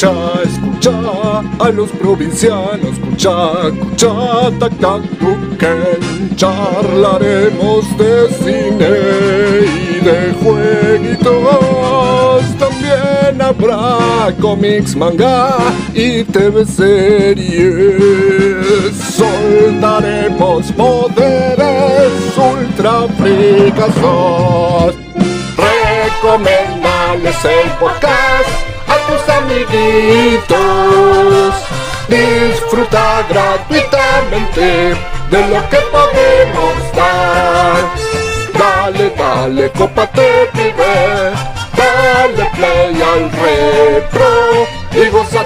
Escucha a los provincianos, escucha, tac, tac, tuquen. Charlaremos de cine y de jueguitos. También habrá cómics, manga y TV series. Soltaremos poderes ultra fricazos. Recomendales el podcast a tus amiguitos. Disfruta gratuitamente de lo que podemos dar. Dale, cópate, pibe. Dale play al retro y goza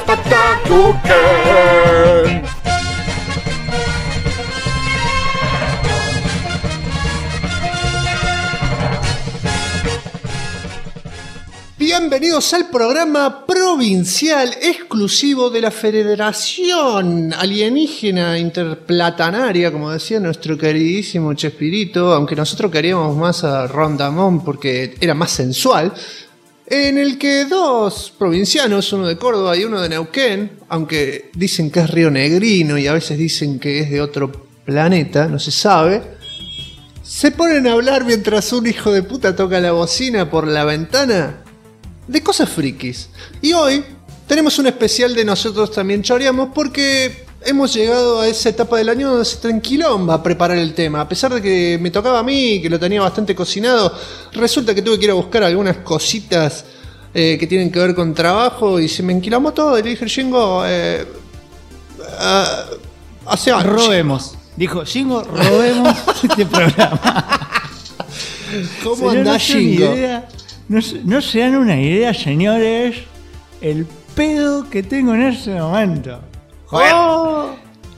Tuquen. Bienvenidos al programa provincial exclusivo de la Federación Alienígena Interplatanaria, como decía nuestro queridísimo Chespirito, aunque nosotros queríamos más a Rondamón porque era más sensual, en el que dos provincianos, uno de Córdoba y uno de Neuquén, aunque dicen que es Río Negrino y a veces dicen que es de otro planeta, no se sabe, se ponen a hablar mientras un hijo de puta toca la bocina por la ventana de cosas frikis. Y hoy tenemos un especial de Nosotros También Choreamos porque hemos llegado a esa etapa del año donde se tranquilón va a preparar el tema. A pesar de que me tocaba a mí, que lo tenía bastante cocinado, resulta que tuve que ir a buscar algunas cositas que tienen que ver con trabajo y se me enquilomó todo y le dije, Jingo, robemos. Dijo, Jingo, robemos este programa. ¿Cómo andás, Jingo? No se dan una idea, señores, el pedo que tengo en ese momento. ¡Oh!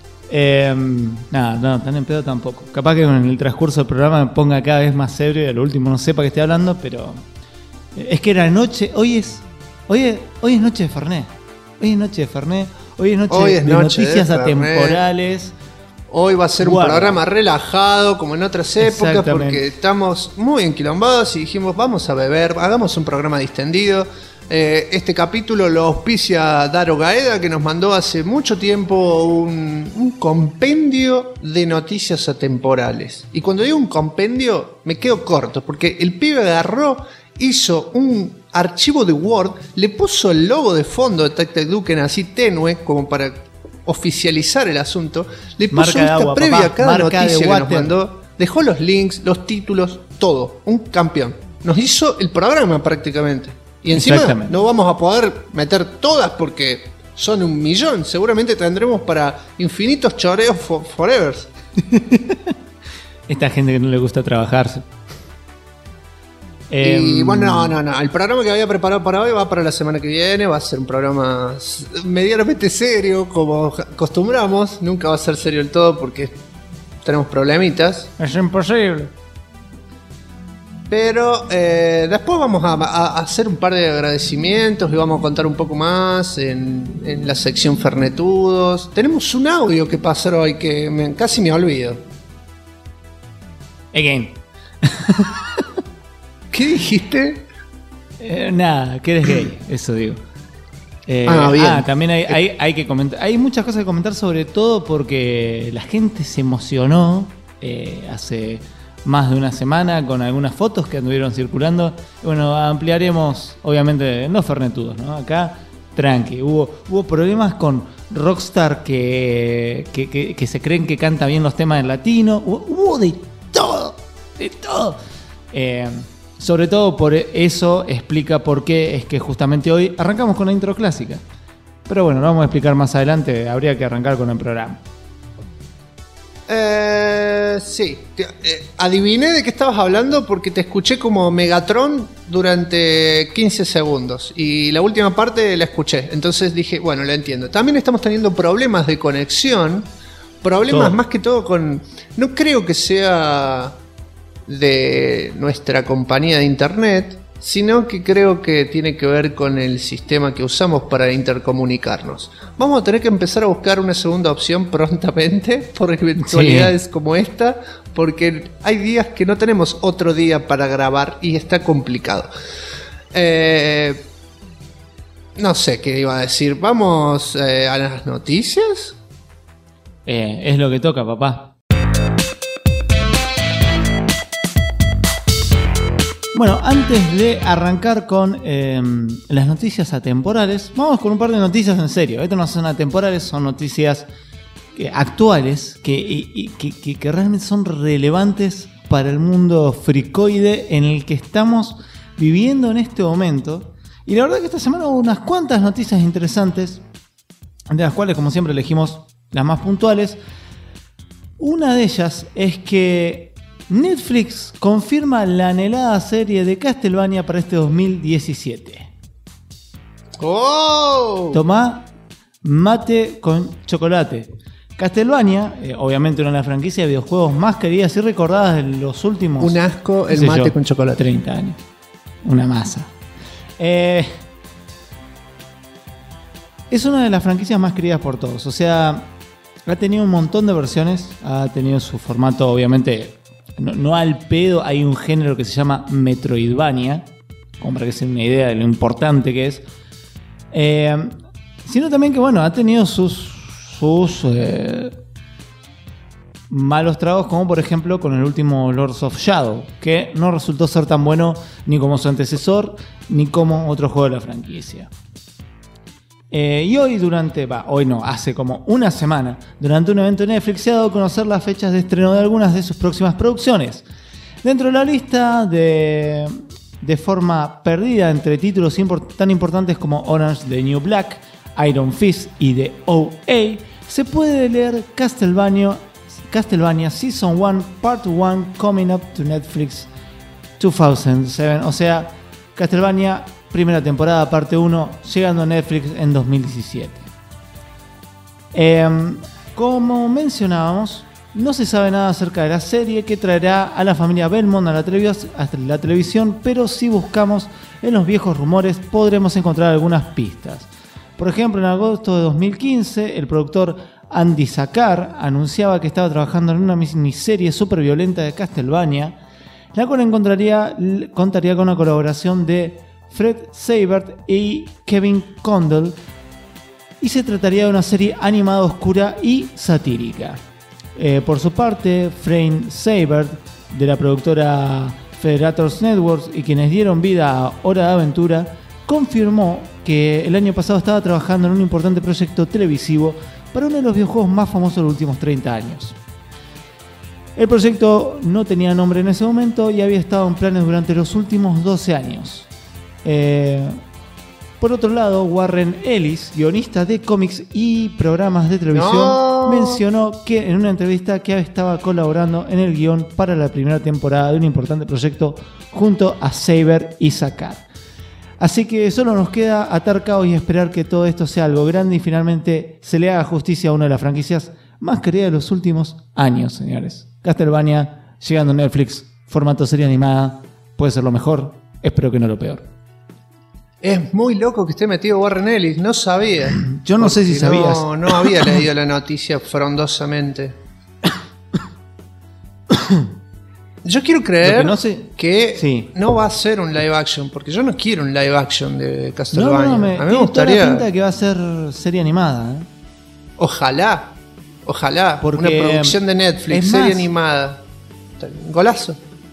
No, tan en pedo tampoco. Capaz que con el transcurso del programa me ponga cada vez más ebrio y a lo último no sepa que estoy hablando, pero es que era noche, hoy es noche de Fernet. Hoy es noche de noticias atemporales. Hoy va a ser un programa relajado, como en otras épocas, porque estamos muy enquilombados y dijimos, vamos a beber, hagamos un programa distendido. Este capítulo lo auspicia Daro Gaeda, que nos mandó hace mucho tiempo un compendio de noticias atemporales. Y cuando digo un compendio, me quedo corto, porque el pibe agarró, hizo un archivo de Word, le puso el logo de fondo de Tac Tac Tuquen así tenue, como para oficializar el asunto, le puso esta previa a cada noticia que nos mandó, dejó los links, los títulos, todo, un campeón. Nos hizo el programa prácticamente. Y encima no vamos a poder meter todas porque son 1.000.000, seguramente tendremos para infinitos choreos forever. Esta gente que no le gusta trabajarse. Y bueno, no. El programa que había preparado para hoy va para la semana que viene. Va a ser un programa medianamente serio, como acostumbramos. Nunca va a ser serio del todo porque tenemos problemitas. Es imposible. Pero después vamos a hacer un par de agradecimientos y vamos a contar un poco más en la sección Fernetudos. Tenemos un audio que pasar hoy que casi me olvido. Again. ¿Qué dijiste? Nada, que eres gay, eso digo. Bien. También hay que comentar. Hay muchas cosas que comentar, sobre todo porque la gente se emocionó hace más de una semana con algunas fotos que anduvieron circulando. Bueno, ampliaremos, obviamente, no fernetudos, ¿no? Acá, tranqui. Hubo problemas con Rockstar que se creen que canta bien los temas en latino. Hubo de todo. Sobre todo por eso explica por qué es que justamente hoy arrancamos con la intro clásica. Pero bueno, lo vamos a explicar más adelante. Habría que arrancar con el programa. Sí. Adiviné de qué estabas hablando porque te escuché como Megatron durante 15 segundos. Y la última parte la escuché. Entonces dije, bueno, la entiendo. También estamos teniendo problemas de conexión. Problemas más que todo con... No creo que sea de nuestra compañía de internet, sino que creo que tiene que ver con el sistema que usamos para intercomunicarnos. Vamos a tener que empezar a buscar una segunda opción prontamente por eventualidades como esta, porque hay días que no tenemos otro día para grabar y está complicado. No sé qué iba a decir. ¿Vamos a las noticias? Es lo que toca, papá. Bueno, antes de arrancar con las noticias atemporales, vamos con un par de noticias en serio. Estas no son atemporales, son noticias actuales que realmente son relevantes para el mundo fricoide en el que estamos viviendo en este momento. Y la verdad que esta semana hubo unas cuantas noticias interesantes, de las cuales, como siempre, elegimos las más puntuales. Una de ellas es que Netflix confirma la anhelada serie de Castlevania para este 2017. ¡Oh! Tomá mate con chocolate. Castlevania, obviamente una de las franquicias de videojuegos más queridas y recordadas de los últimos... Un asco el mate con chocolate. 30 años. Una masa. Es una de las franquicias más queridas por todos. O sea, ha tenido un montón de versiones. Ha tenido su formato, obviamente, no al pedo. Hay un género que se llama Metroidvania, como para que se den una idea de lo importante que es. Sino también que, bueno, ha tenido sus malos tragos, como por ejemplo con el último Lords of Shadow, que no resultó ser tan bueno ni como su antecesor ni como otro juego de la franquicia. Y hoy hace como una semana, durante un evento de Netflix, se ha dado a conocer las fechas de estreno de algunas de sus próximas producciones. Dentro de la lista, de forma perdida entre títulos tan importantes como Orange the New Black, Iron Fist y The OA, se puede leer Castlevania Season 1 Part 1 Coming Up to Netflix 2007. O sea, Castlevania primera temporada parte 1 llegando a Netflix en 2017. Como mencionábamos, no se sabe nada acerca de la serie que traerá a la familia Belmont a la televisión, pero si buscamos en los viejos rumores podremos encontrar algunas pistas. Por ejemplo, en agosto de 2015, el productor Andy Sakar anunciaba que estaba trabajando en una miniserie súper violenta de Castlevania, la cual contaría con una colaboración de Fred Seibert y Kevin Condell, y se trataría de una serie animada oscura y satírica. Por su parte, Frank Seibert, de la productora Federators Networks y quienes dieron vida a Hora de Aventura, confirmó que el año pasado estaba trabajando en un importante proyecto televisivo para uno de los videojuegos más famosos de los últimos 30 años. El proyecto no tenía nombre en ese momento y había estado en planes durante los últimos 12 años. Por otro lado, Warren Ellis, guionista de cómics y programas de televisión, mencionó que en una entrevista que estaba colaborando en el guión para la primera temporada de un importante proyecto junto a Saber y Sakar. Así que solo nos queda atar cabos y esperar que todo esto sea algo grande y finalmente se le haga justicia a una de las franquicias más queridas de los últimos años, señores. Castlevania, llegando a Netflix, formato serie animada, puede ser lo mejor, espero que no lo peor. Es muy loco que esté metido Warren Ellis, no sabía. Yo no sé si sabías. No había leído la noticia frondosamente. Yo quiero creer que no va a ser un live action, porque yo no quiero un live action de Castlevania. A mí me gustaría. Toda la pinta que va a ser serie animada. Ojalá. Porque una producción de Netflix, serie animada. Golazo.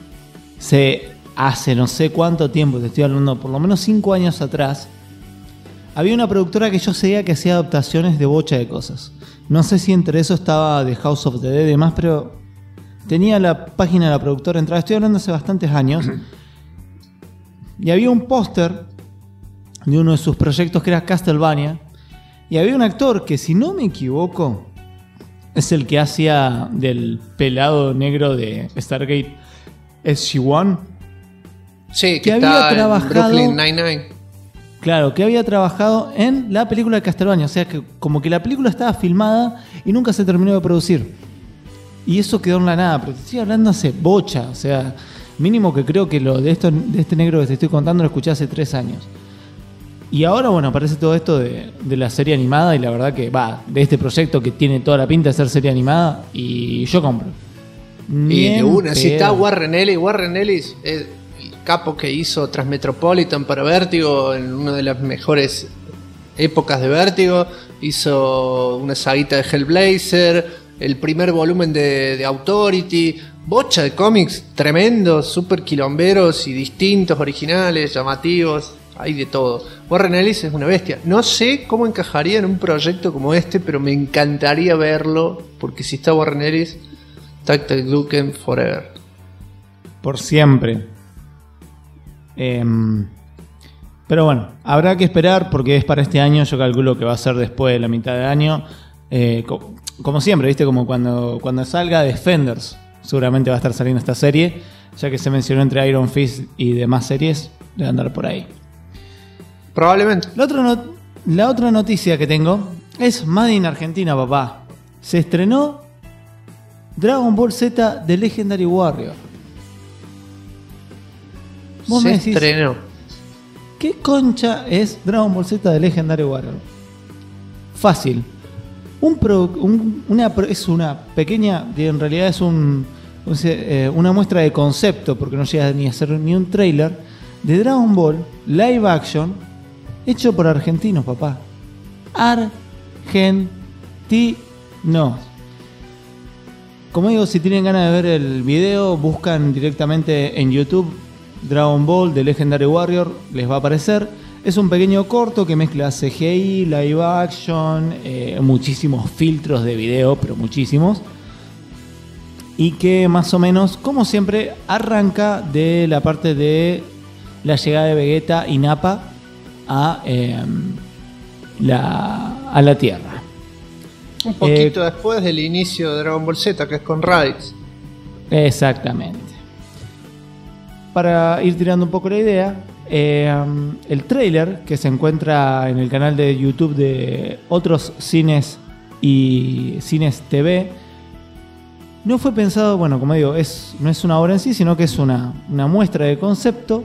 Hace no sé cuánto tiempo, te estoy hablando, por lo menos 5 años atrás, había una productora que yo seguía que hacía adaptaciones de bocha de cosas. No sé si entre eso estaba The House of the Dead y demás, pero tenía la página de la productora entrada. Estoy hablando hace bastantes años. Y había un póster de uno de sus proyectos que era Castlevania. Y había un actor que, si no me equivoco, es el que hacía del pelado negro de Stargate SG-1. Sí, que había trabajado en Brooklyn Nine-Nine. Claro, que había trabajado en la película de Castlevania. O sea, que como que la película estaba filmada y nunca se terminó de producir. Y eso quedó en la nada. Pero te estoy hablando hace bocha. O sea, mínimo que creo que lo de este negro que te estoy contando lo escuché hace 3 años. Y ahora, bueno, aparece todo esto de la serie animada. Y la verdad que de este proyecto que tiene toda la pinta de ser serie animada. Y yo compro. Y de una, si está Warren Ellis es el capo que hizo Transmetropolitan para Vértigo, en una de las mejores épocas de Vértigo, hizo una saguita de Hellblazer, el primer volumen de Authority, bocha de cómics tremendos, super quilomberos y distintos, originales, llamativos, hay de todo. Warren Ellis es una bestia. No sé cómo encajaría en un proyecto como este, pero me encantaría verlo, porque si está Warren Ellis, Tactic Duken forever. Por siempre. Pero bueno, habrá que esperar porque es para este año. Yo calculo que va a ser después de la mitad del año. Como siempre, ¿viste? Como cuando salga Defenders, seguramente va a estar saliendo esta serie. Ya que se mencionó entre Iron Fist y demás series, debe andar por ahí. Probablemente. La otra noticia que tengo es Made in Argentina, papá. Se estrenó Dragon Ball Z The Legendary Warrior. Vos me decís, estrenó. ¿qué concha es Dragon Ball Z The Legendary Warrior? Fácil. Es una pequeña, en realidad es una muestra de concepto, porque no llega ni a ser ni un trailer, de Dragon Ball live action hecho por argentinos, papá. Argentinos. Como digo, si tienen ganas de ver el video, buscan directamente en YouTube Dragon Ball The Legendary Warrior, les va a aparecer. Es un pequeño corto que mezcla CGI, live action, muchísimos filtros de video, pero muchísimos. Y que más o menos, como siempre, arranca de la parte de la llegada de Vegeta y Nappa a la Tierra. Un poquito después del inicio de Dragon Ball Z, que es con Raditz. Exactamente. Para ir tirando un poco la idea, el tráiler que se encuentra en el canal de YouTube de Otros Cines y Cines TV no fue pensado, bueno, como digo, no es una obra en sí, sino que es una muestra de concepto.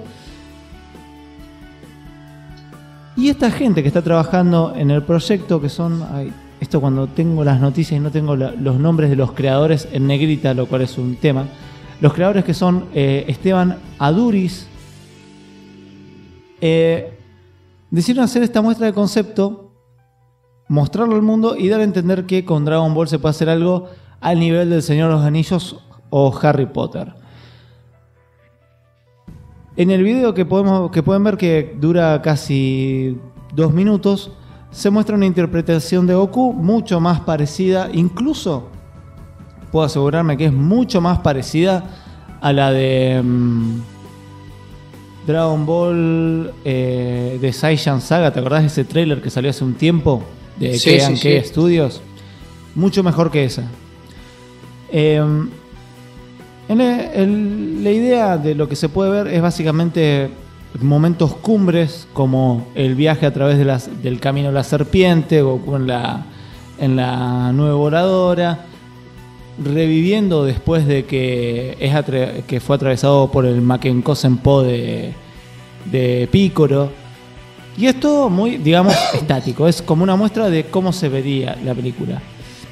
Y esta gente que está trabajando en el proyecto, que son... esto cuando tengo las noticias y no tengo los nombres de los creadores en negrita, lo cual es un tema. Los creadores que son Esteban Aduriz, decidieron hacer esta muestra de concepto, mostrarlo al mundo y dar a entender que con Dragon Ball se puede hacer algo al nivel del Señor de los Anillos o Harry Potter. En el video que pueden ver, que dura casi 2 minutos, se muestra una interpretación de Goku mucho más parecida, incluso puedo asegurarme que es mucho más parecida a la de Dragon Ball de Saiyan Saga. ¿Te acordás de ese tráiler que salió hace un tiempo? De K&K Studios. Mucho mejor que esa. La idea de lo que se puede ver es básicamente momentos cumbres, como el viaje a través del camino de la serpiente, Goku en la nube voladora, reviviendo después de que fue atravesado por el Makenko Senpo de Piccolo. Y es todo muy, digamos, estático. Es como una muestra de cómo se vería la película.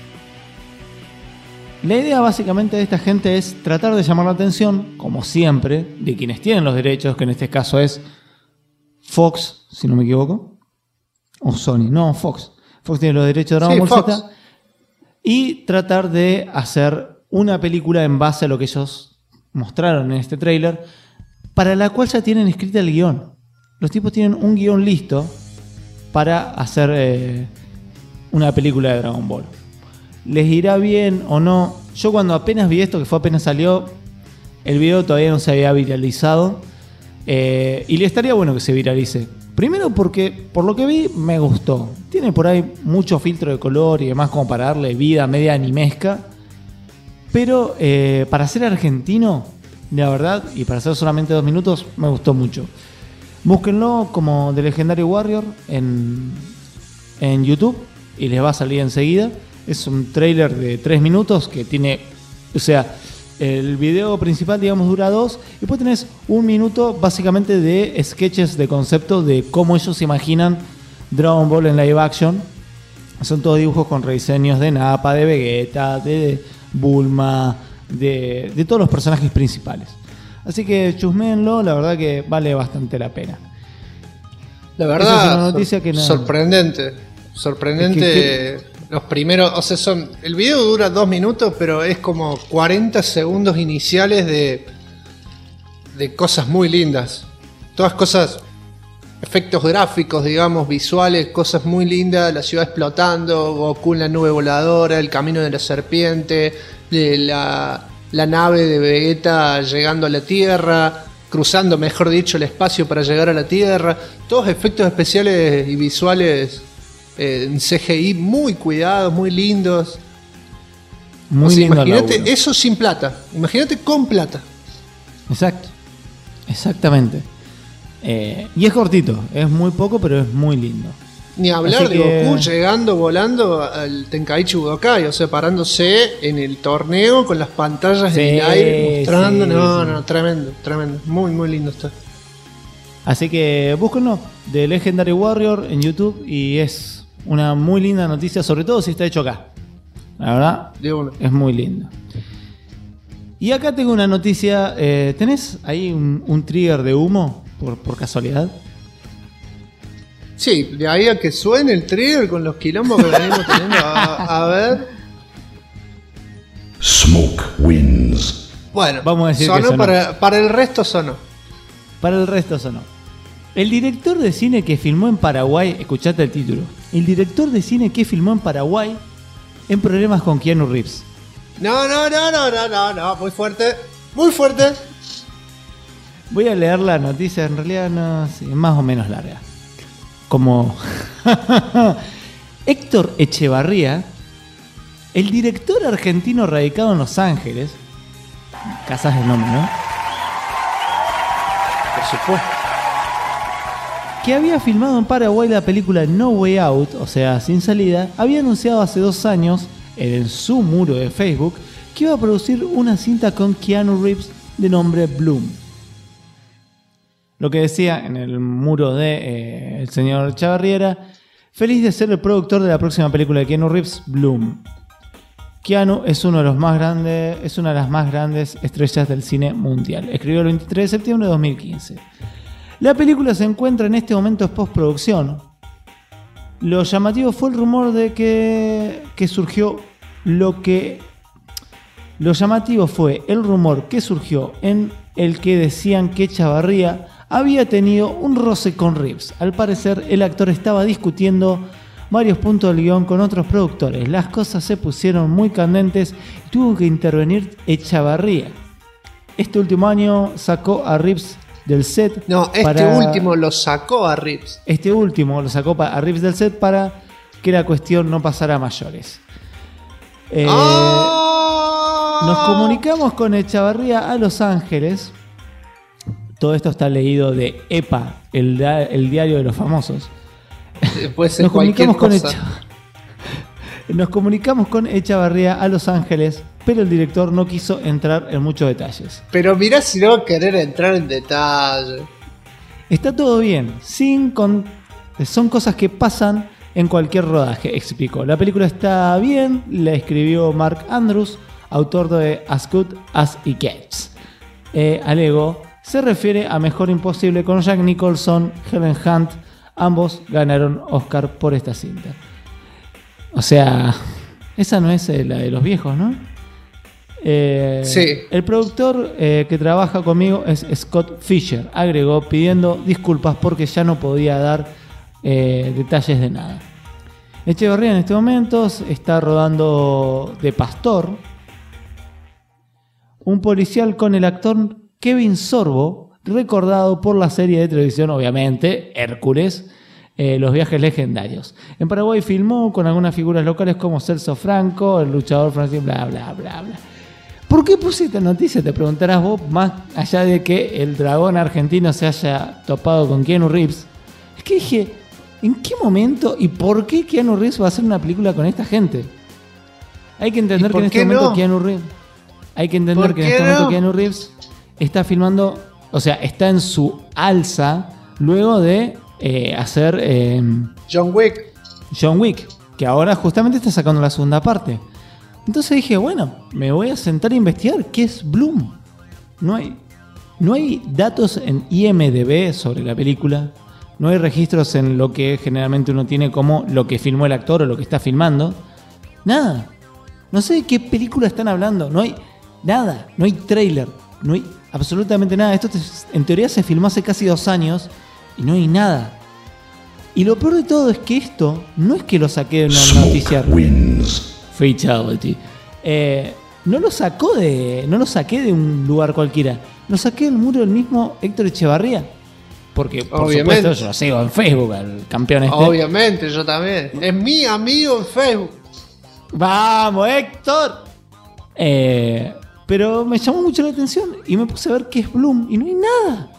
La idea básicamente de esta gente es tratar de llamar la atención, como siempre, de quienes tienen los derechos, que en este caso es Fox, si no me equivoco. O Sony, no, Fox. Fox tiene los derechos de Dragon Ball Z. Y tratar de hacer una película en base a lo que ellos mostraron en este tráiler, para la cual ya tienen escrita el guión. Los tipos tienen un guión listo para hacer una película de Dragon Ball. ¿Les irá bien o no? Yo cuando apenas vi esto, que fue apenas salió, el video todavía no se había viralizado. Y le estaría bueno que se viralice. Primero porque, por lo que vi, me gustó. Tiene por ahí mucho filtro de color y demás como para darle vida media animesca. Pero para ser argentino, la verdad, y para hacer solamente 2 minutos, me gustó mucho. Búsquenlo como The Legendary Warrior en YouTube y les va a salir enseguida. Es un tráiler de 3 minutos que tiene... O sea, el video principal, digamos, dura 2. Y después tenés 1 minuto básicamente de sketches de concepto de cómo ellos imaginan Dragon Ball en live action. Son todos dibujos con rediseños de Nappa, de Vegeta, de Bulma, de todos los personajes principales. Así que chusméenlo, la verdad que vale bastante la pena. La Esa es verdad, una noticia que no- sorprendente. Sorprendente. Es Los primeros, o sea, el video dura 2 minutos, pero es como 40 segundos iniciales de cosas muy lindas. Todas cosas, efectos gráficos, digamos, visuales, cosas muy lindas. La ciudad explotando, Goku en la nube voladora, el camino de la serpiente, la nave de Vegeta llegando a la Tierra, cruzando, mejor dicho, el espacio para llegar a la Tierra. Todos efectos especiales y visuales en CGI muy cuidados, muy lindos. Muy O sea, lindo el imagínate laburo. eso sin plata. Imagínate con plata. Exacto. Exactamente. Y es cortito, es muy poco, pero es muy lindo. Ni hablar Así de que- Goku llegando, volando al Tenkaichi Budokai, o sea, parándose en el torneo con las pantallas Sí, en el aire, mostrando. sí, No, sí. no, tremendo, tremendo. Muy, muy lindo está. Así que búsquenlo de Legendary Warrior en YouTube y es una muy linda noticia, sobre todo si está hecho acá. La verdad, De uno. es muy lindo. Y acá tengo una noticia. ¿Tenés ahí un trigger de humo por casualidad? Sí, de ahí a que suene el trigger con los quilombos que venimos teniendo. A ver. Smoke wins. Bueno, Vamos a decir que sonó sonó. para el resto sonó. Para el resto sonó. El director de cine que filmó en Paraguay, escuchate el título. El director de cine que filmó en Paraguay en problemas con Keanu Reeves. No, muy fuerte, muy fuerte. Voy a leer la noticia, en realidad no, sí, más o menos larga. Como Héctor Echevarría, el director argentino radicado en Los Ángeles, casas el nombre, ¿no? Por supuesto. Que había filmado en Paraguay la película No Way Out, o sea, Sin Salida, había anunciado hace 2 años en su muro de Facebook que iba a producir una cinta con Keanu Reeves de nombre Bloom. Lo que decía en el muro de el señor Chavarriera: feliz de ser el productor de la próxima película de Keanu Reeves, Bloom. Keanu es una de las más grandes estrellas del cine mundial. Escribió el 23 de septiembre de 2015. La película se encuentra en este momento en postproducción. Lo llamativo fue el rumor de que surgió Lo llamativo fue el rumor que surgió en el que decían que Chavarría había tenido un roce con Reeves. Al parecer, el actor estaba discutiendo varios puntos del guión con otros productores. Las cosas se pusieron muy candentes y tuvo que intervenir Echavarría. Este último año sacó a Reeves del set. No, último lo sacó a Reeves. Este último lo sacó a Reeves del set para que la cuestión no pasara a mayores. Nos comunicamos con Echavarría a Los Ángeles. Todo esto está leído de EPA, el diario de los famosos. Puede ser Nos cualquier comunicamos cosa. Nos comunicamos con Echavarría a Los Ángeles, pero el director no quiso entrar en muchos detalles. Pero mirá si no va a querer entrar en detalle. Está todo bien, son cosas que pasan en cualquier rodaje, explicó. La película está bien, la escribió Mark Andrews, autor de As Good As It Gets. Alegó, se refiere a Mejor Imposible con Jack Nicholson, Helen Hunt, ambos ganaron Oscar por esta cinta. O sea, esa no es la de los viejos, ¿no? Sí. El productor que trabaja conmigo es Scott Fisher, agregó, pidiendo disculpas porque ya no podía dar detalles de nada. Echevarría en este momento está rodando de pastor, un policial con el actor Kevin Sorbo, recordado por la serie de televisión, obviamente, Hércules, Los Viajes Legendarios. En Paraguay filmó con algunas figuras locales como Celso Franco, el luchador francés, bla, bla, bla, bla. ¿Por qué puse esta noticia? Te preguntarás vos, más allá de que el dragón argentino se haya topado con Keanu Reeves. Es que dije, ¿en qué momento y por qué Keanu Reeves va a hacer una película con esta gente? Hay que entender ¿Y que en por este qué momento no? Keanu Reeves está filmando, o sea, está en su alza luego de hacer John Wick. John Wick, que ahora justamente está sacando la segunda parte. Entonces dije, bueno, me voy a sentar a investigar qué es Bloom. No hay datos en IMDb sobre la película. no hay registros en lo que generalmente uno tiene como lo que filmó el actor o lo que está filmando. Nada. No sé de qué película están hablando. No hay nada. No hay tráiler. No hay absolutamente nada. Esto en teoría se filmó hace casi 2 años y no hay nada. Y lo peor de todo es que esto no es que lo saqué de una noticia Fatality. No lo saqué de un lugar cualquiera. Lo saqué del muro del mismo Héctor Echevarría. Porque, por supuesto, yo lo sigo en Facebook, al campeón este. Obviamente, yo también. Es mi amigo en Facebook. ¡Vamos, Héctor! Pero me llamó mucho la atención y me puse a ver qué es Bloom y no hay nada.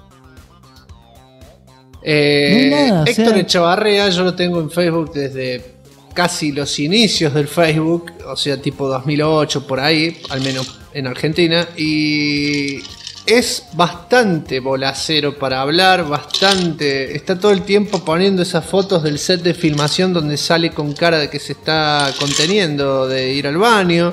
No hay nada. Héctor Echevarría yo lo tengo en Facebook desde casi los inicios del Facebook, o sea, tipo 2008 por ahí, al menos en Argentina, y es bastante bolacero para hablar, está todo el tiempo poniendo esas fotos del set de filmación donde sale con cara de que se está conteniendo de ir al baño,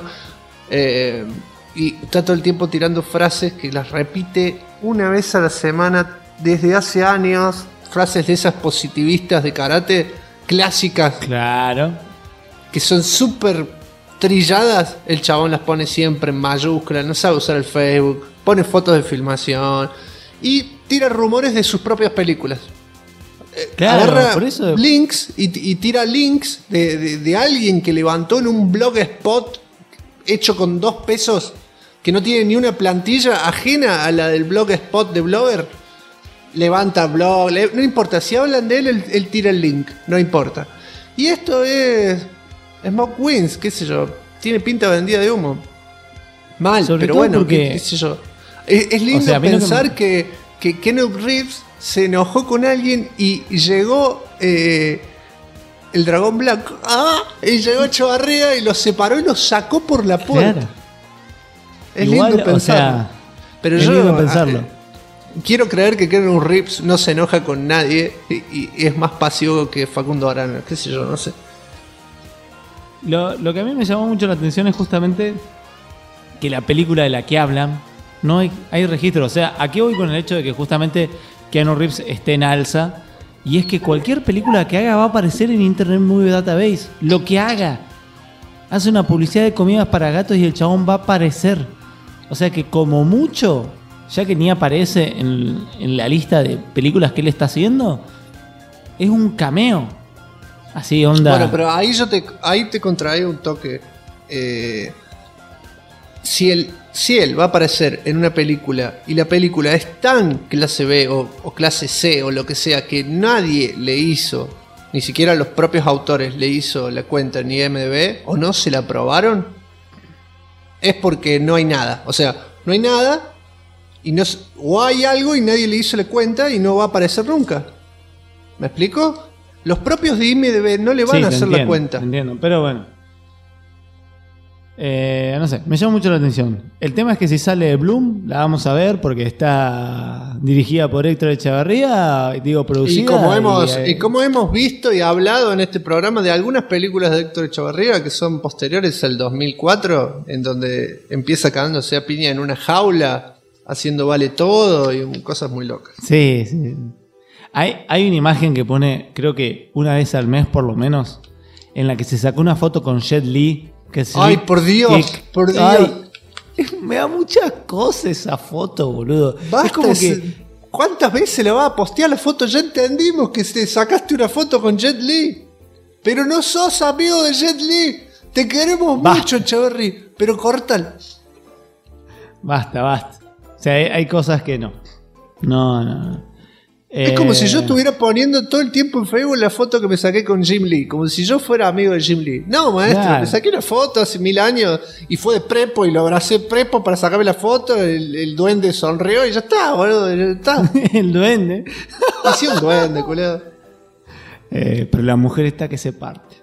y está todo el tiempo tirando frases que las repite una vez a la semana desde hace años, frases de esas positivistas de karate clásicas, claro, que son súper trilladas. El chabón las pone siempre en mayúsculas, no sabe usar el Facebook, pone fotos de filmación y tira rumores de sus propias películas. Claro, agarra por eso links y tira links de alguien que levantó en un blogspot hecho con 2 pesos, que no tiene ni una plantilla ajena a la del blogspot de Blogger. Levanta blog, no importa, si hablan de él tira el link, no importa. Y esto es Smoke Wins, qué sé yo, tiene pinta vendida de humo. Mal, sobre pero todo bueno, porque, qué sé yo. Es lindo, o sea, pensar que Keanu Reeves se enojó con alguien y llegó el dragón blanco. Y llegó Echevarría y los separó y los sacó por la puerta. Claro. Es igual, lindo pensarlo. O sea, pero es yo lindo pensarlo. Quiero creer que Keanu Reeves no se enoja con nadie y es más pasivo que Facundo Arana, qué sé yo, no sé. Lo que a mí me llamó mucho la atención es justamente que la película de la que hablan no hay registro. O sea, aquí voy con el hecho de que justamente Keanu Reeves esté en alza, y es que cualquier película que haga va a aparecer en Internet Movie Database. Lo que haga. Hace una publicidad de comidas para gatos y el chabón va a aparecer. O sea que como mucho, ya que ni aparece en la lista de películas que él está haciendo, es un cameo. Así, onda. Bueno, pero ahí te contrae un toque. Si él va a aparecer en una película y la película es tan clase B o clase C o lo que sea, que nadie le hizo, ni siquiera los propios autores le hizo la cuenta en IMDb o no se la aprobaron, es porque no hay nada. O sea, no hay nada o hay algo y nadie le hizo la cuenta y no va a aparecer nunca. ¿Me explico? Los propios de IMDb no le van a hacer la cuenta. Entiendo, pero bueno. No sé, me llama mucho la atención. El tema es que si sale Bloom, la vamos a ver porque está dirigida por Héctor Echevarría, digo, producida. Y como hemos visto y hablado en este programa de algunas películas de Héctor Echevarría que son posteriores al 2004, en donde empieza cagándose a piña en una jaula, haciendo vale todo y cosas muy locas. Sí, sí. Hay una imagen que pone, creo que una vez al mes por lo menos, en la que se sacó una foto con Jet Li. Ay, por Dios, por Dios. Ay, me da muchas cosas esa foto, boludo. Basta, es como que... ¿Cuántas veces le va a postear la foto? Ya entendimos que te sacaste una foto con Jet Li, pero no sos amigo de Jet Li. Te queremos mucho, Echeverry, pero córtalo. Basta. O sea, hay cosas que no. No. Es como si yo estuviera poniendo todo el tiempo en Facebook la foto que me saqué con Jim Lee, como si yo fuera amigo de Jim Lee. No, maestro, claro. Me saqué una foto hace 1000 años y fue de prepo y lo abracé prepo para sacarme la foto. El duende sonrió y ya está, boludo. Ya está. El duende. Sí, un duende, culado. Pero la mujer está que se parte.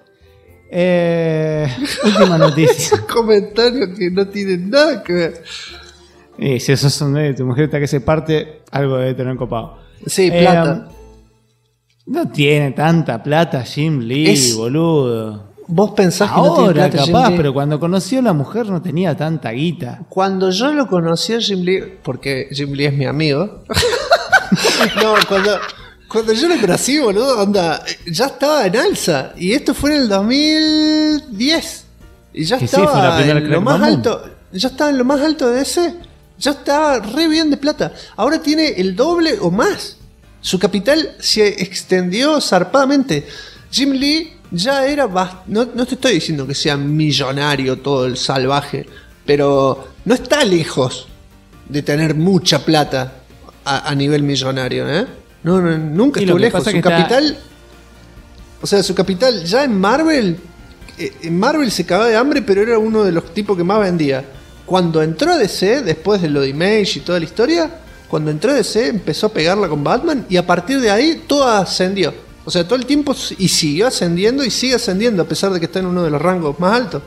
Última noticia. Comentarios que no tienen nada que ver. Si eso es un duende, tu mujer está que se parte, algo debe tener copado. Sí, plata. No tiene tanta plata Jim Lee, boludo. Vos pensás ahora, que no tiene plata capaz, Jim Lee. Pero cuando conoció a la mujer no tenía tanta guita. Cuando yo lo conocí a Jim Lee, porque Jim Lee es mi amigo. No, Cuando yo lo conocí, boludo, onda, ya estaba en alza. Y esto fue en el 2010. Y ya Que sí, fue la estaba primera en lo Crack más Bamboo. alto. Ya estaba en lo más alto de ese. Ya estaba re bien de plata. Ahora tiene el doble o más. Su capital se extendió zarpadamente. Jim Lee ya era... No te estoy diciendo que sea millonario todo el salvaje. Pero no está lejos de tener mucha plata a nivel millonario, ¿eh? No, nunca Y estuvo lo que lejos. pasa Su que está- capital... O sea, su capital ya en Marvel... En Marvel se cagaba de hambre, pero era uno de los tipos que más vendía. Cuando entró a DC, después de lo de Image y toda la historia, cuando entró a DC empezó a pegarla con Batman y a partir de ahí todo ascendió. O sea, todo el tiempo y siguió ascendiendo y sigue ascendiendo a pesar de que está en uno de los rangos más altos.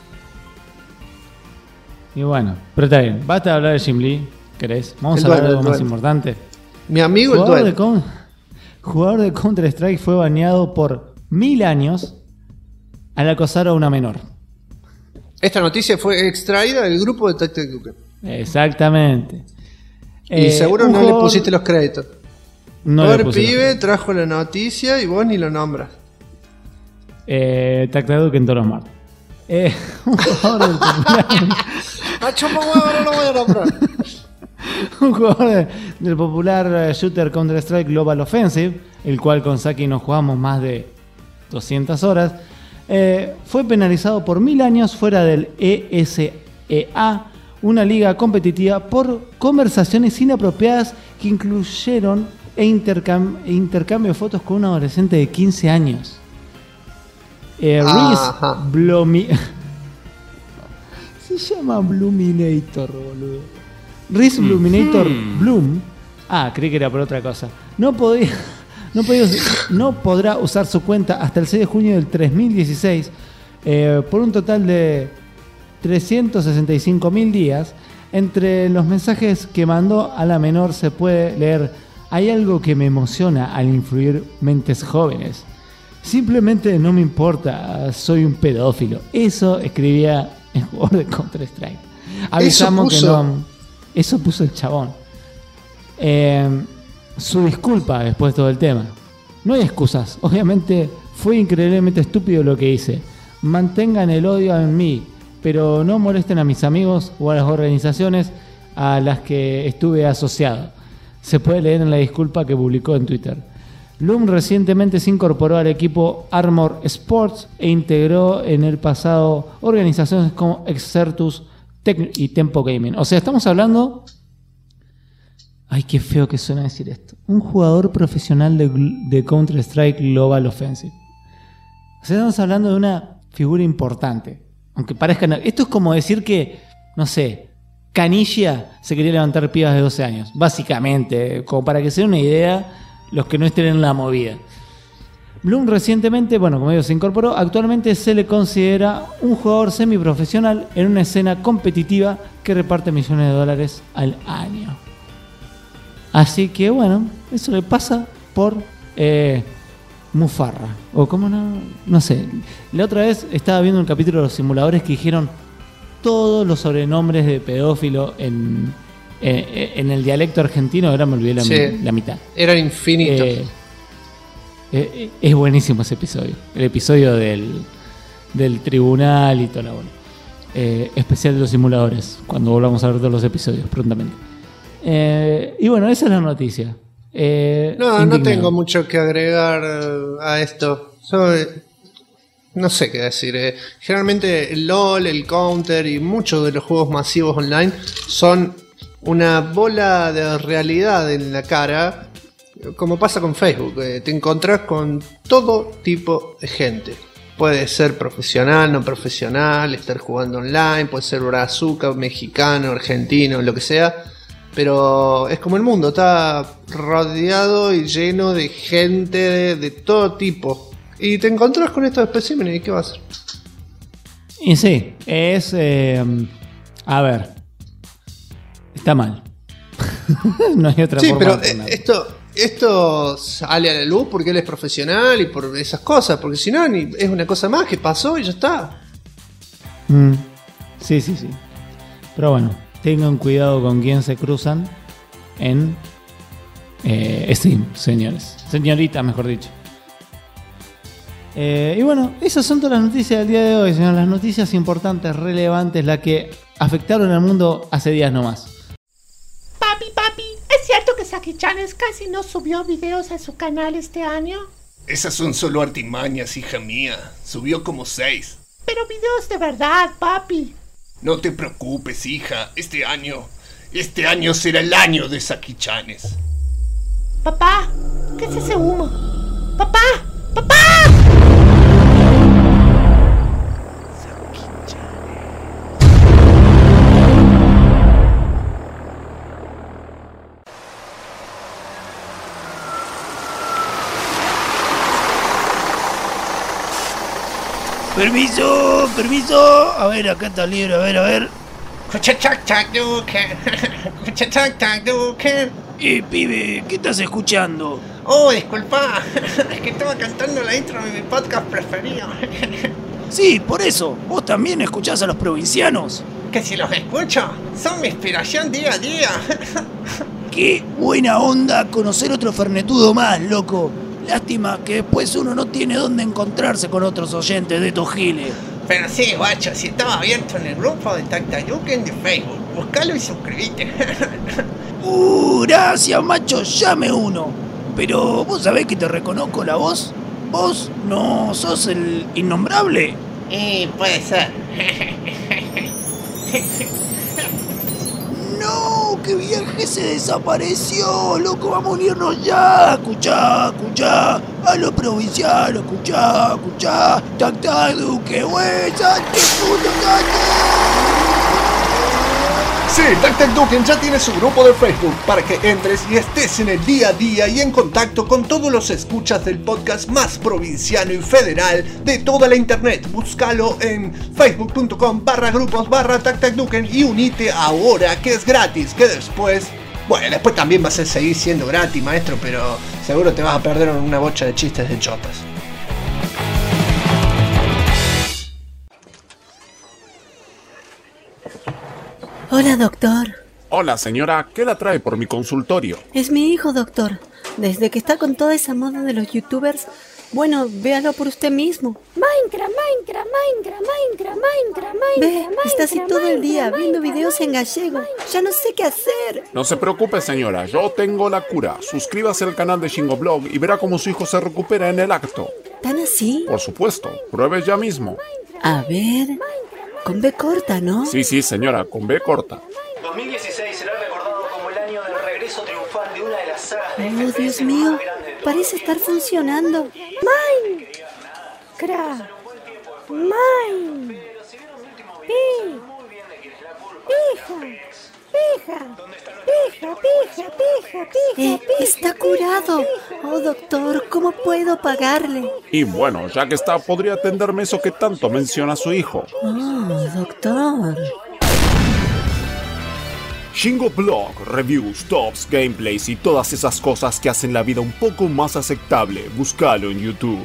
Y bueno, pero está bien. Basta de hablar de Jim Lee, ¿querés? Vamos El a hablar de duelo, algo el más duelo. importante. Mi amigo el Jugador duelo. jugador de Counter-Strike fue baneado por 1000 años al acosar a una menor. Esta noticia fue extraída del grupo de Tactic Duke. Exactamente. Y seguro un no le jugador- pusiste los créditos. No le Pobre puse los pibe trajo la noticia y vos ni lo nombras. Tactaduke en Toros Mart. Un jugador del popular, Ah, chupa huevo, no lo voy a nombrar. un jugador del popular shooter Counter-Strike Global Offensive, el cual con Saki nos jugamos más de 200 horas, fue penalizado por 1000 años fuera del ESEA, una liga competitiva, por conversaciones inapropiadas que incluyeron intercambio de fotos con un adolescente de 15 años. Ajá. Reese Blomi... Se llama Bluminator, boludo. Reese Bluminator Bloom. Ah, creí que era por otra cosa. No podrá usar su cuenta hasta el 6 de junio del 3016 por un total de 365.000 días. Entre los mensajes que mandó a la menor se puede leer: hay algo que me emociona al influir mentes jóvenes. Simplemente no me importa, soy un pedófilo. Eso escribía el jugador de Counter-Strike. Avisamos que no. Eso puso el chabón. Su disculpa después de todo el tema. No hay excusas. Obviamente fue increíblemente estúpido lo que hice. Mantengan el odio en mí, pero no molesten a mis amigos o a las organizaciones a las que estuve asociado. Se puede leer en la disculpa que publicó en Twitter. Loom recientemente se incorporó al equipo Armor Sports e integró en el pasado organizaciones como Exertus y Tempo Gaming. O sea, estamos hablando... Ay, qué feo que suena decir esto. Un jugador profesional de Counter-Strike Global Offensive. O sea, estamos hablando de una figura importante. Aunque parezca... Esto es como decir que, no sé, Canilla se quería levantar pibas de 12 años. Básicamente, como para que se den una idea... los que no estén en la movida. Bloom recientemente, bueno, como digo, se incorporó. Actualmente se le considera un jugador semiprofesional en una escena competitiva que reparte millones de dólares al año. Así que bueno, eso le pasa por mufarra. O como no sé. La otra vez estaba viendo un capítulo de los simuladores que dijeron todos los sobrenombres de pedófilo en el dialecto argentino. Ahora me olvidé la mitad. Eran infinitos. Es buenísimo ese episodio. El episodio del tribunal y toda la bola. Especial de los simuladores. Cuando volvamos a ver todos los episodios prontamente. Y bueno, esa es la noticia. No tengo mucho que agregar a esto. No sé qué decir. Generalmente el LOL, el Counter y muchos de los juegos masivos online son una bola de realidad en la cara, como pasa con Facebook. Te encontrás con todo tipo de gente. Puede ser profesional, no profesional, estar jugando online, puede ser brazuca, mexicano, argentino, lo que sea. Pero es como el mundo, está rodeado y lleno de gente de todo tipo. Y te encontrás con estos especímenes y ¿qué va a hacer? Y sí, es... a ver, está mal. No hay otra forma pero de ponerlo. esto sale a la luz porque él es profesional y por esas cosas. Porque si no, es una cosa más que pasó y ya está. Sí. Pero bueno, tengan cuidado con quién se cruzan en Steam, señores. Señorita, mejor dicho. Y bueno, esas son todas las noticias del día de hoy, señores. Las noticias importantes, relevantes, las que afectaron al mundo hace días nomás. Papi, ¿es cierto que Saki-chan casi no subió videos a su canal este año? Esas son solo artimañas, hija mía. Subió como 6. Pero videos de verdad, papi. No te preocupes, hija. Este año será el año de Saki-chanes. Papá, ¿qué es ese humo? ¡Papá! Permiso. A ver, acá está el libro, a ver. Pibe, ¿qué estás escuchando? Oh, disculpa, es que estaba cantando la intro de mi podcast preferido. Sí, por eso. ¿Vos también escuchás a los provincianos? Que si los escucho, son mi inspiración día a día. Qué buena onda conocer otro fernetudo más, loco. Lástima que después uno no tiene dónde encontrarse con otros oyentes de estos giles. Pero sí, guacho, si estaba abierto en el grupo de Taktayuken de Facebook, buscalo y suscribite. Gracias, macho, llame uno. Pero vos sabés que te reconozco la voz. ¿Vos no sos el innombrable? Puede ser. No, que vieje se desapareció, loco, vamos a unirnos ya. Escuchá, a los provincianos, escuchá. Taktayuken, güey, salte, puto, Sí, Taktayuken ya tiene su grupo de Facebook para que entres y estés en el día a día y en contacto con todos los escuchas del podcast más provinciano y federal de toda la internet. Búscalo en facebook.com/grupos/Taktayuken y unite ahora, que es gratis, que después también vas a seguir siendo gratis, maestro, pero seguro te vas a perder una bocha de chistes de chotas. Hola, doctor. Hola, señora, ¿qué la trae por mi consultorio? Es mi hijo, doctor. Desde que está con toda esa moda de los youtubers, bueno, véalo por usted mismo. Minecraft. Ve, está así todo el día, viendo videos en gallego. Ya no sé qué hacer. No se preocupe, señora, yo tengo la cura. Suscríbase al canal de Shingoblog y verá cómo su hijo se recupera en el acto. ¿Tan así? Por supuesto, pruebe ya mismo. A ver... Con B corta, ¿no? Sí, señora, con B corta. 2016 será recordado como el año del regreso triunfal de una de las sagas de FPS Dios mío, más grandes de todos parece estar funcionando. Minecraft. Está curado. Oh, doctor, ¿cómo puedo pagarle? Y bueno, ya que está, podría atenderme eso que tanto menciona su hijo. Oh, doctor. Shingoblog, reviews, tops, gameplays y todas esas cosas que hacen la vida un poco más aceptable. Búscalo en YouTube.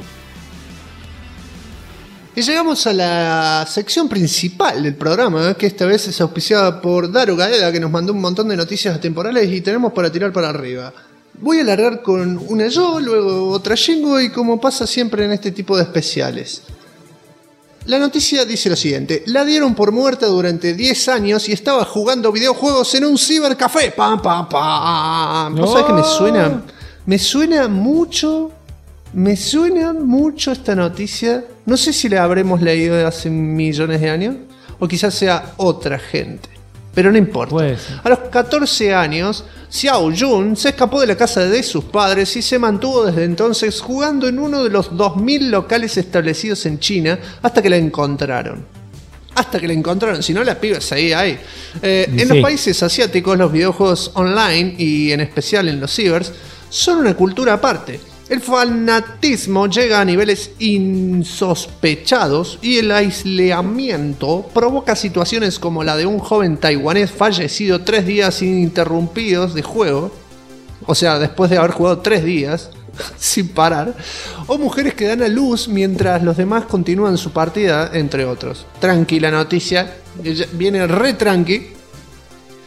Y llegamos a la sección principal del programa, que esta vez es auspiciada por Daru Gaeda, que nos mandó un montón de noticias atemporales y tenemos para tirar para arriba. Voy a largar con una yo, luego otra Shingo y como pasa siempre en este tipo de especiales. La noticia dice lo siguiente: la dieron por muerta durante 10 años y estaba jugando videojuegos en un cibercafé. ¡Pam, pam, pam! ¿Vos sabés que me suena mucho esta noticia? No sé si la habremos leído hace millones de años o quizás sea otra gente, pero no importa. A los 14 años, Xiao Jun se escapó de la casa de sus padres y se mantuvo desde entonces jugando en uno de los 2000 locales establecidos en China hasta que la encontraron. Si no, la piba seguía ahí. En los países asiáticos, los videojuegos online y en especial en los cibers son una cultura aparte. El fanatismo llega a niveles insospechados y el aislamiento provoca situaciones como la de un joven taiwanés fallecido 3 días ininterrumpidos de juego, o sea, después de haber jugado 3 días sin parar, o mujeres que dan a luz mientras los demás continúan su partida, entre otros. Tranquila noticia, viene re tranqui.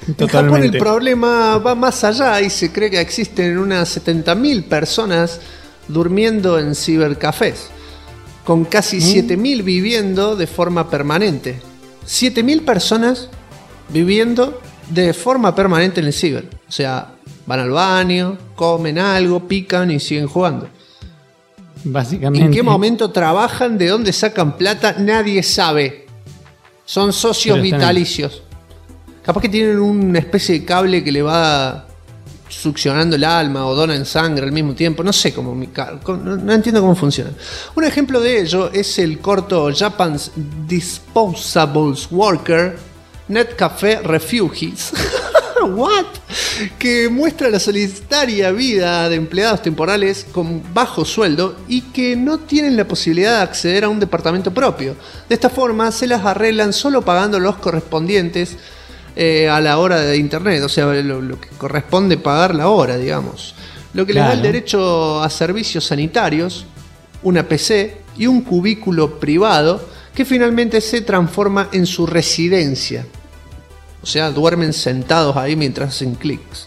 En Japón el problema va más allá y se cree que existen unas 70.000 personas durmiendo en cibercafés, con casi 7.000 viviendo de forma permanente. 7.000 personas viviendo de forma permanente en el ciber. O sea, van al baño, comen algo, pican y siguen jugando. Básicamente. ¿En qué momento trabajan? ¿De dónde sacan plata? Nadie sabe. Son socios vitalicios. Capaz que tienen una especie de cable que le va succionando el alma o donan sangre al mismo tiempo. No sé cómo, no entiendo cómo funciona. Un ejemplo de ello es el corto Japan's Disposables Worker, Netcafe Refugees. What? Que muestra la solitaria vida de empleados temporales con bajo sueldo y que no tienen la posibilidad de acceder a un departamento propio. De esta forma se las arreglan solo pagando los correspondientes a la hora de internet, o sea, lo que corresponde pagar la hora, digamos. Lo que les da el derecho a servicios sanitarios, una PC y un cubículo privado que finalmente se transforma en su residencia. O sea, duermen sentados ahí mientras hacen clics.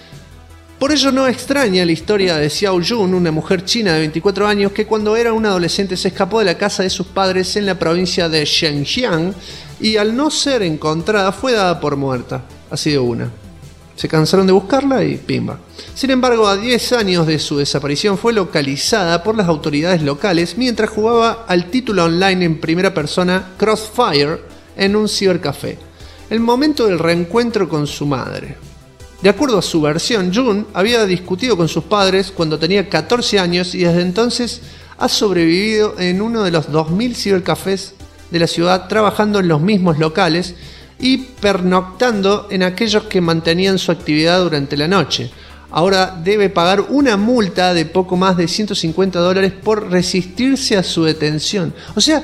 Por ello no extraña la historia de Xiao Jun, una mujer china de 24 años que cuando era una adolescente se escapó de la casa de sus padres en la provincia de Zhejiang y al no ser encontrada fue dada por muerta. Así de una. Se cansaron de buscarla y pimba. Sin embargo, a 10 años de su desaparición fue localizada por las autoridades locales mientras jugaba al título online en primera persona Crossfire en un cibercafé. El momento del reencuentro con su madre. De acuerdo a su versión, Jun había discutido con sus padres cuando tenía 14 años y desde entonces ha sobrevivido en uno de los 2.000 cibercafés de la ciudad, trabajando en los mismos locales y pernoctando en aquellos que mantenían su actividad durante la noche. Ahora debe pagar una multa de poco más de $150 por resistirse a su detención. O sea,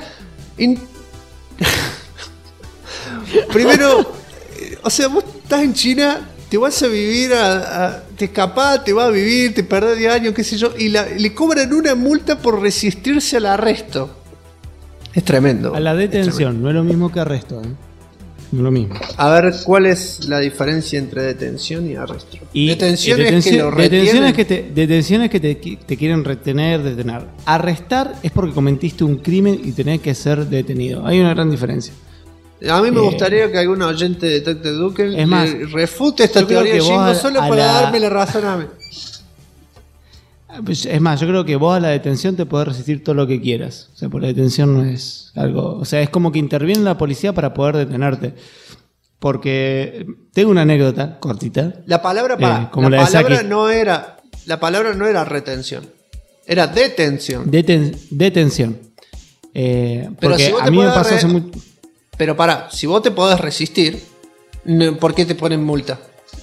primero, o sea, vos estás en China, te vas a vivir, te escapás, te vas a vivir, te perdés 10 años, qué sé yo, y le cobran una multa por resistirse al arresto. Es tremendo. A la detención, no es lo mismo que arresto, ¿eh? No es lo mismo. A ver, ¿cuál es la diferencia entre detención y arresto? Detención es que lo retienen. Detención es que te quieren detener. Arrestar es porque cometiste un crimen y tenés que ser detenido. Hay una gran diferencia. A mí me gustaría que algún oyente de Tech Duken refute esta teoría solo para darme la razón a mí. Es más, yo creo que vos a la detención te podés resistir todo lo que quieras. O sea, por la detención no es algo... O sea, es como que interviene la policía para poder detenerte. Porque tengo una anécdota cortita. La palabra no era retención. Era detención. Detención. Porque si a mí me pasó hace mucho... Pero pará, si vos te podés resistir, ¿por qué te ponen multa?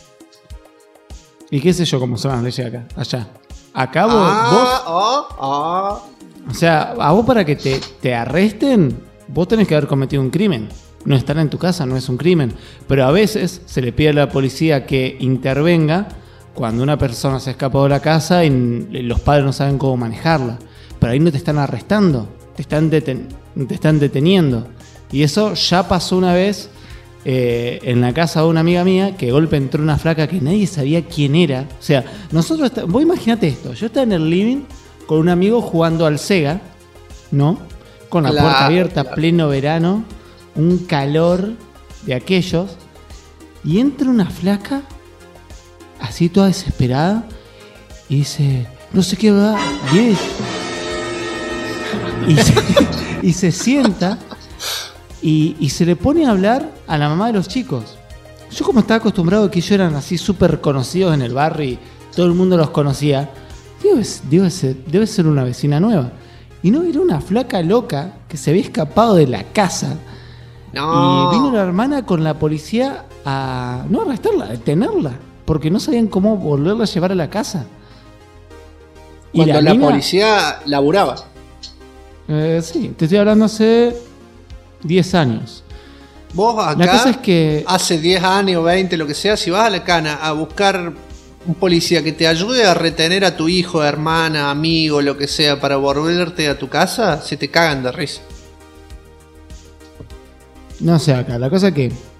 Y qué sé yo cómo son las leyes allá. Acá vos... O sea, a vos para que te arresten, vos tenés que haber cometido un crimen. No estar en tu casa no es un crimen. Pero a veces se le pide a la policía que intervenga cuando una persona se escapó de la casa y los padres no saben cómo manejarla. Pero ahí no te están arrestando, te están deteniendo. Y eso ya pasó una vez en la casa de una amiga mía, que de golpe entró una flaca que nadie sabía quién era. O sea, vos imaginate esto, yo estaba en el living con un amigo jugando al Sega, ¿no? Con la puerta abierta, pleno verano, un calor de aquellos, y entra una flaca, así toda desesperada, y dice, no sé qué va, y se sienta... Y se le pone a hablar a la mamá de los chicos. Yo, como estaba acostumbrado a que ellos eran así súper conocidos en el barrio y todo el mundo los conocía, debe ser una vecina nueva. Y no, era una flaca loca que se había escapado de la casa. No. Y vino la hermana con la policía a no arrestarla, a detenerla, porque no sabían cómo volverla a llevar a la casa. Cuando la policía laburaba. Sí, te estoy hablando hace 10 años. Vos acá, la cosa es que hace 10 años, 20, lo que sea, si vas a la cana a buscar un policía que te ayude a retener a tu hijo, hermana, amigo, lo que sea, para volverte a tu casa, se te cagan de risa. No sé acá, la cosa es que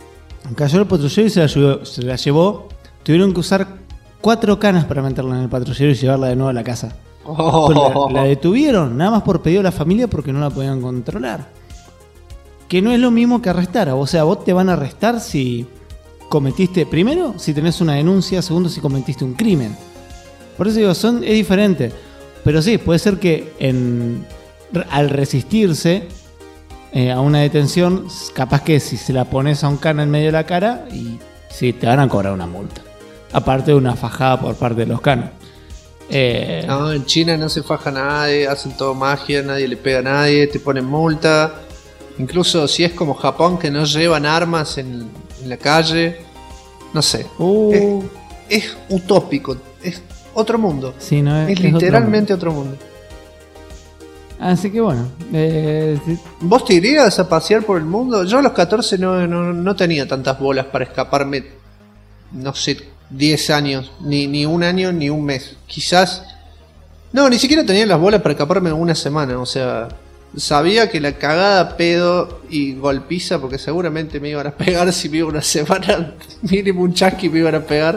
Cayó el patrullero y se la llevó. Tuvieron que usar 4 canas para meterla en el patrullero y llevarla de nuevo a la casa. Pero la detuvieron, nada más por pedido de la familia porque no la podían controlar. Que no es lo mismo que arrestar. O sea, vos te van a arrestar si cometiste, primero, si tenés una denuncia, segundo, si cometiste un crimen. Por eso digo, es diferente. Pero sí, puede ser que al resistirse a una detención, capaz que si se la pones a un cana en medio de la cara, y sí, te van a cobrar una multa. Aparte de una fajada por parte de los canas. No, en China no se faja a nadie, hacen todo magia, nadie le pega a nadie, te ponen multa. Incluso si es como Japón, que no llevan armas en la calle. No sé. Es utópico, es otro mundo. Sí, no, es literalmente otro mundo. Así que bueno. ¿Vos te irías a pasear por el mundo? Yo a los 14 no tenía tantas bolas para escaparme, no sé, 10 años, ni un año, ni un mes. Quizás... No, ni siquiera tenía las bolas para escaparme una semana. O sea, sabía que la cagada, pedo y golpiza, porque seguramente me iban a pegar si me iba una semana, mínimo un chasqui me iban a pegar.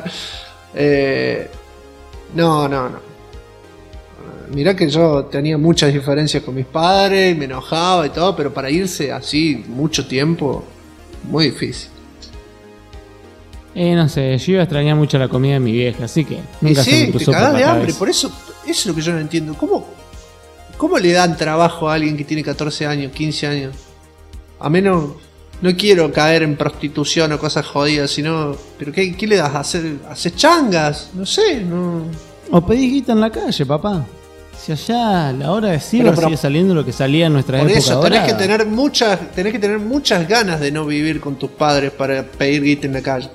No. Mirá que yo tenía muchas diferencias con mis padres, me enojaba y todo, pero para irse así mucho tiempo, muy difícil. No sé, yo iba a extrañar mucho la comida de mi vieja, así que nunca se me cruzó te cagás por de la hambre, cabeza. por eso es lo que yo no entiendo. ¿Cómo le dan trabajo a alguien que tiene 14 años, 15 años? A menos, no quiero caer en prostitución o cosas jodidas, sino... ¿Pero qué le das? ¿Hacer changas? No sé, no... O pedís guita en la calle, papá. Si allá a la hora de ciber sigue saliendo lo que salía en nuestra época. Por eso tenés tenés que tener muchas ganas de no vivir con tus padres para pedir guita en la calle.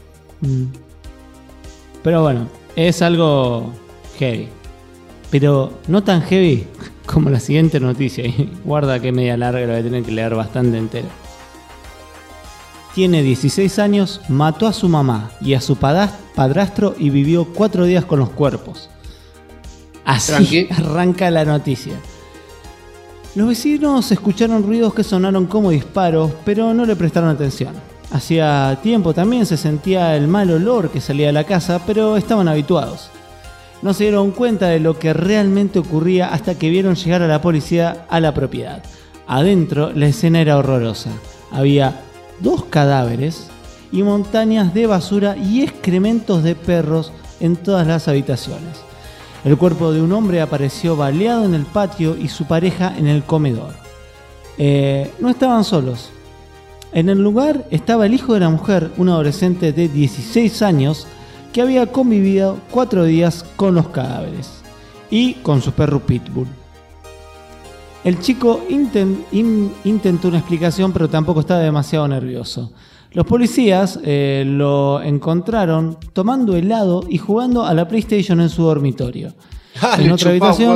Pero bueno, es algo heavy. Pero no tan heavy como la siguiente noticia. Guarda que media larga, la voy a tener que leer bastante entera. Tiene 16 años, mató a su mamá y a su padrastro y vivió 4 días con los cuerpos. Así arranca la noticia. Los vecinos escucharon ruidos que sonaron como disparos, pero no le prestaron atención. Hacía tiempo también se sentía el mal olor que salía de la casa, pero estaban habituados. No se dieron cuenta de lo que realmente ocurría hasta que vieron llegar a la policía a la propiedad. Adentro la escena era horrorosa. Había 2 cadáveres y montañas de basura y excrementos de perros en todas las habitaciones. El cuerpo de un hombre apareció baleado en el patio y su pareja en el comedor. No estaban solos. En el lugar estaba el hijo de la mujer, un adolescente de 16 años que había convivido 4 días con los cadáveres y con su perro Pitbull. El chico intentó una explicación, pero tampoco estaba demasiado nervioso. Los policías lo encontraron tomando helado y jugando a la PlayStation en su dormitorio. En otra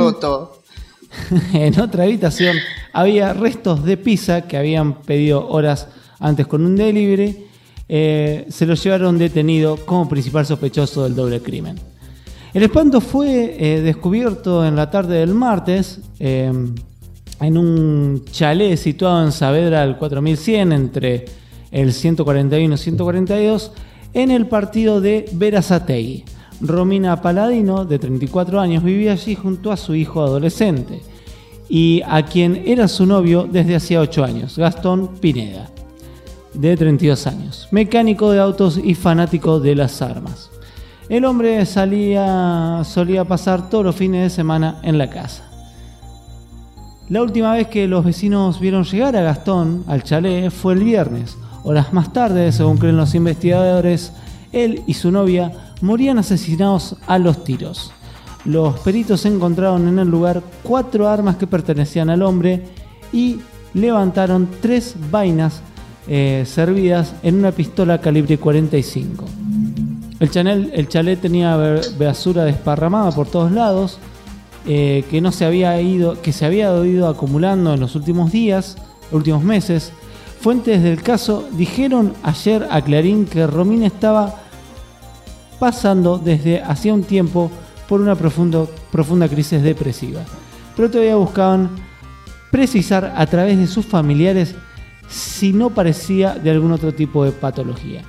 habitación había restos de pizza que habían pedido horas antes con un delivery. Se lo llevaron detenido como principal sospechoso del doble crimen. El espanto fue descubierto en la tarde del martes en un chalet situado en Saavedra al 4100 entre el 141 y 142 en el partido de Berazategui. Romina Paladino, de 34 años, vivía allí junto a su hijo adolescente y a quien era su novio desde hacía 8 años, Gastón Pineda, de 32 años, mecánico de autos y fanático de las armas. El hombre solía pasar todos los fines de semana en la casa. La última vez que los vecinos vieron llegar a Gastón al chalet fue el viernes. Horas más tarde, según creen los investigadores, él y su novia morían asesinados a los tiros. Los peritos encontraron en el lugar 4 armas que pertenecían al hombre y levantaron 3 vainas servidas en una pistola calibre 45. El chalet tenía basura desparramada por todos lados, que se había ido acumulando en los últimos meses. Fuentes del caso dijeron ayer a Clarín que Romina estaba pasando desde hacía un tiempo por una profunda crisis depresiva, pero todavía buscaban precisar a través de sus familiares si no parecía de algún otro tipo de patología.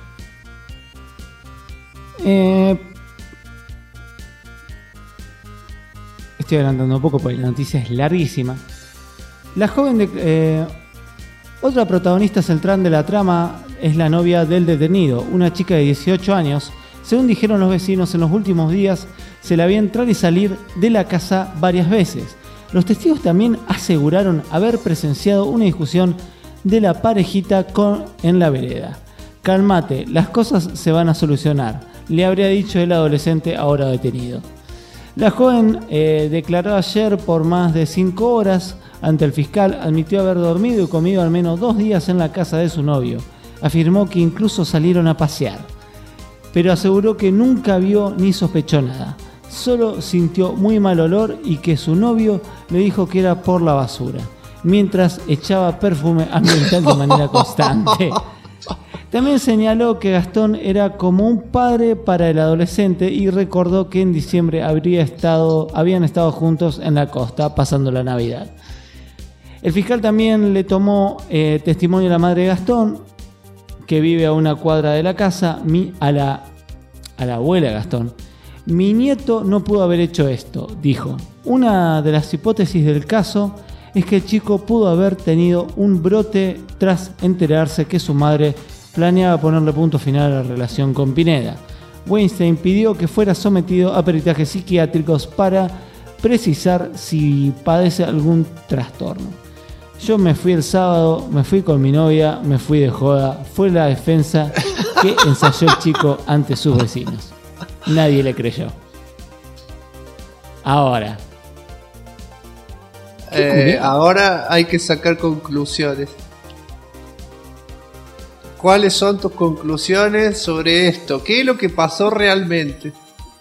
Estoy adelantando un poco porque la noticia es larguísima. La joven otra protagonista central de la trama es la novia del detenido, una chica de 18 años. Según dijeron los vecinos, en los últimos días se la veía entrar y salir de la casa varias veces. Los testigos también aseguraron haber presenciado una discusión de la parejita en la vereda. Cálmate, las cosas se van a solucionar, le habría dicho el adolescente ahora detenido. La joven declaró ayer por más de 5 horas ante el fiscal, admitió haber dormido y comido al menos 2 días en la casa de su novio. Afirmó que incluso salieron a pasear, pero aseguró que nunca vio ni sospechó nada. Solo sintió muy mal olor y que su novio le dijo que era por la basura, mientras echaba perfume ambiental de manera constante. También señaló que Gastón era como un padre para el adolescente y recordó que en diciembre habían estado juntos en la costa pasando la Navidad. El fiscal también le tomó testimonio a la madre de Gastón, que vive a una cuadra de la casa, a la abuela de Gastón. Mi nieto no pudo haber hecho esto, dijo. Una de las hipótesis del caso es que el chico pudo haber tenido un brote tras enterarse que su madre planeaba ponerle punto final a la relación con Pineda. Weinstein pidió que fuera sometido a peritajes psiquiátricos para precisar si padece algún trastorno. Yo me fui el sábado, me fui con mi novia, me fui de joda. Fue la defensa que ensayó el chico ante sus vecinos. Nadie le creyó. Ahora. Ahora hay que sacar conclusiones. ¿Cuáles son tus conclusiones sobre esto? ¿Qué es lo que pasó realmente?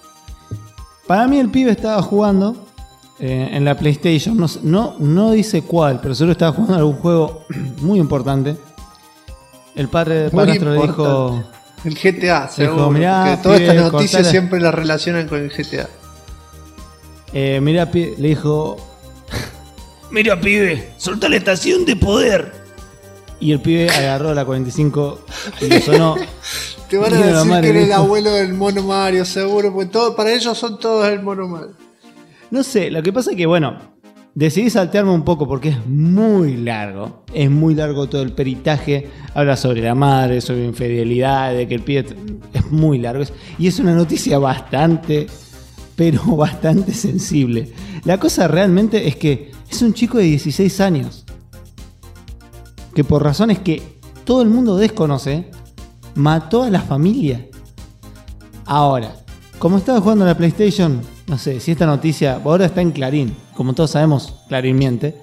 Para mí el pibe estaba jugando en la PlayStation. No dice cuál, pero seguro estaba jugando algún juego muy importante. El padre de padrastro le dijo... El GTA, seguro. Mirá, que todas pibe, estas noticias siempre las relacionan con el GTA. Mirá, pibe, le dijo... Mira, pibe, soltá la estación de poder. Y el pibe agarró la 45 y le sonó. Te van a decir que eres el abuelo del Mono Mario, seguro, porque para ellos son todos el Mono Mario. No sé, lo que pasa es que, bueno, decidí saltearme un poco porque es muy largo. Es muy largo todo el peritaje. Habla sobre la madre, sobre infidelidad, de que el pibe es muy largo. Y es una noticia bastante, pero bastante sensible. La cosa realmente es que es un chico de 16 años. Que por razones que todo el mundo desconoce, mató a la familia. Ahora, como estaba jugando a la PlayStation, no sé, si esta noticia ahora está en Clarín, como todos sabemos, Clarín miente,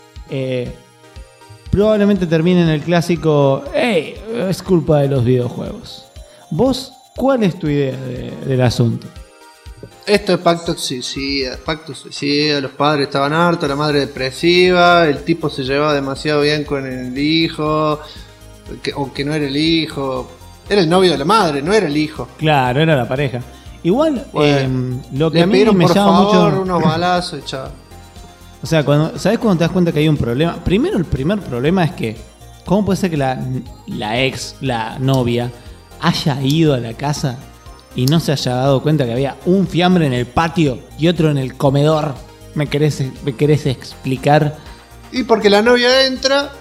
probablemente termine en el clásico, ¡hey! Es culpa de los videojuegos. ¿Vos cuál es tu idea del asunto? Esto es pacto suicida, los padres estaban hartos, la madre depresiva, el tipo se llevaba demasiado bien con el hijo, o que no era el hijo, era el novio de la madre, no era el hijo. Claro, era la pareja. Igual, bueno, lo que a mí me llama mucho... unos balazos y chao. O sea, ¿sabés cuando te das cuenta que hay un problema? Primero, el primer problema es que, ¿cómo puede ser que la novia, haya ido a la casa y no se haya dado cuenta que había un fiambre en el patio y otro en el comedor? ¿Me querés explicar? Y porque la novia entra,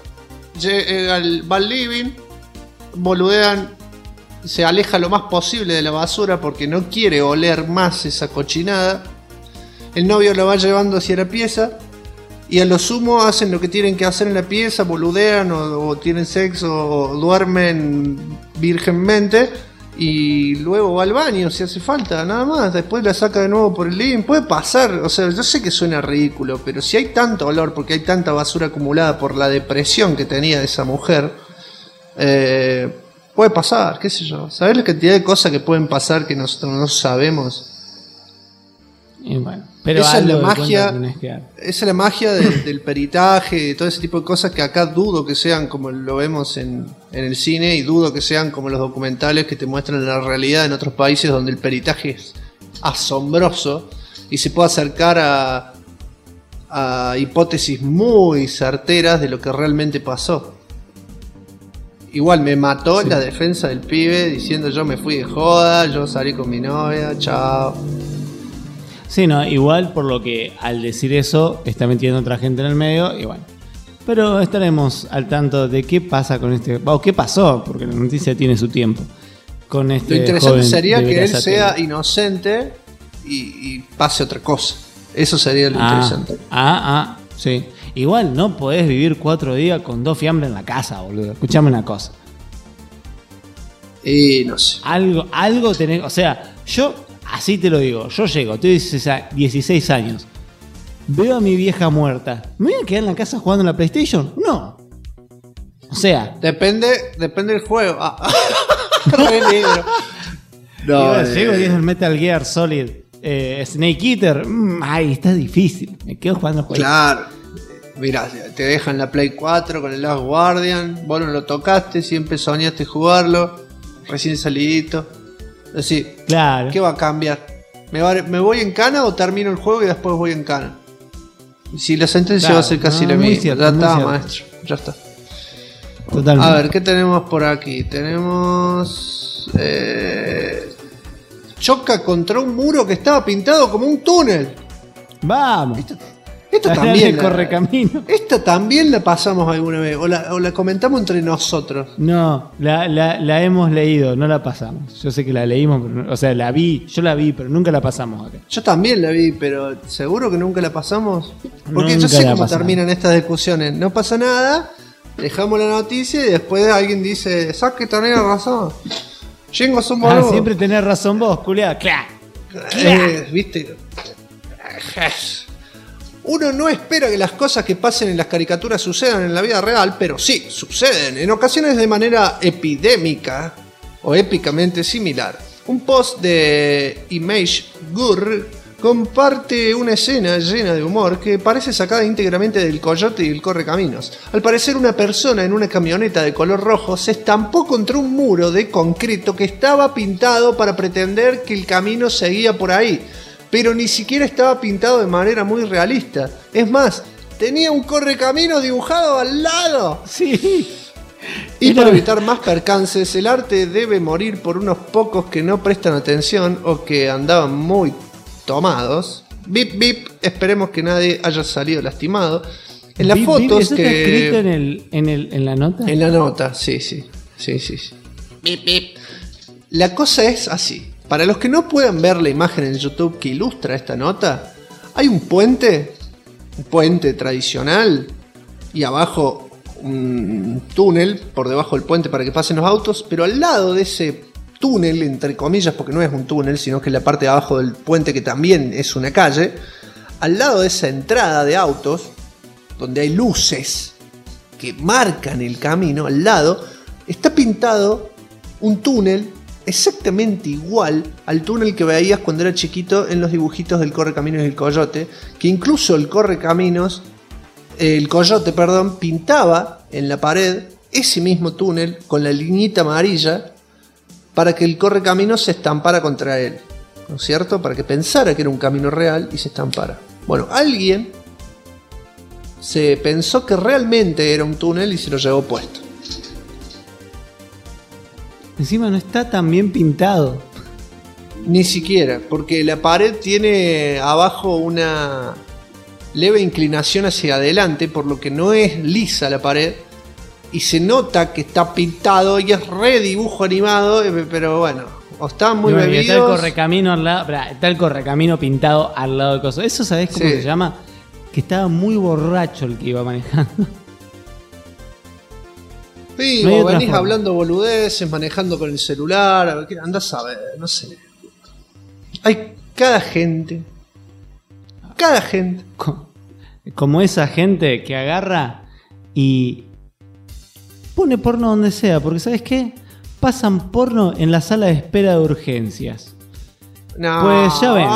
va al living, boludean, se aleja lo más posible de la basura porque no quiere oler más esa cochinada. El novio la va llevando hacia la pieza y a lo sumo hacen lo que tienen que hacer en la pieza, boludean o tienen sexo o duermen virgenmente. Y luego va al baño si hace falta, nada más. Después la saca de nuevo por el living. Puede pasar, o sea, yo sé que suena ridículo, pero si hay tanto olor porque hay tanta basura acumulada por la depresión que tenía esa mujer, puede pasar, qué sé yo. ¿Sabés la cantidad de cosas que pueden pasar que nosotros no sabemos? Y bueno, pero esa es la magia, dar. del peritaje, de todo ese tipo de cosas que acá dudo que sean como lo vemos en el cine y dudo que sean como los documentales que te muestran la realidad en otros países donde el peritaje es asombroso y se puede acercar a hipótesis muy certeras de lo que realmente pasó. Igual me mató la defensa del pibe diciendo yo me fui de joda, yo salí con mi novia, chao. Sí, no, igual por lo que al decir eso está metiendo otra gente en el medio y bueno. Pero estaremos al tanto de qué pasa con este... o qué pasó, porque la noticia tiene su tiempo. Con este Lo interesante joven sería de que él Berazategui. sea inocente y pase otra cosa. Eso sería lo interesante. Sí. Igual no podés vivir 4 días con 2 fiambres en la casa, boludo. Escuchame una cosa. Y no sé. Algo tenés... O sea, yo, así te lo digo, yo llego, tengo 16 años. Veo a mi vieja muerta. ¿Me voy a quedar en la casa jugando en la PlayStation? No. O sea... Depende del juego. Re negro. No, llego y es el Metal Gear Solid Snake Eater. Ay, está difícil. Me quedo jugando juegos. Claro. Mirá, te dejan la Play 4 con el Last Guardian. Vos no lo tocaste, siempre soñaste jugarlo. Recién salidito. Así. Claro. ¿Qué va a cambiar? ¿Me voy en cana o termino el juego y después voy en cana? Si la sentencia Claro, va a ser casi la muy misma. cierto, Ya muy está, cierto. maestro. Ya está. Totalmente. A ver, ¿qué tenemos por aquí? Tenemos... choca contra un muro que estaba pintado como un túnel. Vamos. Esto La también. de Correcamino. Esta también la pasamos alguna vez. O la comentamos entre nosotros. No, la hemos leído, no la pasamos. Yo sé que la leímos, pero o sea, la vi, yo la vi, pero nunca la pasamos acá. Yo también la vi, pero ¿seguro que nunca la pasamos? Porque Nunca yo sé la cómo pasamos. terminan estas discusiones. No pasa nada, dejamos la noticia y después alguien dice, ¿sabes que tenés razón? Jingo es un boludo. Siempre tenés razón vos, culiado. ¡Clac! ¿Viste? Uno no espera que las cosas que pasen en las caricaturas sucedan en la vida real, pero sí, suceden, en ocasiones de manera epidémica o épicamente similar. Un post de Image Gur comparte una escena llena de humor que parece sacada íntegramente del Coyote y el Correcaminos. Al parecer, una persona en una camioneta de color rojo se estampó contra un muro de concreto que estaba pintado para pretender que el camino seguía por ahí. Pero ni siquiera estaba pintado de manera muy realista. Es más, tenía un correcaminos dibujado al lado. Sí. Y para evitar más percances, el arte debe morir por unos pocos que no prestan atención o que andaban muy tomados. Bip, bip, esperemos que nadie haya salido lastimado. En las fotos ¿Eso que... está escrito en la nota? En la nota, sí. Bip, bip. La cosa es así. Para los que no puedan ver la imagen en YouTube que ilustra esta nota, hay un puente tradicional, y abajo un túnel por debajo del puente para que pasen los autos, pero al lado de ese túnel, entre comillas, porque no es un túnel, sino que es la parte de abajo del puente que también es una calle, al lado de esa entrada de autos, donde hay luces que marcan el camino, al lado está pintado un túnel exactamente igual al túnel que veías cuando era chiquito en los dibujitos del Correcaminos y el Coyote, que incluso el Coyote, pintaba en la pared ese mismo túnel con la liñita amarilla para que el Correcaminos se estampara contra él, ¿no es cierto? Para que pensara que era un camino real y se estampara. Bueno, alguien se pensó que realmente era un túnel y se lo llevó puesto. Encima no está tan bien pintado. Ni siquiera, porque la pared tiene abajo una leve inclinación hacia adelante, por lo que no es lisa la pared, y se nota que está pintado y es re dibujo animado, pero bueno, o estaban muy Bueno, y bebidos. está el correcamino al lado, está el correcamino pintado al lado de cosas. ¿Eso sabés cómo Sí. se llama? Que estaba muy borracho el que iba manejando. Sí, No hay o otra venís forma. hablando boludeces, manejando con el celular, andás a ver, no sé. Hay cada gente. Como esa gente que agarra y pone porno donde sea, porque ¿sabes qué? Pasan porno en la sala de espera de urgencias. No. Pues ya ven.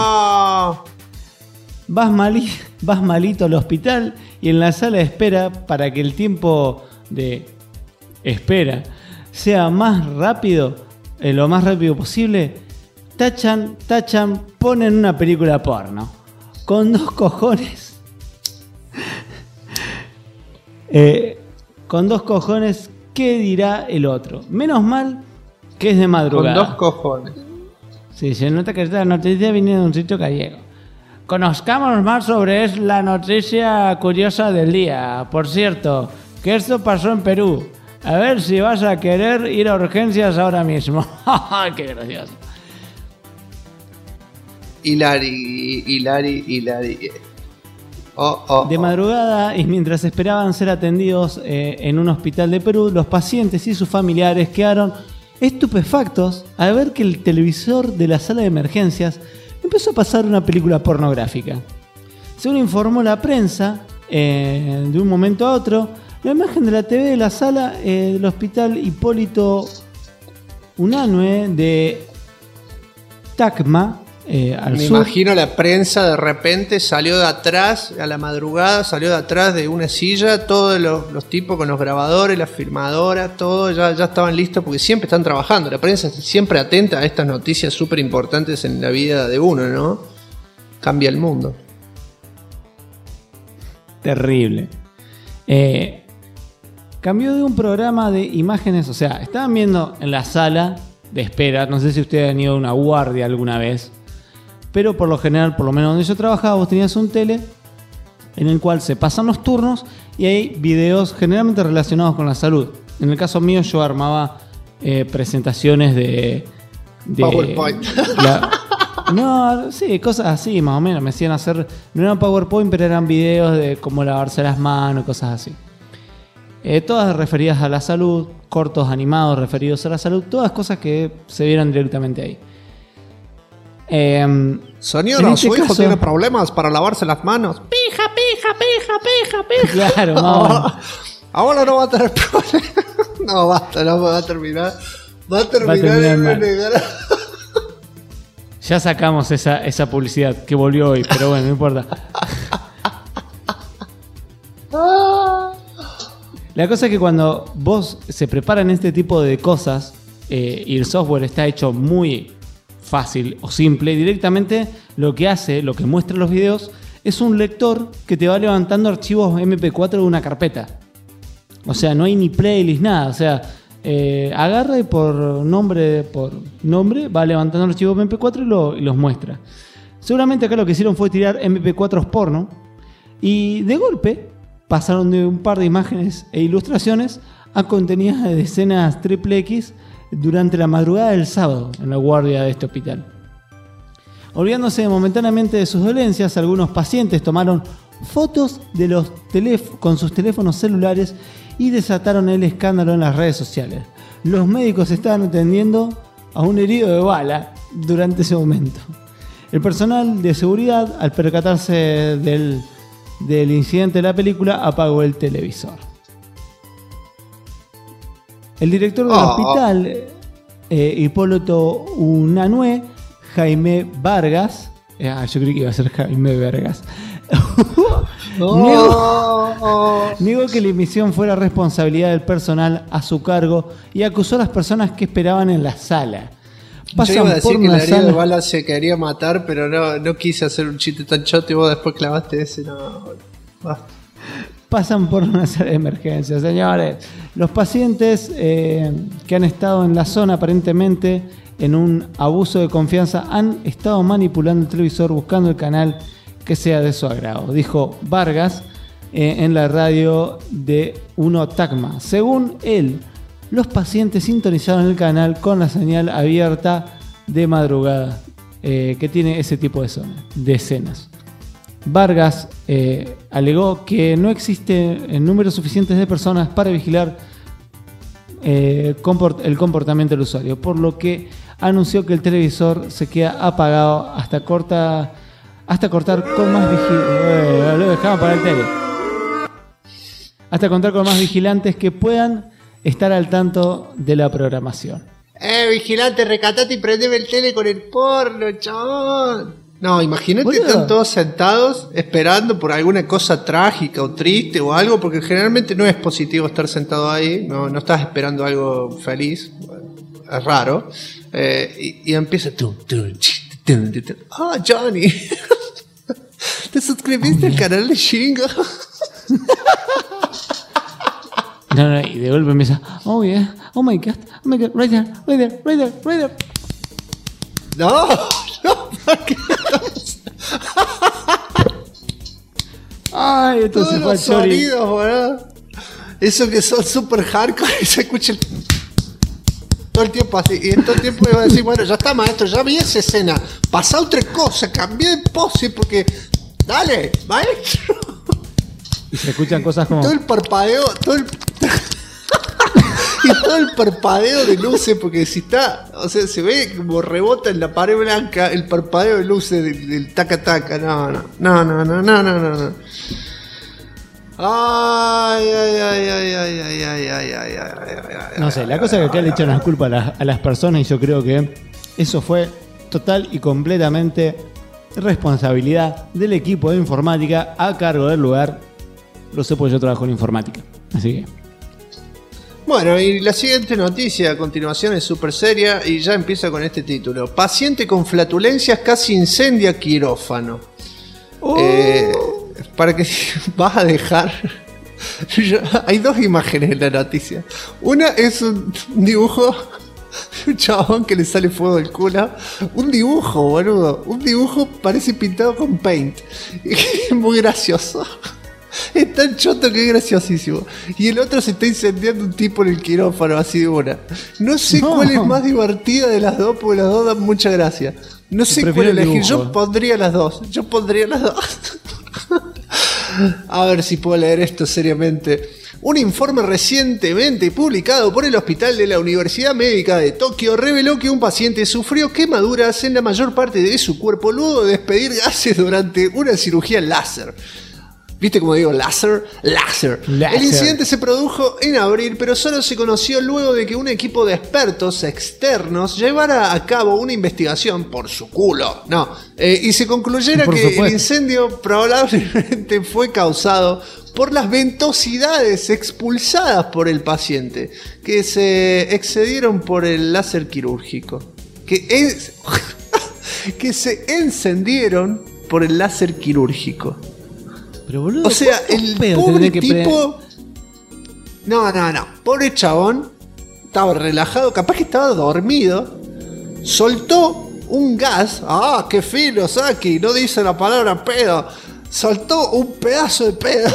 Vas malito al hospital y en la sala de espera, para que el tiempo de espera sea más rápido, lo más rápido posible, tachan, ponen una película porno con 2 cojones. Con 2 cojones ¿qué dirá el otro? Menos mal que es de madrugada. Con 2 cojones. Sí, se nota que esta noticia viene de un sitio gallego. Conozcamos más sobre la noticia curiosa del día. Por cierto, que esto pasó en Perú. A ver si vas a querer ir a urgencias ahora mismo. ¡Qué gracioso! Hilari. De madrugada y mientras esperaban ser atendidos en un hospital de Perú, los pacientes y sus familiares quedaron estupefactos al ver que el televisor de la sala de emergencias empezó a pasar una película pornográfica. Según informó la prensa, de un momento a otro, la imagen de la TV de la sala del hospital Hipólito Unanue de Tacna, al Me sur. imagino la prensa de repente salió de atrás, a la madrugada, salió de atrás de una silla, todos los tipos con los grabadores, las filmadoras, todos ya estaban listos porque siempre están trabajando. La prensa está siempre atenta a estas noticias súper importantes en la vida de uno, ¿no? Cambia el mundo. Terrible. Cambió de un programa de imágenes, o sea, estaban viendo en la sala de espera, no sé si ustedes han ido a una guardia alguna vez, pero por lo general, por lo menos donde yo trabajaba, vos tenías un tele en el cual se pasan los turnos y hay videos generalmente relacionados con la salud. En el caso mío yo armaba presentaciones de PowerPoint. No, sí, cosas así más o menos. Me hacían hacer, no eran PowerPoint, pero eran videos de cómo lavarse las manos, cosas así. Todas referidas a la salud, cortos animados referidos a la salud, todas cosas que se vieron directamente ahí. Señora, su hijo tiene problemas para lavarse las manos. Pija. Claro, no. Ahora no va a tener problemas. No, basta, no va a terminar. Va a terminar mal. negar. Ya sacamos esa publicidad que volvió hoy, pero bueno, no importa. La cosa es que cuando vos se preparan este tipo de cosas y el software está hecho muy fácil o simple, directamente lo que hace, lo que muestra los videos, es un lector que te va levantando archivos MP4 de una carpeta. O sea, no hay ni playlist, nada. O sea, agarra y por nombre va levantando los archivos MP4 y los muestra. Seguramente acá lo que hicieron fue tirar MP4s porno y de golpe pasaron de un par de imágenes e ilustraciones a contenidas de escenas XXX durante la madrugada del sábado en la guardia de este hospital. Olvidándose momentáneamente de sus dolencias, algunos pacientes tomaron fotos de con sus teléfonos celulares y desataron el escándalo en las redes sociales. Los médicos estaban atendiendo a un herido de bala durante ese momento. El personal de seguridad, al percatarse del incidente de la película, apagó el televisor. El director del hospital, Hipólito Unanue, Jaime Vargas, yo creí que iba a ser Jaime Vargas, negó que la emisión fuera responsabilidad del personal a su cargo y acusó a las personas que esperaban en la sala. Yo iba a decir que el herido de bala se quería matar, pero no quise hacer un chiste tan choto y vos después clavaste ese. Pasan por una sala de emergencia, señores. Los pacientes que han estado en la zona aparentemente en un abuso de confianza han estado manipulando el televisor buscando el canal que sea de su agrado, dijo Vargas en la radio de Uno Tacna. Según él, los pacientes sintonizaron el canal con la señal abierta de madrugada que tiene ese tipo de escenas. Vargas alegó que no existe números suficientes de personas para vigilar el comportamiento del usuario, por lo que anunció que el televisor se queda apagado hasta cortar con más lo dejamos para el tele. Hasta contar con más vigilantes que puedan estar al tanto de la programación. Vigilante, recatate y prendeme el tele con el porno, chabón. No, imagínate, están todos sentados esperando por alguna cosa trágica o triste o algo, porque generalmente no es positivo estar sentado ahí, no estás esperando algo feliz, es raro. Y empieza Johnny, ¿te suscribiste al canal de Shingo? No, y de golpe empieza, oh yeah, oh my god, right there. No, ¿por qué? Ay, esto Todos se fue al los chori. sonidos, boludo. Eso que son super hardcore y se escucha todo el tiempo así. Y en todo el tiempo iba a decir, bueno, ya está, maestro, ya vi esa escena. Pasá otra cosa, cambié de pose porque... Dale, maestro. Y se escuchan cosas como... Todo el parpadeo, y todo el parpadeo de luces, porque si está, o sea, se ve como rebota en la pared blanca el parpadeo de luces del taca-taca. No. Ay. No sé, la cosa que acá le echan las culpas a las personas y yo creo que eso fue total y completamente responsabilidad del equipo de informática a cargo del lugar. Lo sé porque yo trabajo en informática, así que... Bueno, y la siguiente noticia a continuación es súper seria y ya empieza con este título. Paciente con flatulencias casi incendia quirófano. Para que vas a dejar... Hay dos imágenes en la noticia. Una es un dibujo... Un chabón que le sale fuego del culo. Un dibujo, boludo. Un dibujo parece pintado con paint. Es muy gracioso. Es tan choto que es graciosísimo. Y el otro se está incendiando un tipo en el quirófano, así de una. No sé cuál es más divertida de las dos, porque las dos dan mucha gracia. No sé cuál elegir. Yo pondría las dos. A ver si puedo leer esto seriamente. Un informe recientemente publicado por el Hospital de la Universidad Médica de Tokio reveló que un paciente sufrió quemaduras en la mayor parte de su cuerpo luego de despedir gases durante una cirugía láser. ¿Viste cómo digo láser? Láser. El incidente se produjo en abril, pero solo se conoció luego de que un equipo de expertos externos llevara a cabo una investigación por su culo. Y se concluyera que el incendio probablemente fue causado por las ventosidades expulsadas por el paciente, que se excedieron por el láser quirúrgico. Que se encendieron por el láser quirúrgico. Pero boludo, o sea, el pobre tipo... No. Pobre chabón. Estaba relajado. Capaz que estaba dormido. Soltó un gas. Ah, qué fino, Saki. No dice la palabra pedo. Soltó un pedazo de pedo.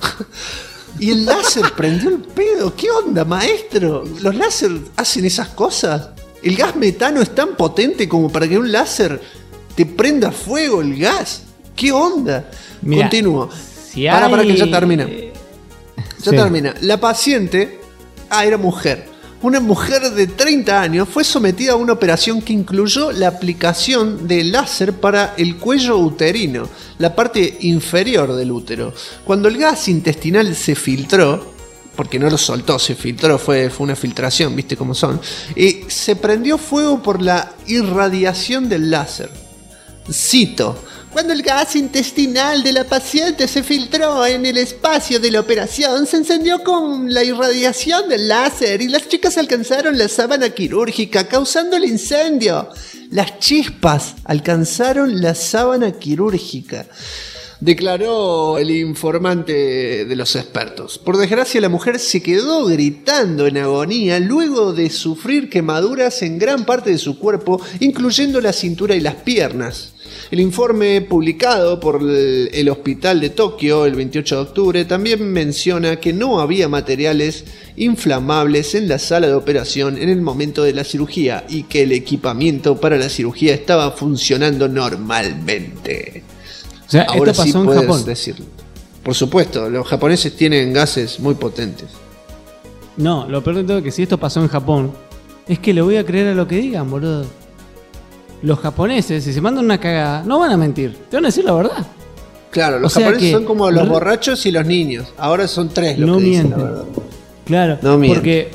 Y el láser prendió el pedo. ¿Qué onda, maestro? ¿Los láser hacen esas cosas? ¿El gas metano es tan potente como para que un láser te prenda fuego el gas? ¿Qué onda? Mirá, continúo. Para que ya termina. Termina. La paciente era mujer. Una mujer de 30 años fue sometida a una operación que incluyó la aplicación de láser para el cuello uterino, la parte inferior del útero. Cuando el gas intestinal se filtró, porque no lo soltó, se filtró, fue una filtración, viste cómo son, y se prendió fuego por la irradiación del láser. Cito: cuando el gas intestinal de la paciente se filtró en el espacio de la operación, se encendió con la irradiación del láser y las chicas alcanzaron la sábana quirúrgica, causando el incendio. Las chispas alcanzaron la sábana quirúrgica, declaró el informante de los expertos. Por desgracia, la mujer se quedó gritando en agonía luego de sufrir quemaduras en gran parte de su cuerpo, incluyendo la cintura y las piernas. El informe publicado por el Hospital de Tokio el 28 de octubre también menciona que no había materiales inflamables en la sala de operación en el momento de la cirugía y que el equipamiento para la cirugía estaba funcionando normalmente. O sea, ahora esto sí pasó en puedes Japón. decirlo. Por supuesto, los japoneses tienen gases muy potentes. No, lo peor de todo es que si esto pasó en Japón, es que le voy a creer a lo que digan, boludo. Los japoneses, si se mandan una cagada, no van a mentir, te van a decir la verdad. Claro, los japoneses son como los borrachos y los niños. Ahora son tres los que dicen la verdad. Claro, no mienten. Porque,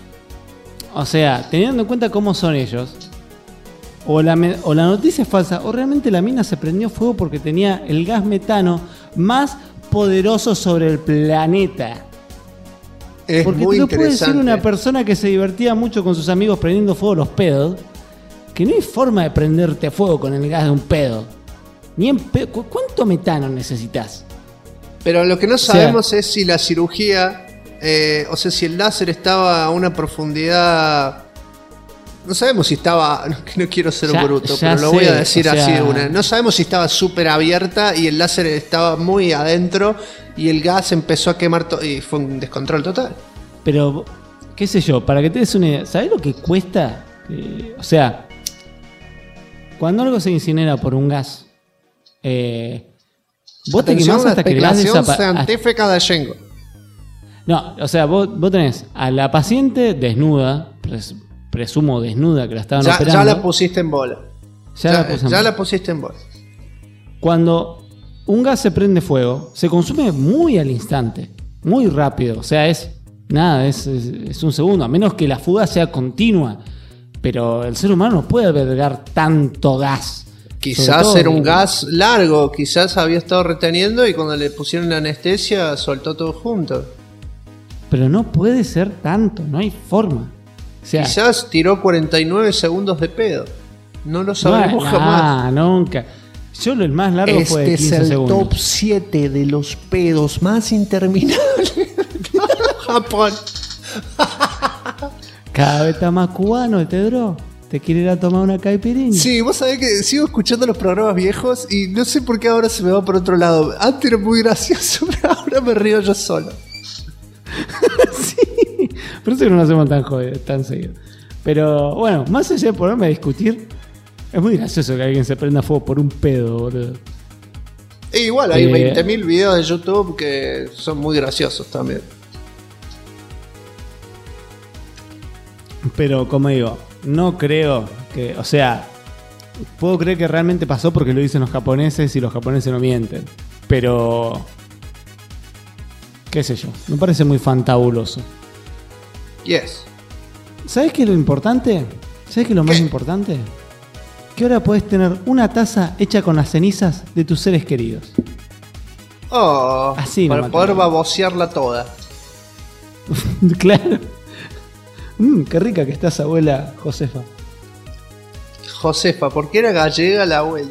o sea, teniendo en cuenta cómo son ellos, o la noticia es falsa, o realmente la mina se prendió fuego porque tenía el gas metano más poderoso sobre el planeta. Es porque muy te lo puede interesante. decir una persona que se divertía mucho con sus amigos prendiendo fuego los pedos, que no hay forma de prenderte fuego con el gas de un pedo. Ni en ¿Cuánto metano necesitas? Pero lo que no sabemos es si la cirugía O sea, si el láser estaba a una profundidad... No sabemos si estaba... No quiero ser un bruto, pero lo voy a decir así de una. No sabemos si estaba súper abierta y el láser estaba muy adentro y el gas empezó a quemar todo y fue un descontrol total. Pero, qué sé yo, para que te des una idea, ¿sabés lo que cuesta? O sea, cuando algo se incinera por un gas, vos te quemás hasta que el gas desaparece. Científica de Shengo. No, o sea, vos tenés a la paciente desnuda, presumo desnuda, que la estaban operando. Ya la pusiste en bola. Ya la pusiste en bola. Cuando un gas se prende fuego, se consume muy al instante, muy rápido. O sea, es un segundo, a menos que la fuga sea continua. Pero el ser humano no puede albergar tanto gas. Quizás era un gas largo, quizás había estado reteniendo y cuando le pusieron la anestesia soltó todo junto. Pero no puede ser tanto, no hay forma. O sea, quizás tiró 49 segundos de pedo. No lo sabremos jamás. Nunca. Yo el más largo fue de 15 segundos. Este es el top 7 de los pedos más interminables de Japón. Cada vez está más cubano este bro. ¿Te quiere ir a tomar una caipirinha? Sí, vos sabés que sigo escuchando los programas viejos y no sé por qué ahora se me va por otro lado. Antes era muy gracioso, pero ahora me río yo solo. Sí, por eso no nos hacemos tan seguido. Pero bueno, más allá de ponerme a discutir, es muy gracioso que alguien se prenda fuego por un pedo, boludo. E igual, hay 20.000 videos de YouTube que son muy graciosos también. Pero como digo, no creo que, o sea, puedo creer que realmente pasó porque lo dicen los japoneses y los japoneses no mienten. Pero, qué sé yo, me parece muy fantabuloso. Yes. ¿Sabes qué es lo importante? ¿Sabes qué es lo más importante? Que ahora podés tener una taza hecha con las cenizas de tus seres queridos. Oh, así para poder babosearla toda. Claro. Qué rica que estás, abuela Josefa. Josefa, ¿por qué era gallega la abuela?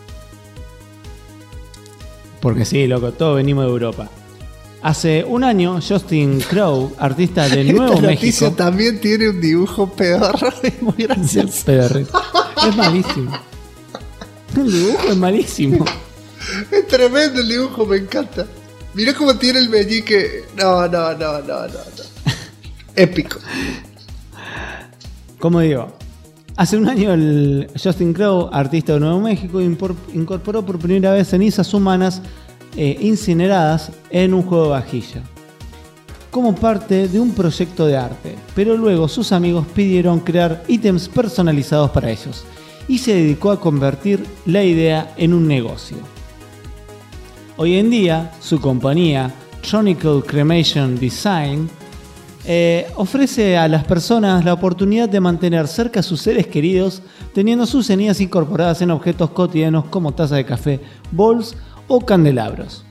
Porque sí, loco, todos venimos de Europa. Hace un año, Justin Crow, artista de Nuevo Esta México... noticia también tiene un dibujo pedorro y muy gracioso. Pedorrito. Es malísimo. El dibujo es malísimo. Es tremendo el dibujo, me encanta. Mirá cómo tiene el meñique. No. Épico. Como digo, hace un año el Justin Crow, artista de Nuevo México, incorporó por primera vez cenizas humanas incineradas en un juego de vajilla, como parte de un proyecto de arte, pero luego sus amigos pidieron crear ítems personalizados para ellos y se dedicó a convertir la idea en un negocio. Hoy en día, su compañía, Chronicle Cremation Design, ofrece a las personas la oportunidad de mantener cerca a sus seres queridos teniendo sus cenizas incorporadas en objetos cotidianos como tazas de café, bols o candelabros.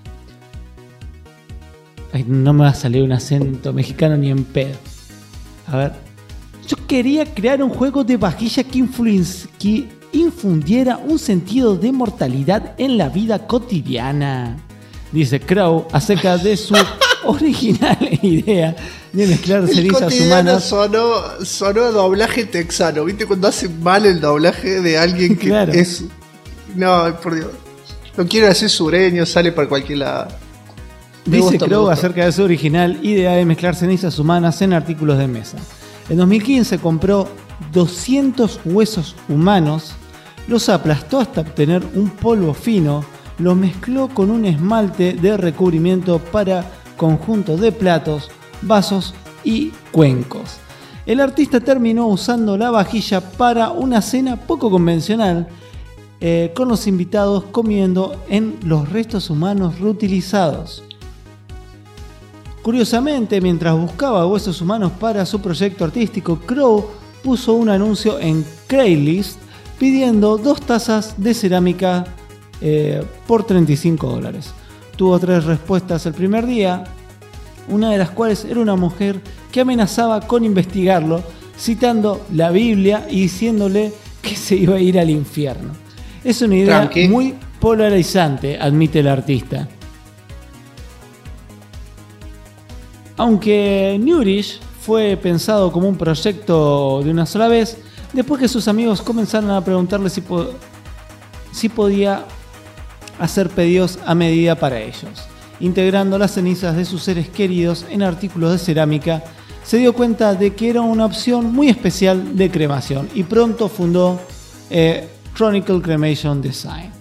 Ay, no me va a salir un acento mexicano ni en pedo. A ver. Yo quería crear un juego de vajilla que infundiera un sentido de mortalidad en la vida cotidiana, dice Crow acerca de su original idea de mezclar cenizas humanas. Sonó a doblaje texano. ¿Viste cuando hacen mal el doblaje de alguien que claro. Es... No, por Dios. No quiero decir sureño, sale para cualquier lado. Dice Crow acerca de su original idea de mezclar cenizas humanas en artículos de mesa. En 2015 compró 200 huesos humanos, los aplastó hasta obtener un polvo fino, lo mezcló con un esmalte de recubrimiento para conjuntos de platos, vasos y cuencos. El artista terminó usando la vajilla para una cena poco convencional, con los invitados comiendo en los restos humanos reutilizados. Curiosamente, mientras buscaba huesos humanos para su proyecto artístico, Crow puso un anuncio en Craigslist pidiendo 2 tazas de cerámica por $35. Tuvo 3 respuestas el primer día, una de las cuales era una mujer que amenazaba con investigarlo, citando la Biblia y diciéndole que se iba a ir al infierno. Es una idea muy polarizante, admite el artista. Aunque Newrish fue pensado como un proyecto de una sola vez, después que sus amigos comenzaron a preguntarle si podía hacer pedidos a medida para ellos, integrando las cenizas de sus seres queridos en artículos de cerámica, se dio cuenta de que era una opción muy especial de cremación y pronto fundó Chronicle Cremation Design.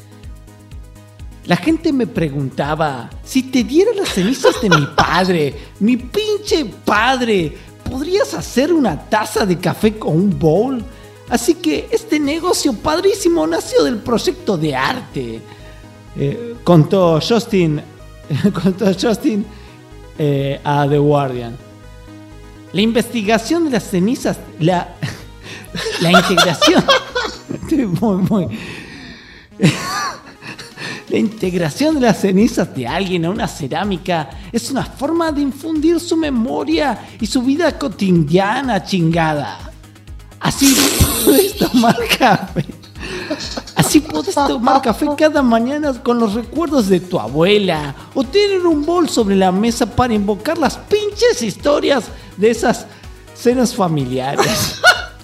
La gente me preguntaba, si te diera las cenizas de mi padre, mi pinche padre, ¿podrías hacer una taza de café con un bowl? Así que este negocio padrísimo nació del proyecto de arte. Contó Justin a The Guardian. La investigación de las cenizas, la integración, la integración de las cenizas de alguien a una cerámica es una forma de infundir su memoria y su vida cotidiana, chingada. Así puedes tomar café. Así puedes tomar café cada mañana con los recuerdos de tu abuela o tener un bol sobre la mesa para invocar las pinches historias de esas cenas familiares.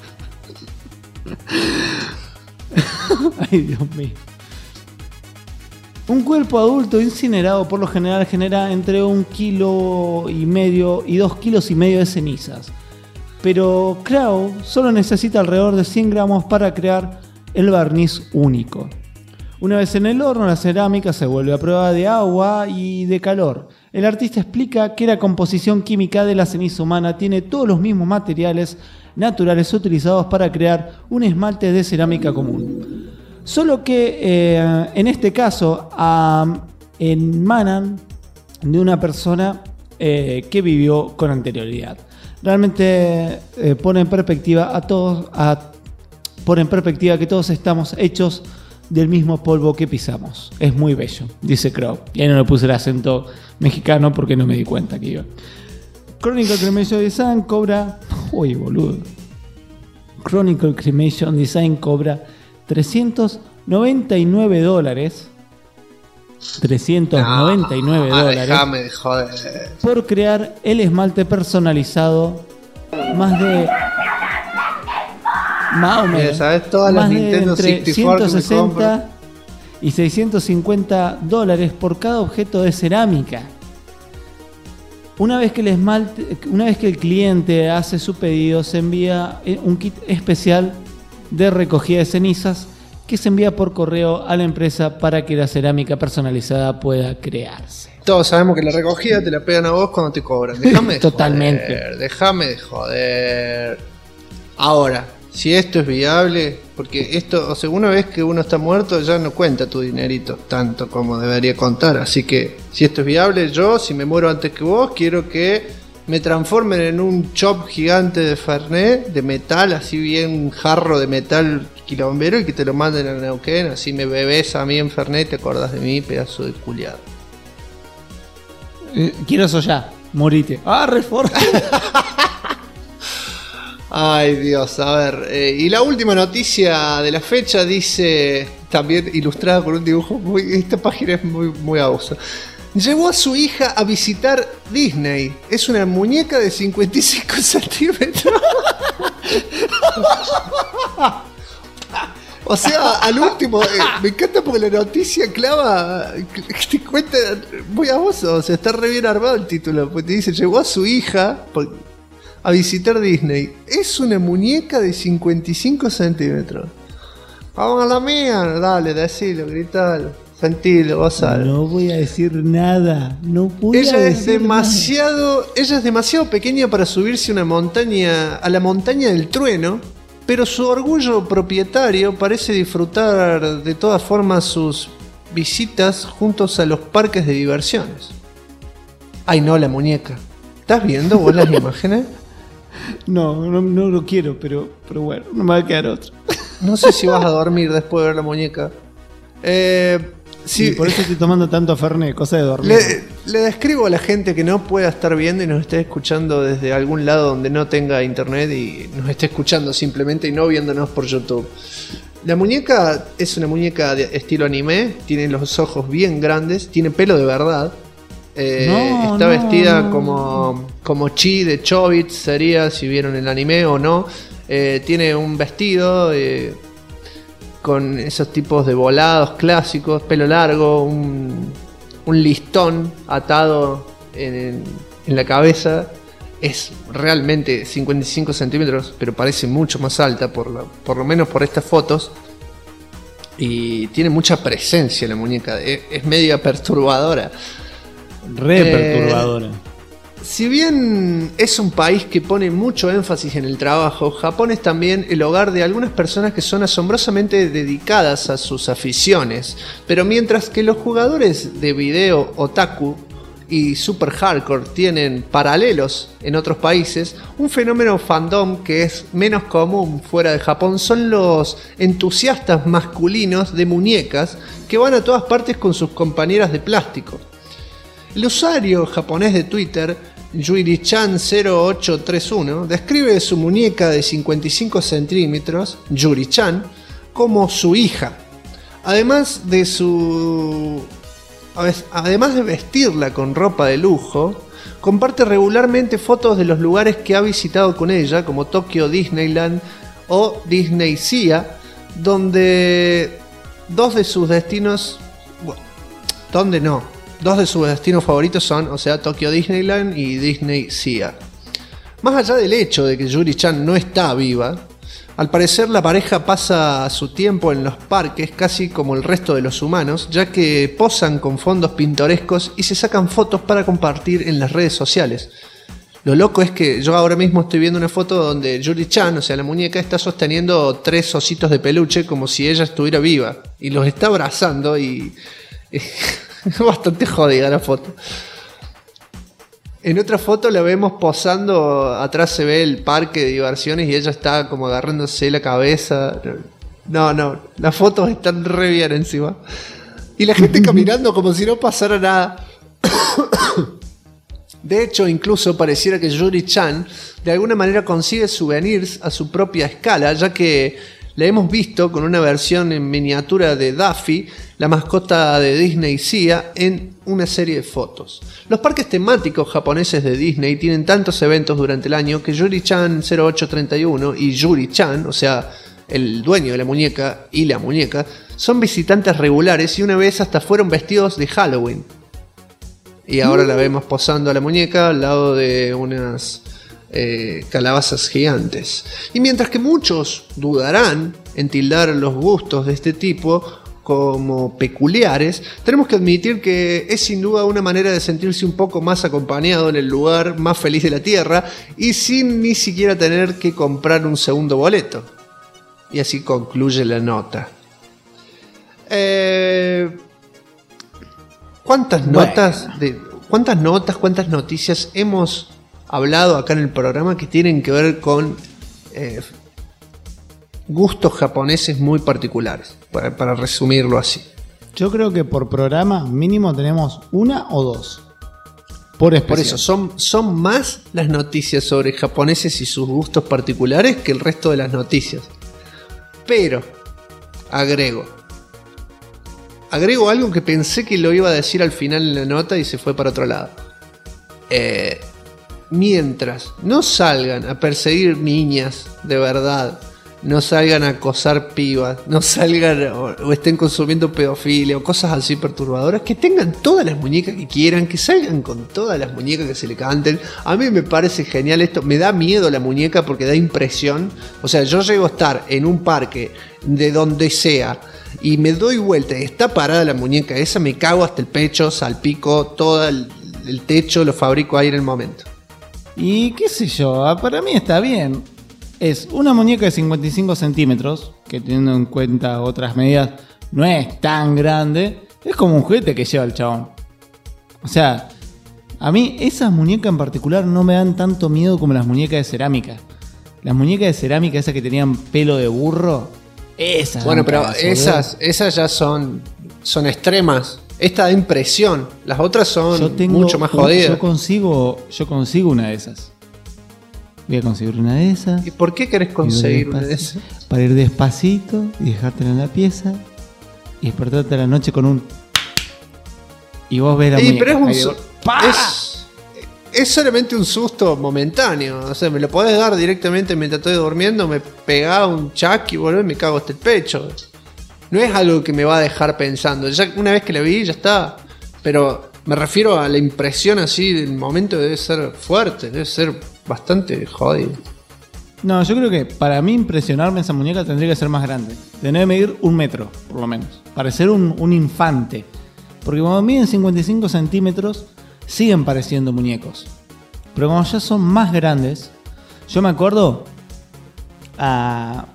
Ay, Dios mío. Un cuerpo adulto incinerado por lo general genera entre 1,5 kilos y 2,5 kilos de cenizas. Pero Crow solo necesita alrededor de 100 gramos para crear el barniz único. Una vez en el horno, la cerámica se vuelve a prueba de agua y de calor. El artista explica que la composición química de la ceniza humana tiene todos los mismos materiales naturales utilizados para crear un esmalte de cerámica común. Solo que en este caso emanan de una persona que vivió con anterioridad. Realmente pone en perspectiva que todos estamos hechos del mismo polvo que pisamos. Es muy bello, dice Crow. Y ahí no le puse el acento mexicano porque no me di cuenta que iba. Chronicle Cremation Design cobra... Uy, boludo. Chronicle Cremation Design cobra $399. $399 Déjame de joder. por crear el esmalte personalizado más o menos, ¿sabes? Todas más las de Nintendo entre 64 que me compro. $160 y $650 por cada objeto de cerámica. Una vez que el cliente hace su pedido, se envía un kit especial de recogida de cenizas que se envía por correo a la empresa para que la cerámica personalizada pueda crearse. Todos sabemos que la recogida te la pegan a vos cuando te cobran. Déjame de Totalmente. joder, déjame de joder. Ahora, si esto es viable, porque esto, o sea, una vez que uno está muerto ya no cuenta tu dinerito tanto como debería contar. Así que, si esto es viable, yo, si me muero antes que vos, quiero que me transformen en un chop gigante de Fernet, de metal, así bien jarro de metal quilombero, y que te lo manden a Neuquén, así me bebés a mí en Fernet, te acordás de mí, pedazo de culiado. Quiero eso ya, morite. Reforma. Ay Dios, a ver, y la última noticia de la fecha dice, también ilustrada con un dibujo esta página es muy abusa. Llevó a su hija a visitar Disney. Es una muñeca de 55 centímetros. O sea, al último, me encanta porque la noticia clava, te cuenta muy abuso, o sea, está re bien armado el título, porque te dice, llevó a su hija a visitar Disney. Es una muñeca de 55 centímetros. Vamos a la mía, dale, decilo, gritalo, sentilo, gozalo. No voy a decir nada, no voy ella a es decir demasiado, ella es demasiado pequeña para subirse a la montaña del trueno, pero su orgullo propietario parece disfrutar de todas formas sus visitas juntos a los parques de diversiones. Ay no, la muñeca. ¿Estás viendo vos las imágenes? No lo quiero, pero bueno, no me va a quedar otro. No sé si vas a dormir después de ver la muñeca. Sí, por eso estoy tomando tanto Fernet, cosa de dormir. Le describo a la gente que no pueda estar viendo y nos esté escuchando desde algún lado donde no tenga internet y nos esté escuchando simplemente y no viéndonos por YouTube. La muñeca es una muñeca de estilo anime, tiene los ojos bien grandes, tiene pelo de verdad, Está vestida como Chi de Chobits, sería, si vieron el anime o no. Tiene un vestido con esos tipos de volados clásicos, pelo largo, un listón atado en la cabeza. Es realmente 55 centímetros, pero parece mucho más alta, por lo menos por estas fotos. Y tiene mucha presencia la muñeca, es media perturbadora. Perturbadora. Si bien es un país que pone mucho énfasis en el trabajo, Japón es también el hogar de algunas personas que son asombrosamente dedicadas a sus aficiones. Pero mientras que los jugadores de video otaku y super hardcore tienen paralelos en otros países, un fenómeno fandom que es menos común fuera de Japón son los entusiastas masculinos de muñecas que van a todas partes con sus compañeras de plástico. El usuario japonés de Twitter, Yuri-chan0831, describe su muñeca de 55 centímetros, Yuri-chan, como su hija. Además de vestirla con ropa de lujo, comparte regularmente fotos de los lugares que ha visitado con ella, como Tokyo Disneyland o Disney Sea, donde dos de sus destinos favoritos son, Tokyo Disneyland y Disney Sea. Más allá del hecho de que Yuri-chan no está viva, al parecer la pareja pasa su tiempo en los parques casi como el resto de los humanos, ya que posan con fondos pintorescos y se sacan fotos para compartir en las redes sociales. Lo loco es que yo ahora mismo estoy viendo una foto donde Yuri-chan, la muñeca, está sosteniendo 3 ositos de peluche como si ella estuviera viva, y los está abrazando y es bastante jodida la foto. En otra foto la vemos posando, atrás se ve el parque de diversiones y ella está como agarrándose la cabeza. No, las fotos están re bien encima. Y la gente caminando como si no pasara nada. De hecho, incluso pareciera que Yuri-chan de alguna manera consigue souvenirs a su propia escala, ya que la hemos visto con una versión en miniatura de Daffy, la mascota de Disney Sea, en una serie de fotos. Los parques temáticos japoneses de Disney tienen tantos eventos durante el año que Yuri-chan 0831 y Yuri-chan, el dueño de la muñeca y la muñeca, son visitantes regulares y una vez hasta fueron vestidos de Halloween. Y ahora la vemos posando a la muñeca al lado de unas calabazas gigantes. Y mientras que muchos dudarán en tildar los gustos de este tipo como peculiares, tenemos que admitir que es sin duda una manera de sentirse un poco más acompañado en el lugar más feliz de la Tierra y sin ni siquiera tener que comprar un segundo boleto. Y así concluye la nota. ¿Cuántas noticias hemos hablado acá en el programa que tienen que ver con gustos japoneses muy particulares? Para resumirlo así. Yo creo que por programa mínimo tenemos 1 o 2. Por eso, son más las noticias sobre japoneses y sus gustos particulares que el resto de las noticias. Pero, agrego algo que pensé que lo iba a decir al final en la nota y se fue para otro lado. Mientras no salgan a perseguir niñas de verdad, no salgan a acosar pibas, no salgan o estén consumiendo pedofilia o cosas así perturbadoras, que tengan todas las muñecas que quieran, que salgan con todas las muñecas que se le canten. A mí me parece genial esto, me da miedo la muñeca porque da impresión. Yo llego a estar en un parque de donde sea y me doy vuelta y está parada la muñeca esa, me cago hasta el pecho, salpico todo el techo, lo fabrico ahí en el momento. Y qué sé yo, para mí está bien. Es una muñeca de 55 centímetros, que teniendo en cuenta otras medidas no es tan grande. Es como un juguete que lleva el chabón. A mí esas muñecas en particular no me dan tanto miedo como las muñecas de cerámica. Las muñecas de cerámica, esas que tenían pelo de burro, esas. Bueno, pero esas ya son extremas. Esta da impresión. Las otras son mucho más jodidas. Yo consigo una de esas. Voy a conseguir una de esas. ¿Y por qué querés conseguir una de esas? Para ir despacito y dejártela en la pieza y despertarte a la noche con un... Y vos ves la muñeca. Es solamente un susto momentáneo. O sea, me lo podés dar directamente mientras estoy durmiendo, me pegaba un chaki, boludo, y me cago hasta el pecho. No es algo que me va a dejar pensando. Ya una vez que la vi, ya está. Pero me refiero a la impresión así del momento, debe ser fuerte, debe ser bastante jodido. No, yo creo que para mí impresionarme esa muñeca tendría que ser más grande. Debe medir 1 metro, por lo menos. Parecer un infante. Porque cuando miden 55 centímetros, siguen pareciendo muñecos. Pero cuando ya son más grandes, yo me acuerdo a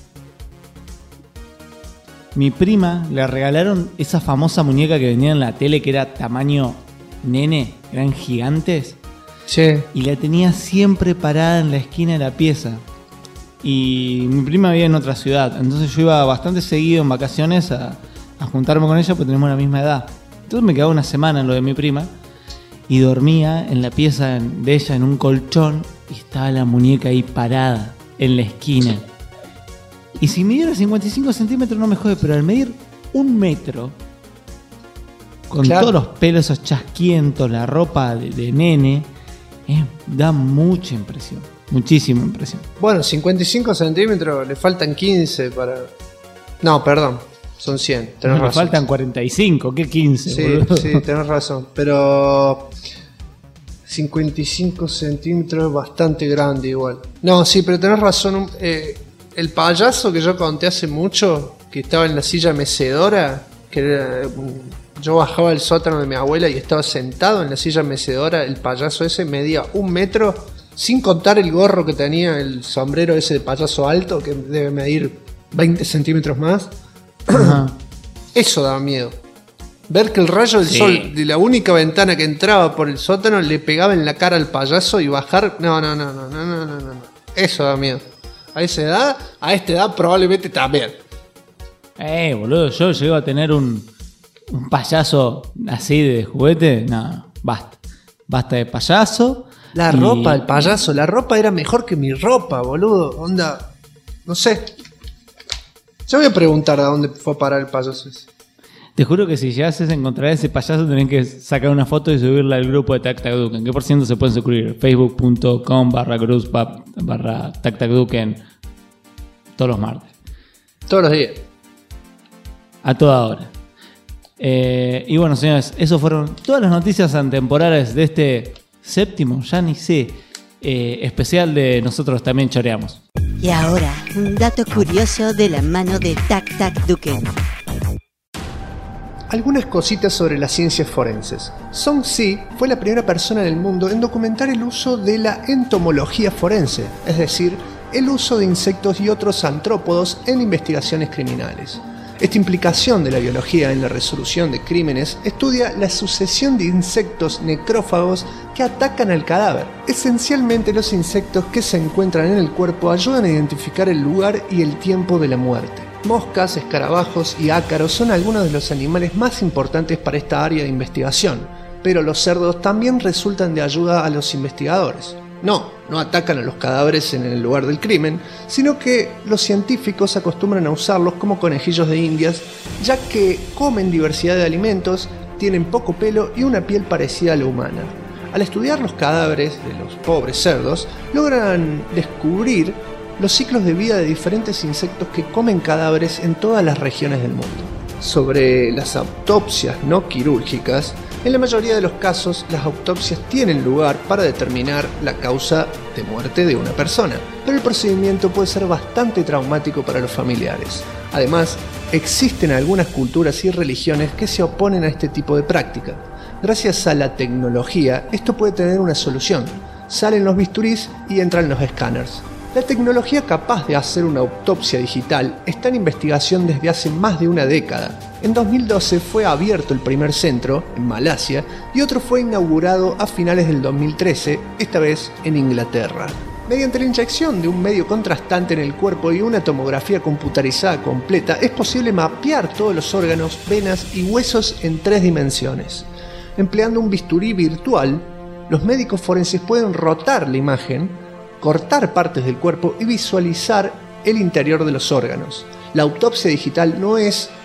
mi prima le regalaron esa famosa muñeca que venía en la tele, que era tamaño nene, eran gigantes. Sí. Y la tenía siempre parada en la esquina de la pieza. Y mi prima vivía en otra ciudad, entonces yo iba bastante seguido en vacaciones a juntarme con ella porque tenemos la misma edad. Entonces me quedaba una semana en lo de mi prima y dormía en la pieza de ella en un colchón y estaba la muñeca ahí parada en la esquina. Y si midiera 55 centímetros no me jode, pero al medir 1 metro, con todos los pelos esos chasquientos, la ropa de nene, da mucha impresión, muchísima impresión. Bueno, 55 centímetros, le faltan 15 para... No, perdón, son 100, tenés razón. Le faltan 45, ¿qué 15? Sí, boludo? sí, tenés razón, pero 55 centímetros es bastante grande igual. No, sí, pero tenés razón, el payaso que yo conté hace mucho, que estaba en la silla mecedora, que era... Yo bajaba al sótano de mi abuela y estaba sentado en la silla mecedora. El payaso ese medía 1 metro, sin contar el gorro que tenía, el sombrero ese de payaso alto, que debe medir 20 centímetros más. Eso daba miedo. Ver que el rayo del sol de la única ventana que entraba por el sótano le pegaba en la cara al payaso y bajar... No. Eso da miedo. A esta edad probablemente también. Boludo, yo llego a tener un payaso así de juguete. No, basta. Basta de payaso. La ropa del payaso. La ropa era mejor que mi ropa, boludo. Onda, no sé. Yo voy a preguntar a dónde fue a parar el payaso ese. Te juro que si llegases a encontrar ese payaso tenés que sacar una foto y subirla al grupo de TacTacDuken. ¿Qué por ciento se pueden suscribir? Facebook.com/TacTacDuken todos los martes. Todos los días. A toda hora. Y bueno, señores, eso fueron todas las noticias antemporales de este séptimo, ya ni sé, especial de Nosotros También Choreamos. Y ahora, un dato curioso de la mano de TacTacDuken. Algunas cositas sobre las ciencias forenses. Song Si fue la primera persona en el mundo en documentar el uso de la entomología forense, es decir, el uso de insectos y otros artrópodos en investigaciones criminales. Esta implicación de la biología en la resolución de crímenes estudia la sucesión de insectos necrófagos que atacan al cadáver. Esencialmente, los insectos que se encuentran en el cuerpo ayudan a identificar el lugar y el tiempo de la muerte. Moscas, escarabajos y ácaros son algunos de los animales más importantes para esta área de investigación, pero los cerdos también resultan de ayuda a los investigadores. No atacan a los cadáveres en el lugar del crimen, sino que los científicos acostumbran a usarlos como conejillos de indias, ya que comen diversidad de alimentos, tienen poco pelo y una piel parecida a la humana. Al estudiar los cadáveres de los pobres cerdos, logran descubrir los ciclos de vida de diferentes insectos que comen cadáveres en todas las regiones del mundo. Sobre las autopsias no quirúrgicas, en la mayoría de los casos, las autopsias tienen lugar para determinar la causa de muerte de una persona, pero el procedimiento puede ser bastante traumático para los familiares. Además, existen algunas culturas y religiones que se oponen a este tipo de práctica. Gracias a la tecnología, esto puede tener una solución. Salen los bisturís y entran los escáneres. La tecnología capaz de hacer una autopsia digital está en investigación desde hace más de una década. En 2012 fue abierto el primer centro, en Malasia, y otro fue inaugurado a finales del 2013, esta vez en Inglaterra. Mediante la inyección de un medio contrastante en el cuerpo y una tomografía computarizada completa, es posible mapear todos los órganos, venas y huesos en 3 dimensiones. Empleando un bisturí virtual, los médicos forenses pueden rotar la imagen, cortar partes del cuerpo y visualizar el interior de los órganos. La autopsia digital no es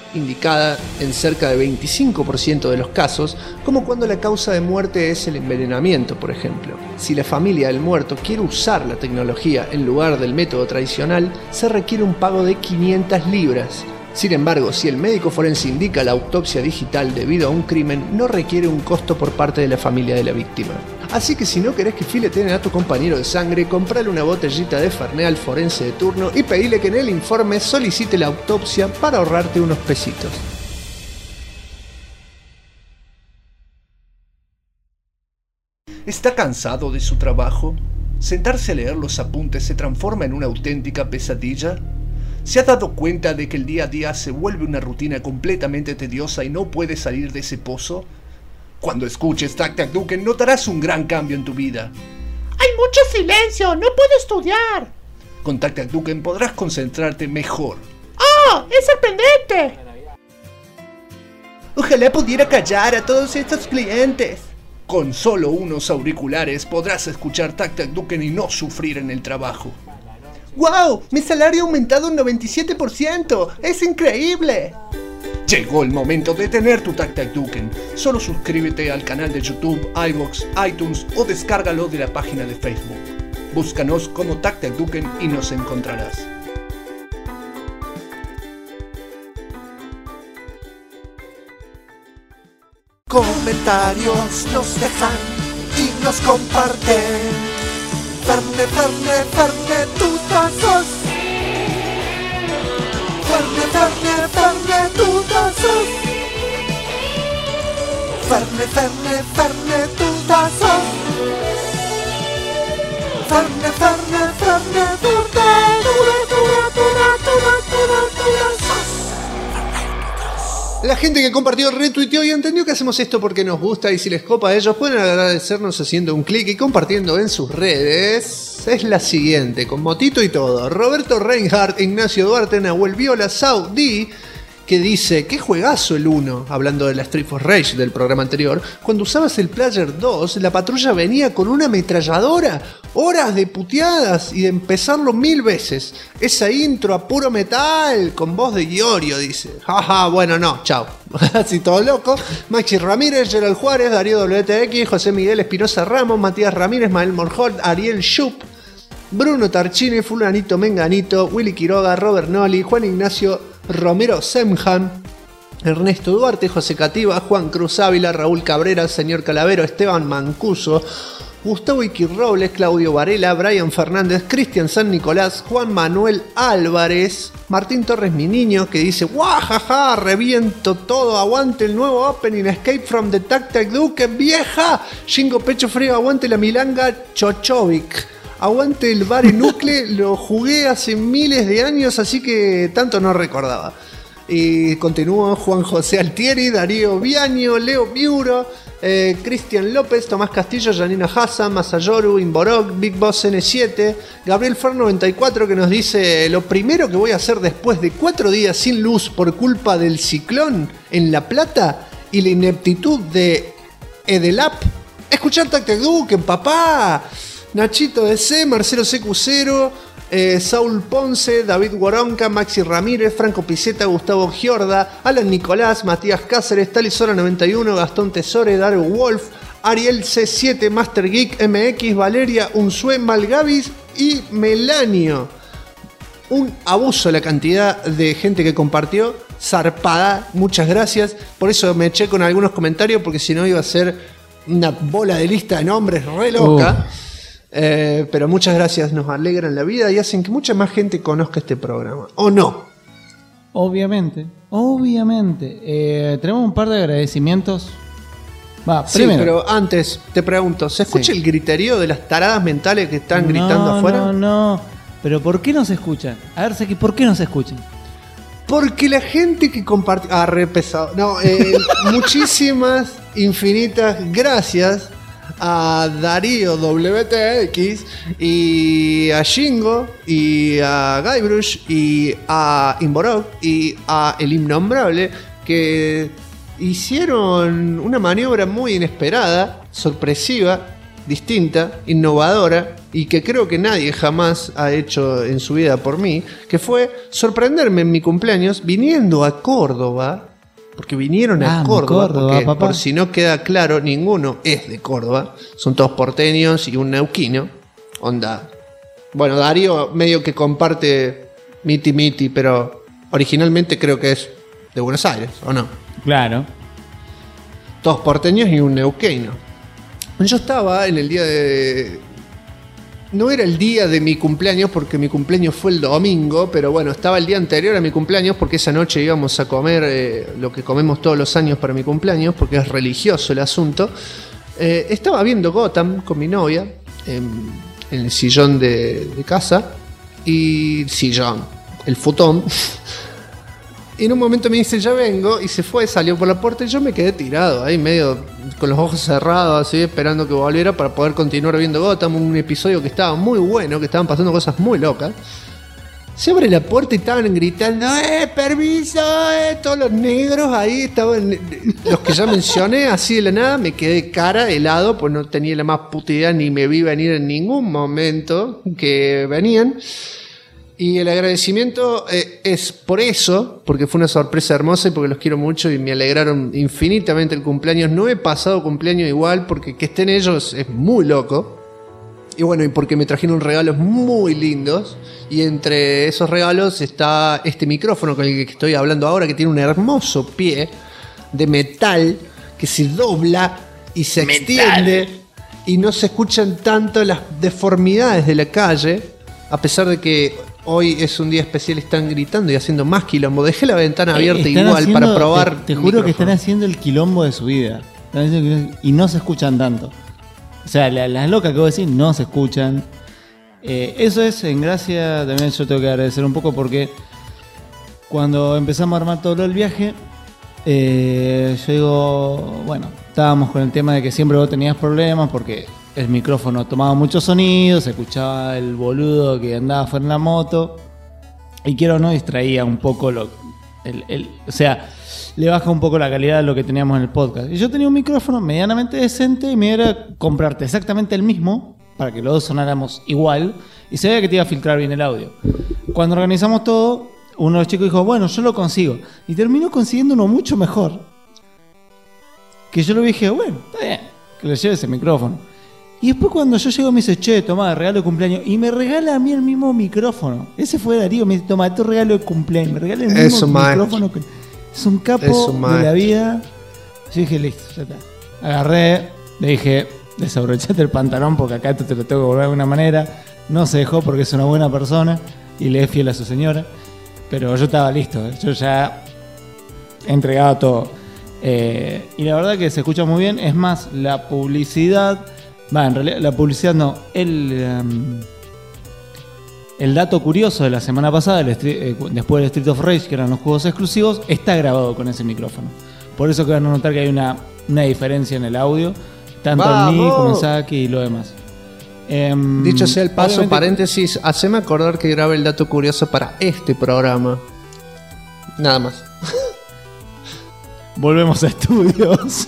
indicada en cerca de 25% de los casos, como cuando la causa de muerte es el envenenamiento, por ejemplo. Si la familia del muerto quiere usar la tecnología en lugar del método tradicional, se requiere un pago de 500 libras. Sin embargo, si el médico forense indica la autopsia digital debido a un crimen, no requiere un costo por parte de la familia de la víctima. Así que si no querés que fileteen a tu compañero de sangre, comprale una botellita de Fernet al forense de turno y pedile que en el informe solicite la autopsia para ahorrarte unos pesitos. ¿Está cansado de su trabajo? ¿Sentarse a leer los apuntes se transforma en una auténtica pesadilla? ¿Se ha dado cuenta de que el día a día se vuelve una rutina completamente tediosa y no puede salir de ese pozo? Cuando escuches Tac Tac Duken notarás un gran cambio en tu vida. ¡Hay mucho silencio! ¡No puedo estudiar! Con Tac Tac Duken podrás concentrarte mejor. ¡Oh! ¡Es sorprendente! Ojalá pudiera callar a todos estos clientes. Con solo unos auriculares podrás escuchar Tac Tac Duken y no sufrir en el trabajo. ¡Wow! ¡Mi salario ha aumentado un 97%! ¡Es increíble! Llegó el momento de tener tu Tac Tac Duken. Solo suscríbete al canal de YouTube, iVoox, iTunes o descárgalo de la página de Facebook. Búscanos como Tac Tac Duken y nos encontrarás. Comentarios nos dejan y nos comparten. Ferne, tú sos. Ferne, tú sos. Ferne, tú sos. Ferne, tú La gente que compartió, retuiteó y entendió que hacemos esto porque nos gusta, y si les copa a ellos pueden agradecernos haciendo un clic y compartiendo en sus redes. Es la siguiente, con motito y todo. Roberto Reinhardt, Ignacio Duarte, Nahuel Viola, Saudi, que dice: qué juegazo el 1, hablando de la Street for Rage del programa anterior. Cuando usabas el Player 2, la patrulla venía con una ametralladora, horas de puteadas y de empezarlo 1000 veces. Esa intro a puro metal, con voz de Iorio, dice. Jaja, bueno, no, chao. Así todo loco. Maxi Ramírez, Gerald Juárez, Darío WTX, José Miguel Espinosa Ramos, Matías Ramírez, Mael Morjol, Ariel Schupp, Bruno Tarchini, Fulanito Menganito, Willy Quiroga, Robert Noli, Juan Ignacio Romero Semhan, Ernesto Duarte, José Cativa, Juan Cruz Ávila, Raúl Cabrera, Señor Calavero, Esteban Mancuso, Gustavo Iqui Robles, Claudio Varela, Brian Fernández, Cristian San Nicolás, Juan Manuel Álvarez, Martín Torres mi niño, que dice: ¡guajaja! Reviento todo, aguante el nuevo opening, Escape from the Tac Tac Duken, vieja. Shingo Pecho Frío, aguante la milanga Chochovic. Aguante el Bare Nucle, lo jugué hace miles de años, así que tanto no recordaba. Y continúa Juan José Altieri, Darío Viaño, Leo Miuro, Cristian López, Tomás Castillo, Janina Hassan, Masayoru, Imborok, Big Boss N7, Gabriel Fer 94, que nos dice: lo primero que voy a hacer después de 4 días sin luz por culpa del ciclón en La Plata y la ineptitud de Edelap, escuchar Tac Tac Duken, papá. Nachito DC, Marcelo CQ0, Saúl Ponce, David Guaronca, Maxi Ramírez, Franco Piceta, Gustavo Giorda, Alan Nicolás, Matías Cáceres, Talisora 91, Gastón Tesore, Dario Wolf, Ariel C7, Master Geek MX, Valeria Unsue, Malgavis y Melanio. Un abuso la cantidad de gente que compartió, zarpada, muchas gracias. Por eso me eché con algunos comentarios, porque si no iba a ser una bola de lista de nombres re loca. Pero muchas gracias, nos alegran la vida y hacen que mucha más gente conozca este programa. ¿O no? Obviamente. Tenemos un par de agradecimientos. Sí, primero. pero antes te pregunto, ¿se escucha el griterío de las taradas mentales que están gritando afuera? No. Pero ¿por qué no se escuchan? A ver, Seki, ¿por qué no se escuchan? Porque la gente que compartió... re pesado. No, muchísimas, infinitas gracias a Darío WTX y a Shingo y a Guybrush y a Imborok y a El Innombrable, que hicieron una maniobra muy inesperada, sorpresiva, distinta, innovadora, y que creo que nadie jamás ha hecho en su vida por mí, que fue sorprenderme en mi cumpleaños viniendo a Córdoba, porque vinieron a Córdoba, porque, papá. por si no queda claro, ninguno es de Córdoba, son todos porteños y un neuquino, onda. Bueno, Darío medio que comparte miti, pero originalmente creo que es de Buenos Aires, ¿o no? Claro. Todos porteños y un neuquino. Yo estaba en el día de... No era el día de mi cumpleaños porque mi cumpleaños fue el domingo, pero bueno, estaba el día anterior a mi cumpleaños porque esa noche íbamos a comer lo que comemos todos los años para mi cumpleaños, porque es religioso el asunto. Estaba viendo Gotham con mi novia en el sillón de casa, y el futón. Y en un momento me dice, ya vengo, y se fue, salió por la puerta y yo me quedé tirado ahí medio con los ojos cerrados, así esperando que volviera para poder continuar viendo Gotham, un episodio que estaba muy bueno, que estaban pasando cosas muy locas. Se abre la puerta y estaban gritando, permiso, todos los negros ahí estaban, los que ya mencioné, así de la nada, me quedé cara, helado, pues no tenía la más puta idea, ni me vi venir en ningún momento que venían. Y el agradecimiento es por eso, porque fue una sorpresa hermosa y porque los quiero mucho y me alegraron infinitamente el cumpleaños. No he pasado cumpleaños igual, porque que estén ellos es muy loco. Y bueno, y porque me trajeron regalos muy lindos. Y entre esos regalos está este micrófono con el que estoy hablando ahora, que tiene un hermoso pie de metal que se dobla y se extiende. Y no se escuchan tanto las deformidades de la calle, a pesar de que hoy es un día especial y están gritando y haciendo más quilombo. Dejé la ventana abierta igual para probar. Te juro que están haciendo el quilombo de su vida. Y no se escuchan tanto. O sea, las locas que vos decís no se escuchan. Eso es en gracia. También yo tengo que agradecer un poco porque cuando empezamos a armar todo el viaje, yo digo, bueno, estábamos con el tema de que siempre vos tenías problemas porque el micrófono tomaba mucho sonido, se escuchaba el boludo que andaba fuera en la moto, y quiero o no distraía un poco o sea, le baja un poco la calidad de lo que teníamos en el podcast. Y yo tenía un micrófono medianamente decente y me era comprarte exactamente el mismo para que los dos sonáramos igual y se veía que te iba a filtrar bien el audio. Cuando organizamos todo, uno de los chicos dijo, bueno, yo lo consigo, y terminó consiguiendo uno mucho mejor, que yo le dije, bueno, está bien, que le lleve ese micrófono. Y después cuando yo llego me dice, che, tomá, regalo de cumpleaños. Y me regala a mí el mismo micrófono. Ese fue Darío, me dice, toma, tu regalo de cumpleaños. Me regala el mismo micrófono. Es un capo de la vida. Yo dije, listo, ya está. Agarré, le dije, desabrochate el pantalón porque acá te lo tengo que volver de alguna manera. No se dejó porque es una buena persona y le es fiel a su señora. Pero yo estaba listo, yo ya he entregado todo. Y la verdad que se escucha muy bien. Es más, la publicidad... en realidad la publicidad no. El dato curioso de la semana pasada, después del Street of Rage, que eran los juegos exclusivos, está grabado con ese micrófono. Por eso que van a notar que hay una diferencia en el audio, tanto en mí como en Saki y lo demás. Dicho sea el paso, paréntesis, haceme acordar que grabe el dato curioso para este programa. Nada más. Volvemos a estudios.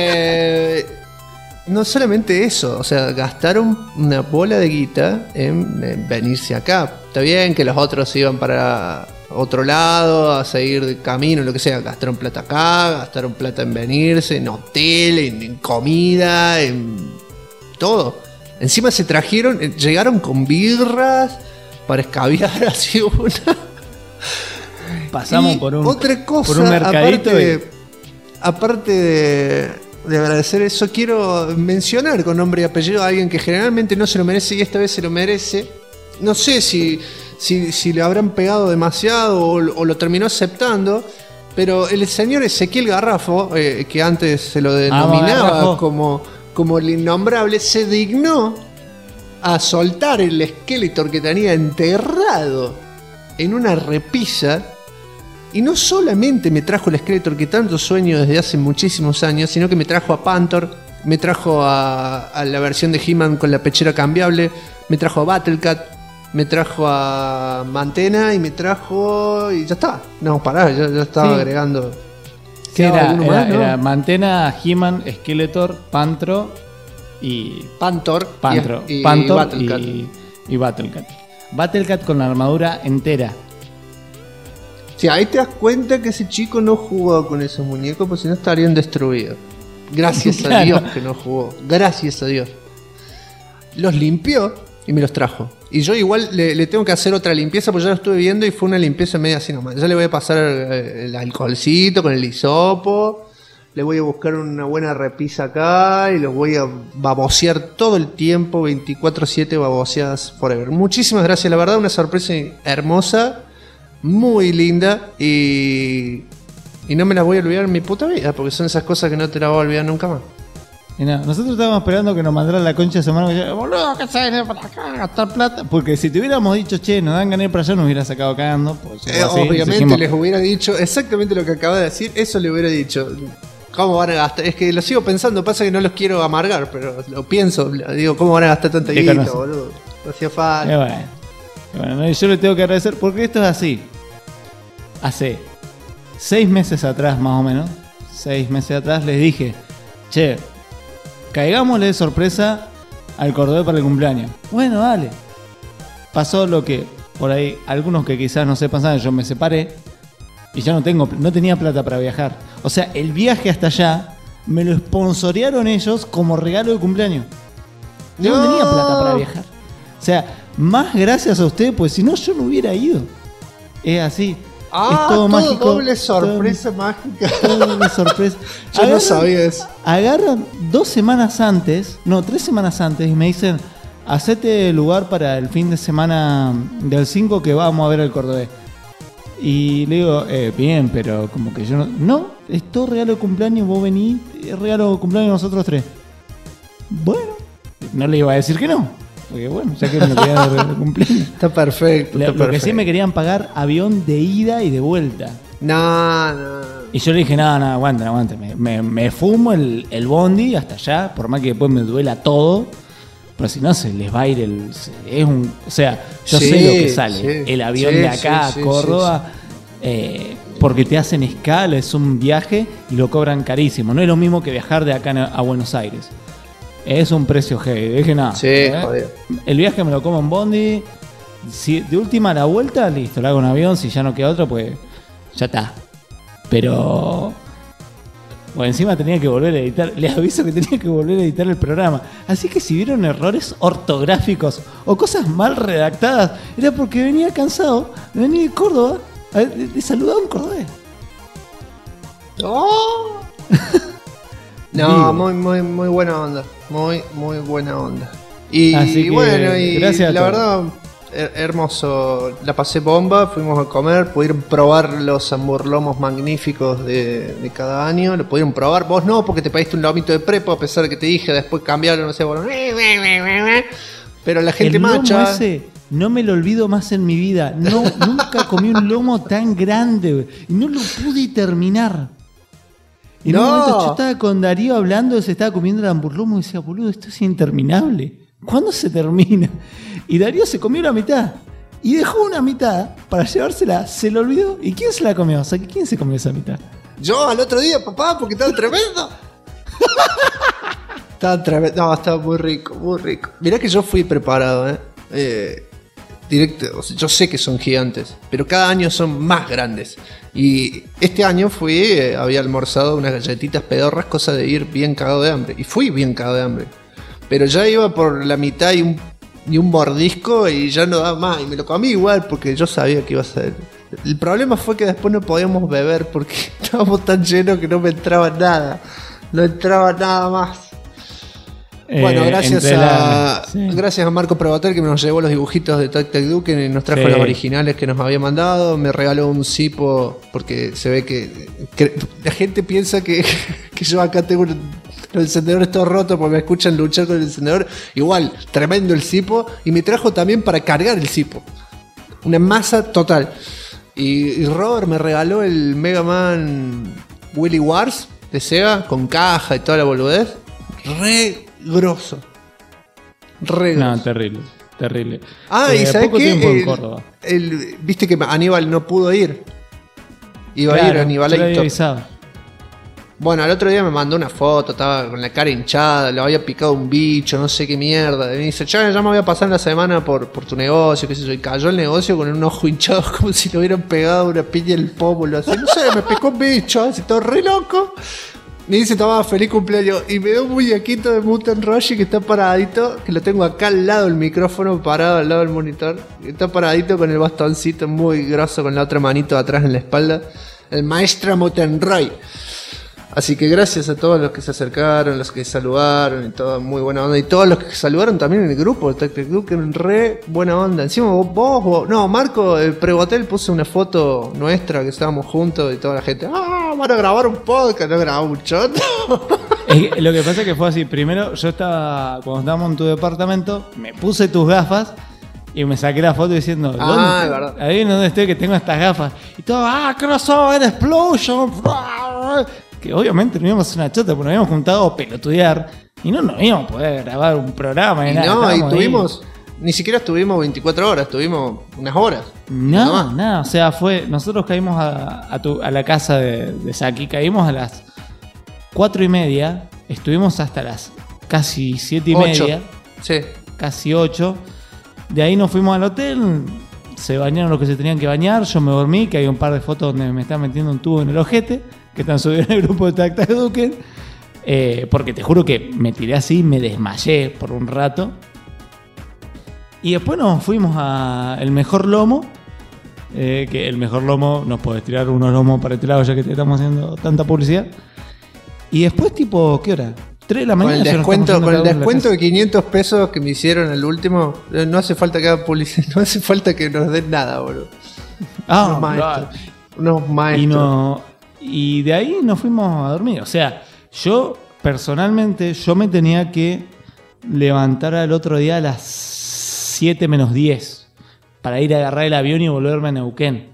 No solamente eso, o sea, gastaron una bola de guita en venirse acá. Está bien que los otros iban para otro lado, a seguir de camino, lo que sea. Gastaron plata acá, gastaron plata en venirse, en hotel, en comida, en todo. Encima se trajeron, llegaron con birras para escabiar así una. Pasamos por un mercadito. Aparte de agradecer eso, quiero mencionar con nombre y apellido a alguien que generalmente no se lo merece y esta vez se lo merece. No sé si le habrán pegado demasiado o lo terminó aceptando, pero el señor Ezequiel Garrafo, que antes se lo denominaba como el innombrable, se dignó a soltar el Skeletor que tenía enterrado en una repisa. Y no solamente me trajo el Skeletor que tanto sueño desde hace muchísimos años, sino que me trajo a Panther, me trajo a la versión de He-Man con la pechera cambiable, me trajo a Battlecat, me trajo a Mantena y me trajo... y ya está. No, pará, ya estaba agregando... Sí, era Mantena, He-Man, Skeletor, Pantro y Pantor y Pantor Battlecat. y Battlecat. Battlecat con la armadura entera. Sí, ahí te das cuenta que ese chico no jugó con esos muñecos, porque si no estarían destruidos. Gracias a Claro. Dios que no jugó. Gracias a Dios. Los limpió y me los trajo. Y yo igual le tengo que hacer otra limpieza, porque ya lo estuve viendo y fue una limpieza media así nomás. Ya le voy a pasar el alcoholcito con el hisopo. Le voy a buscar una buena repisa acá y los voy a babosear todo el tiempo, 24/7 baboseadas forever. Muchísimas gracias, la verdad, una sorpresa hermosa, muy linda y no me las voy a olvidar en mi puta vida, porque son esas cosas que no te las voy a olvidar nunca más. Y nada, nosotros estábamos esperando que nos mandara la concha de su mano. Que yo, boludo, que se viene para acá a gastar plata. Porque si te hubiéramos dicho, che, nos dan ganas de ir para allá, nos hubiera sacado cagando. Pues, así, Obviamente dijimos, les hubiera dicho exactamente lo que acaba de decir, eso le hubiera dicho. ¿Cómo van a gastar? Es que lo sigo pensando, pasa que no los quiero amargar, pero lo pienso, digo, ¿cómo van a gastar tanta Te guita, conoces. boludo? No hacía falta. Bueno, no, yo le tengo que agradecer porque esto es así. Hace 6 meses atrás, más o menos, 6 meses atrás, les dije, che, caigámosle de sorpresa al cordobés para el cumpleaños. Bueno, dale. Pasó lo que, por ahí, algunos que quizás no sepan, saben, yo me separé y ya no tenía plata para viajar. O sea, el viaje hasta allá me lo sponsorearon ellos como regalo de cumpleaños. Yo no tenía plata para viajar. O sea, más gracias a ustedes, pues si no yo no hubiera ido. Es así. Es todo mágico. Doble sorpresa mágica. Todo doble sorpresa. Yo no sabía eso. Agarran 3 semanas antes y me dicen, hacete lugar para el fin de semana del 5 que vamos a ver el cordobés. Y le digo, bien, pero como que yo no, es todo regalo de cumpleaños, vos venís, es regalo de cumpleaños nosotros 3. Bueno, no le iba a decir que no, porque bueno, ya que me quería dar regalo de cumpleaños. Está perfecto. Lo que sí me querían pagar avión de ida y de vuelta. No. Y yo le dije, no, aguante, me fumo el bondi hasta allá, por más que después me duela todo. Pero si no, se les va a ir o sea, yo sé lo que sale. El avión de acá a Córdoba, porque te hacen escala, es un viaje y lo cobran carísimo. No es lo mismo que viajar de acá a Buenos Aires. Es un precio heavy. Dije, nada. Joder. El viaje me lo como en bondi. Si de última la vuelta, listo, lo hago en avión. Si ya no queda otro, pues ya está. Pero... bueno, encima tenía que volver a editar. Les aviso que tenía que volver a editar el programa. Así que si vieron errores ortográficos o cosas mal redactadas, era porque venía cansado de venir de Córdoba de saludar a un cordobés. ¡Oh! No, muy buena onda. Muy buena onda. Así que, bueno, y gracias a la todos. verdad, hermoso. La pasé bomba, fuimos a comer, pudieron probar los hamburlomos magníficos de cada año. Lo pudieron probar, vos no, porque te pediste un lomito de prepo, a pesar de que te dije, después cambiaron, no sé, bueno. Pero la gente El lomo macha. ese no me lo olvido más en mi vida. No, nunca comí un lomo tan grande, güey, y no lo pude terminar. Y en un momento yo estaba con Darío hablando, se estaba comiendo el hamburlomo y decía, boludo, esto es interminable. ¿Cuándo se termina? Y Darío se comió la mitad. Y dejó una mitad para llevársela. Se lo olvidó. ¿Y quién se la comió? O sea, ¿quién se comió esa mitad? Yo al otro día, papá, porque estaba tremendo. Estaba tremendo. No, estaba muy rico, muy rico. Mirá que yo fui preparado, directo, o sea, yo sé que son gigantes, pero cada año son más grandes. Y este año fui, había almorzado unas galletitas pedorras, cosa de ir bien cagado de hambre. Y fui bien cagado de hambre. Pero ya iba por la mitad y un mordisco y ya no daba más. Y me lo comí igual porque yo sabía que iba a ser. El problema fue que después no podíamos beber porque estábamos tan llenos que no me entraba nada. No entraba nada más. Bueno, gracias a Marco Probater que nos llevó los dibujitos de Tac Tac Duke, que nos trajo los originales que nos había mandado. Me regaló un cipo porque se ve que la gente piensa que yo acá tengo los encendedores todos rotos porque me escuchan luchar con el encendedor. Igual, tremendo el cipo. Y me trajo también para cargar el cipo. Una masa total. Y Robert me regaló el Mega Man Willy Wars de Sega con caja y toda la boludez. Re grosso. No, terrible. Y ¿sabes poco qué? tiempo en Córdoba. Viste que Aníbal no pudo ir. Iba a ir Aníbal yo le había Héctor. avisado. Bueno, el otro día me mandó una foto, estaba con la cara hinchada, le había picado un bicho, no sé qué mierda. Y me dice, ya me voy a pasar la semana por tu negocio, qué sé yo. Y cayó el negocio con un ojo hinchado como si le hubieran pegado una piña en el pómulo. Así, no sé, me picó un bicho, así todo re loco. Me dice, toma, feliz cumpleaños. Y me dio un muñequito de Mutant Roshi que está paradito, que lo tengo acá al lado del micrófono, parado al lado del monitor. Está paradito con el bastoncito muy grosso, con la otra manito atrás en la espalda. El maestro Mutant Roy. Así que gracias a todos los que se acercaron, los que saludaron y todo, muy buena onda. Y todos los que saludaron también en el grupo, el Tactic Duke, en re buena onda. Encima Marco, el Pregotel puso una foto nuestra que estábamos juntos y toda la gente, van a grabar un podcast, no grabamos un choto. Lo que pasa es que fue así, primero yo cuando estábamos en tu departamento, me puse tus gafas y me saqué la foto diciendo, verdad. Ahí donde estoy que tengo estas gafas. Y todo, crossover, explosion, que obviamente no íbamos a hacer una chota, porque nos habíamos juntado a pelotudear y no nos íbamos a poder grabar un programa. Y tuvimos, ni siquiera estuvimos 24 horas, estuvimos unas horas. Nada, o sea, nosotros caímos a la casa de Saki, caímos a las 4:30, estuvimos hasta las casi 7:30. Sí. Casi 8. De ahí nos fuimos al hotel, se bañaron los que se tenían que bañar, yo me dormí, que hay un par de fotos donde me están metiendo un tubo en el ojete, que están subiendo en el grupo de Tactic Duke, porque te juro que me tiré así, me desmayé por un rato. Y después nos fuimos a El Mejor Lomo, que El Mejor Lomo, nos podés tirar unos lomos para este lado ya que te estamos haciendo tanta publicidad. Y después tipo, ¿qué hora? 3 de la mañana. Con el descuento de 500 pesos que me hicieron el último, no hace falta que haga publicidad, no hace falta que nos den nada, boludo. Unos maestros. Y de ahí nos fuimos a dormir. O sea, yo personalmente, me tenía que levantar al otro día a las 7 menos 10 para ir a agarrar el avión y volverme a Neuquén.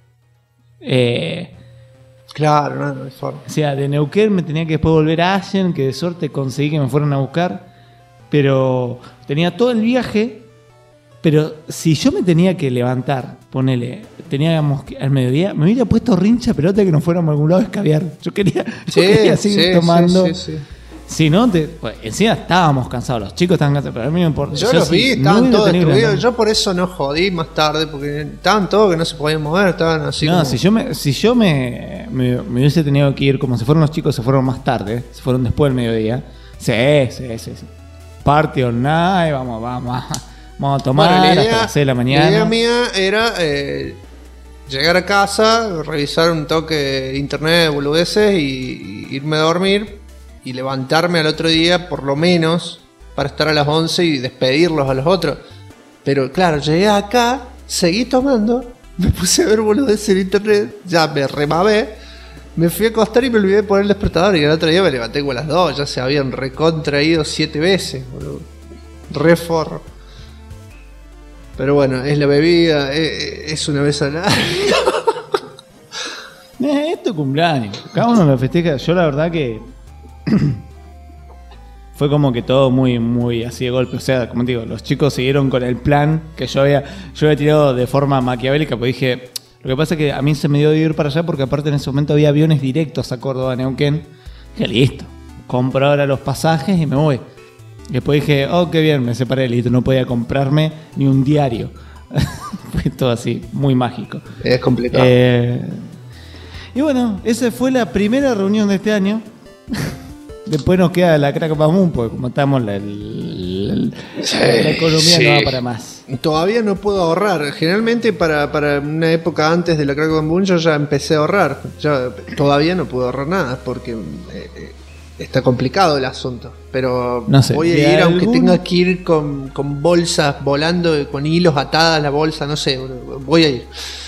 Claro, no hay forma. O sea, de Neuquén me tenía que después volver a Allen, que de suerte conseguí que me fueran a buscar. Pero tenía todo el viaje. Pero si yo me tenía que levantar, teníamos que al mediodía, me hubiera puesto rincha pelota que nos fuéramos a algún lado a escabiar. Yo quería seguir tomando. Sí. Si no, encima estábamos cansados, los chicos estaban cansados, pero a mí no me importa. Yo los vi, estaban todos destruidos. Yo por eso no jodí más tarde, porque estaban todos que no se podían mover, estaban así. No, como... si yo me hubiese tenido que ir, como se fueron los chicos, se fueron más tarde, se fueron después del mediodía. Sí. Party all night, vamos a tomar hasta las 6 de la mañana. La idea mía era llegar a casa, revisar un toque internet, boludeces, y irme a dormir. Y levantarme al otro día por lo menos para estar a las 11 y despedirlos a los otros. Pero claro, llegué acá, seguí tomando, me puse a ver boludeces en internet, ya me remabé, me fui a acostar y me olvidé de poner el despertador. Y el otro día me levanté como a las 2, ya se habían recontraído 7 veces, boludo. Re forro. Pero bueno, es la bebida, es una vez al año. Es tu cumpleaños, cada uno lo festeja. Yo la verdad que fue como que todo muy, muy así de golpe. O sea, como te digo, los chicos siguieron con el plan que yo había tirado de forma maquiavélica, porque dije, lo que pasa es que a mí se me dio de ir para allá porque aparte en ese momento había aviones directos a Córdoba, Neuquén. Dije, listo, compro ahora los pasajes y me voy. Y después dije, qué bien, me separé, listo, no podía comprarme ni un diario. Fue todo así, muy mágico. Es complicado. Y bueno, esa fue la primera reunión de este año. Después nos queda la Crack Moon, porque como estamos la economía no va para más. Todavía no puedo ahorrar. Generalmente para una época antes de la Crack Moon yo ya empecé a ahorrar. Todavía no puedo ahorrar nada porque está complicado el asunto. Pero no sé, voy a ir aunque tenga que ir con bolsas volando, con hilos atadas la bolsa, no sé, voy a ir.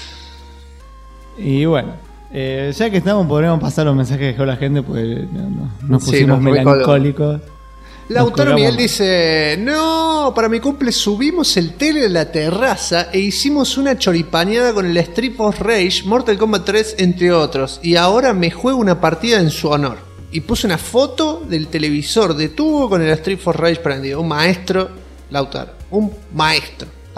Y bueno, ya que estamos, podremos pasar los mensajes que dejó la gente, pues nos pusimos melancólicos. Lautaro Miguel dice: no, para mi cumple subimos el tele a la terraza e hicimos una choripaneada con el Street of Rage, Mortal Kombat 3, entre otros. Y ahora me juego una partida en su honor. Y puse una foto del televisor de tubo con el Street of Rage prendido. Un maestro, Lautaro, un maestro.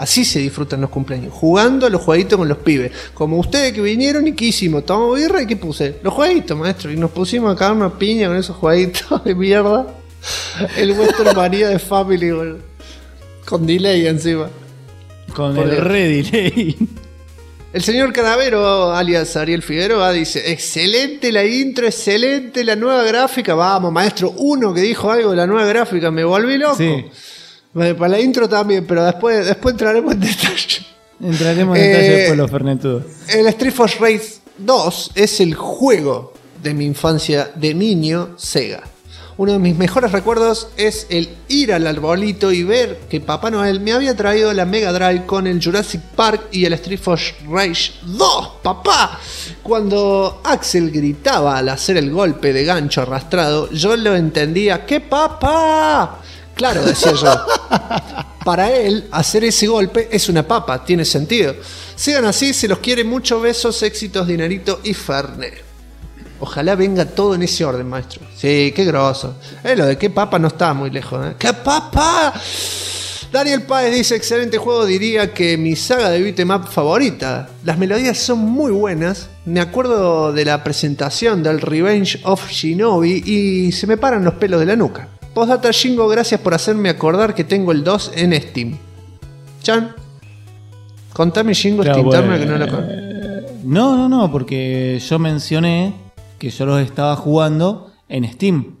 Así se disfrutan los cumpleaños, jugando a los jueguitos con los pibes. Como ustedes que vinieron y ¿qué hicimos? Tomamos birra y ¿qué puse? Los jueguitos, maestro. Y nos pusimos a cagar una piña con esos jueguitos de mierda. El Western Manía de Family, boludo. Con delay encima. Con el re delay. El señor Canavero, alias Ariel Figueroa, dice: excelente la intro, excelente la nueva gráfica. Vamos, maestro, uno que dijo algo de la nueva gráfica, me volví loco. Sí. Para la intro también, pero después entraremos en detalle. Entraremos en detalle después los fernetudos. El Street Fighter Race 2 es el juego de mi infancia de niño Sega. Uno de mis mejores recuerdos es el ir al arbolito y ver que Papá Noel me había traído la Mega Drive con el Jurassic Park y el Street Fighter Race 2, papá. Cuando Axel gritaba al hacer el golpe de gancho arrastrado, yo lo entendía. ¿Qué papá? Claro, decía yo. Para él, hacer ese golpe es una papa, tiene sentido. Sigan así, se los quiere mucho. Besos, éxitos, dinerito y Fernet. Ojalá venga todo en ese orden, maestro. Sí, qué groso. Lo de qué papa no está muy lejos, ¿eh? ¡Qué papa! Daniel Páez dice: excelente juego, diría que mi saga de beat'em up favorita. Las melodías son muy buenas. Me acuerdo de la presentación del Revenge of Shinobi y se me paran los pelos de la nuca. Postdata Shingo, gracias por hacerme acordar que tengo el 2 en Steam. Chan, contame Shingo esta interna que no la conozco. No, porque yo mencioné que yo los estaba jugando en Steam.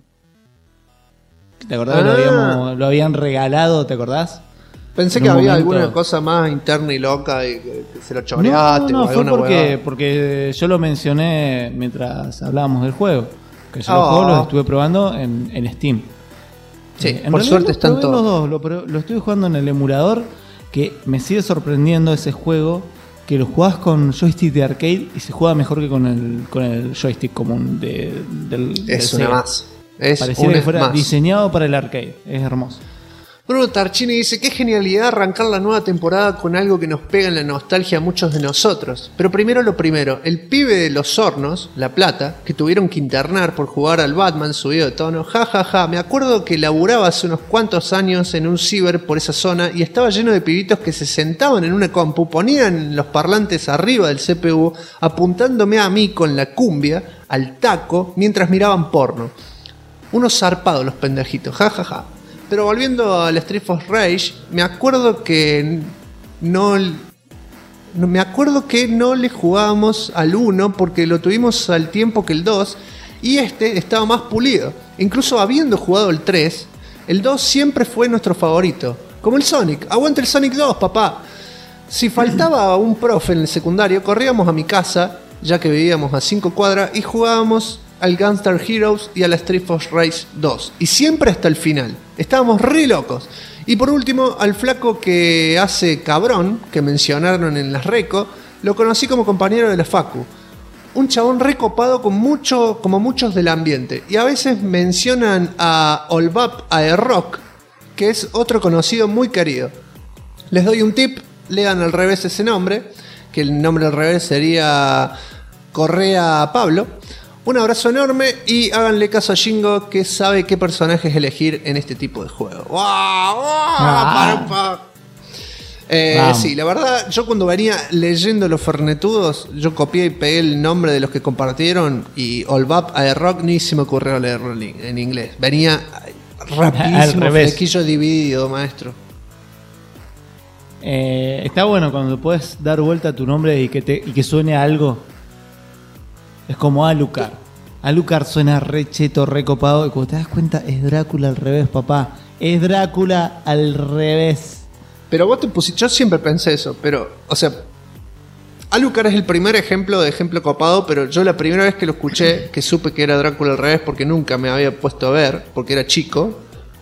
¿Te acordás que lo habían regalado? ¿Te acordás? Pensé que había alguna cosa más interna y loca y que se lo choreaste. No, fue porque yo lo mencioné mientras hablábamos del juego. Que yo los juegos los estuve probando en Steam. Sí, por suerte están todos. Lo estuve jugando en el emulador, que me sigue sorprendiendo ese juego, que lo jugás con joystick de arcade y se juega mejor que con el joystick común del es una Sega. más. Pareciera que fuera diseñado para el arcade. Es hermoso. Bruno Tarchini dice: qué genialidad arrancar la nueva temporada con algo que nos pega en la nostalgia a muchos de nosotros. Pero primero lo primero, el pibe de Los Hornos, La Plata, que tuvieron que internar por jugar al Batman subido de tono, jajaja, me acuerdo que laburaba hace unos cuantos años en un ciber por esa zona y estaba lleno de pibitos que se sentaban en una compu, ponían los parlantes arriba del CPU, apuntándome a mí con la cumbia, al taco, mientras miraban porno. Unos zarpados los pendejitos, jajaja. Pero volviendo al Street Fighter Rage, me acuerdo que no le jugábamos al 1 porque lo tuvimos al tiempo que el 2 y estaba más pulido. Incluso habiendo jugado el 3, el 2 siempre fue nuestro favorito. Como el Sonic. ¡Aguante el Sonic 2, papá! Si faltaba un profe en el secundario, corríamos a mi casa, ya que vivíamos a 5 cuadras, y jugábamos al Gunstar Heroes y al Street Fighter Race 2. Y siempre hasta el final. Estábamos re locos. Y por último, al flaco que hace cabrón, que mencionaron en las reco, lo conocí como compañero de la facu. Un chabón recopado como muchos del ambiente. Y a veces mencionan a Olbap Aerrock, que es otro conocido muy querido. Les doy un tip, lean al revés ese nombre, que el nombre al revés sería Correa Pablo. Un abrazo enorme y háganle caso a Shingo, que sabe qué personajes elegir en este tipo de juego. Sí, la verdad, yo cuando venía leyendo los fernetudos, yo copié y pegué el nombre de los que compartieron y Olbap Aerrock ni se me ocurrió leerlo en inglés. Venía rapidísimo, flequillo dividido, maestro. Está bueno cuando puedes dar vuelta a tu nombre y que suene a algo. Es como Alucard. Alucard suena re cheto, re copado. Y cuando te das cuenta, es Drácula al revés, papá. Es Drácula al revés. Pero vos te pusiste. Yo siempre pensé eso. Pero, o sea, Alucard es el primer ejemplo copado. Pero yo la primera vez que lo escuché, que supe que era Drácula al revés, porque nunca me había puesto a ver, porque era chico.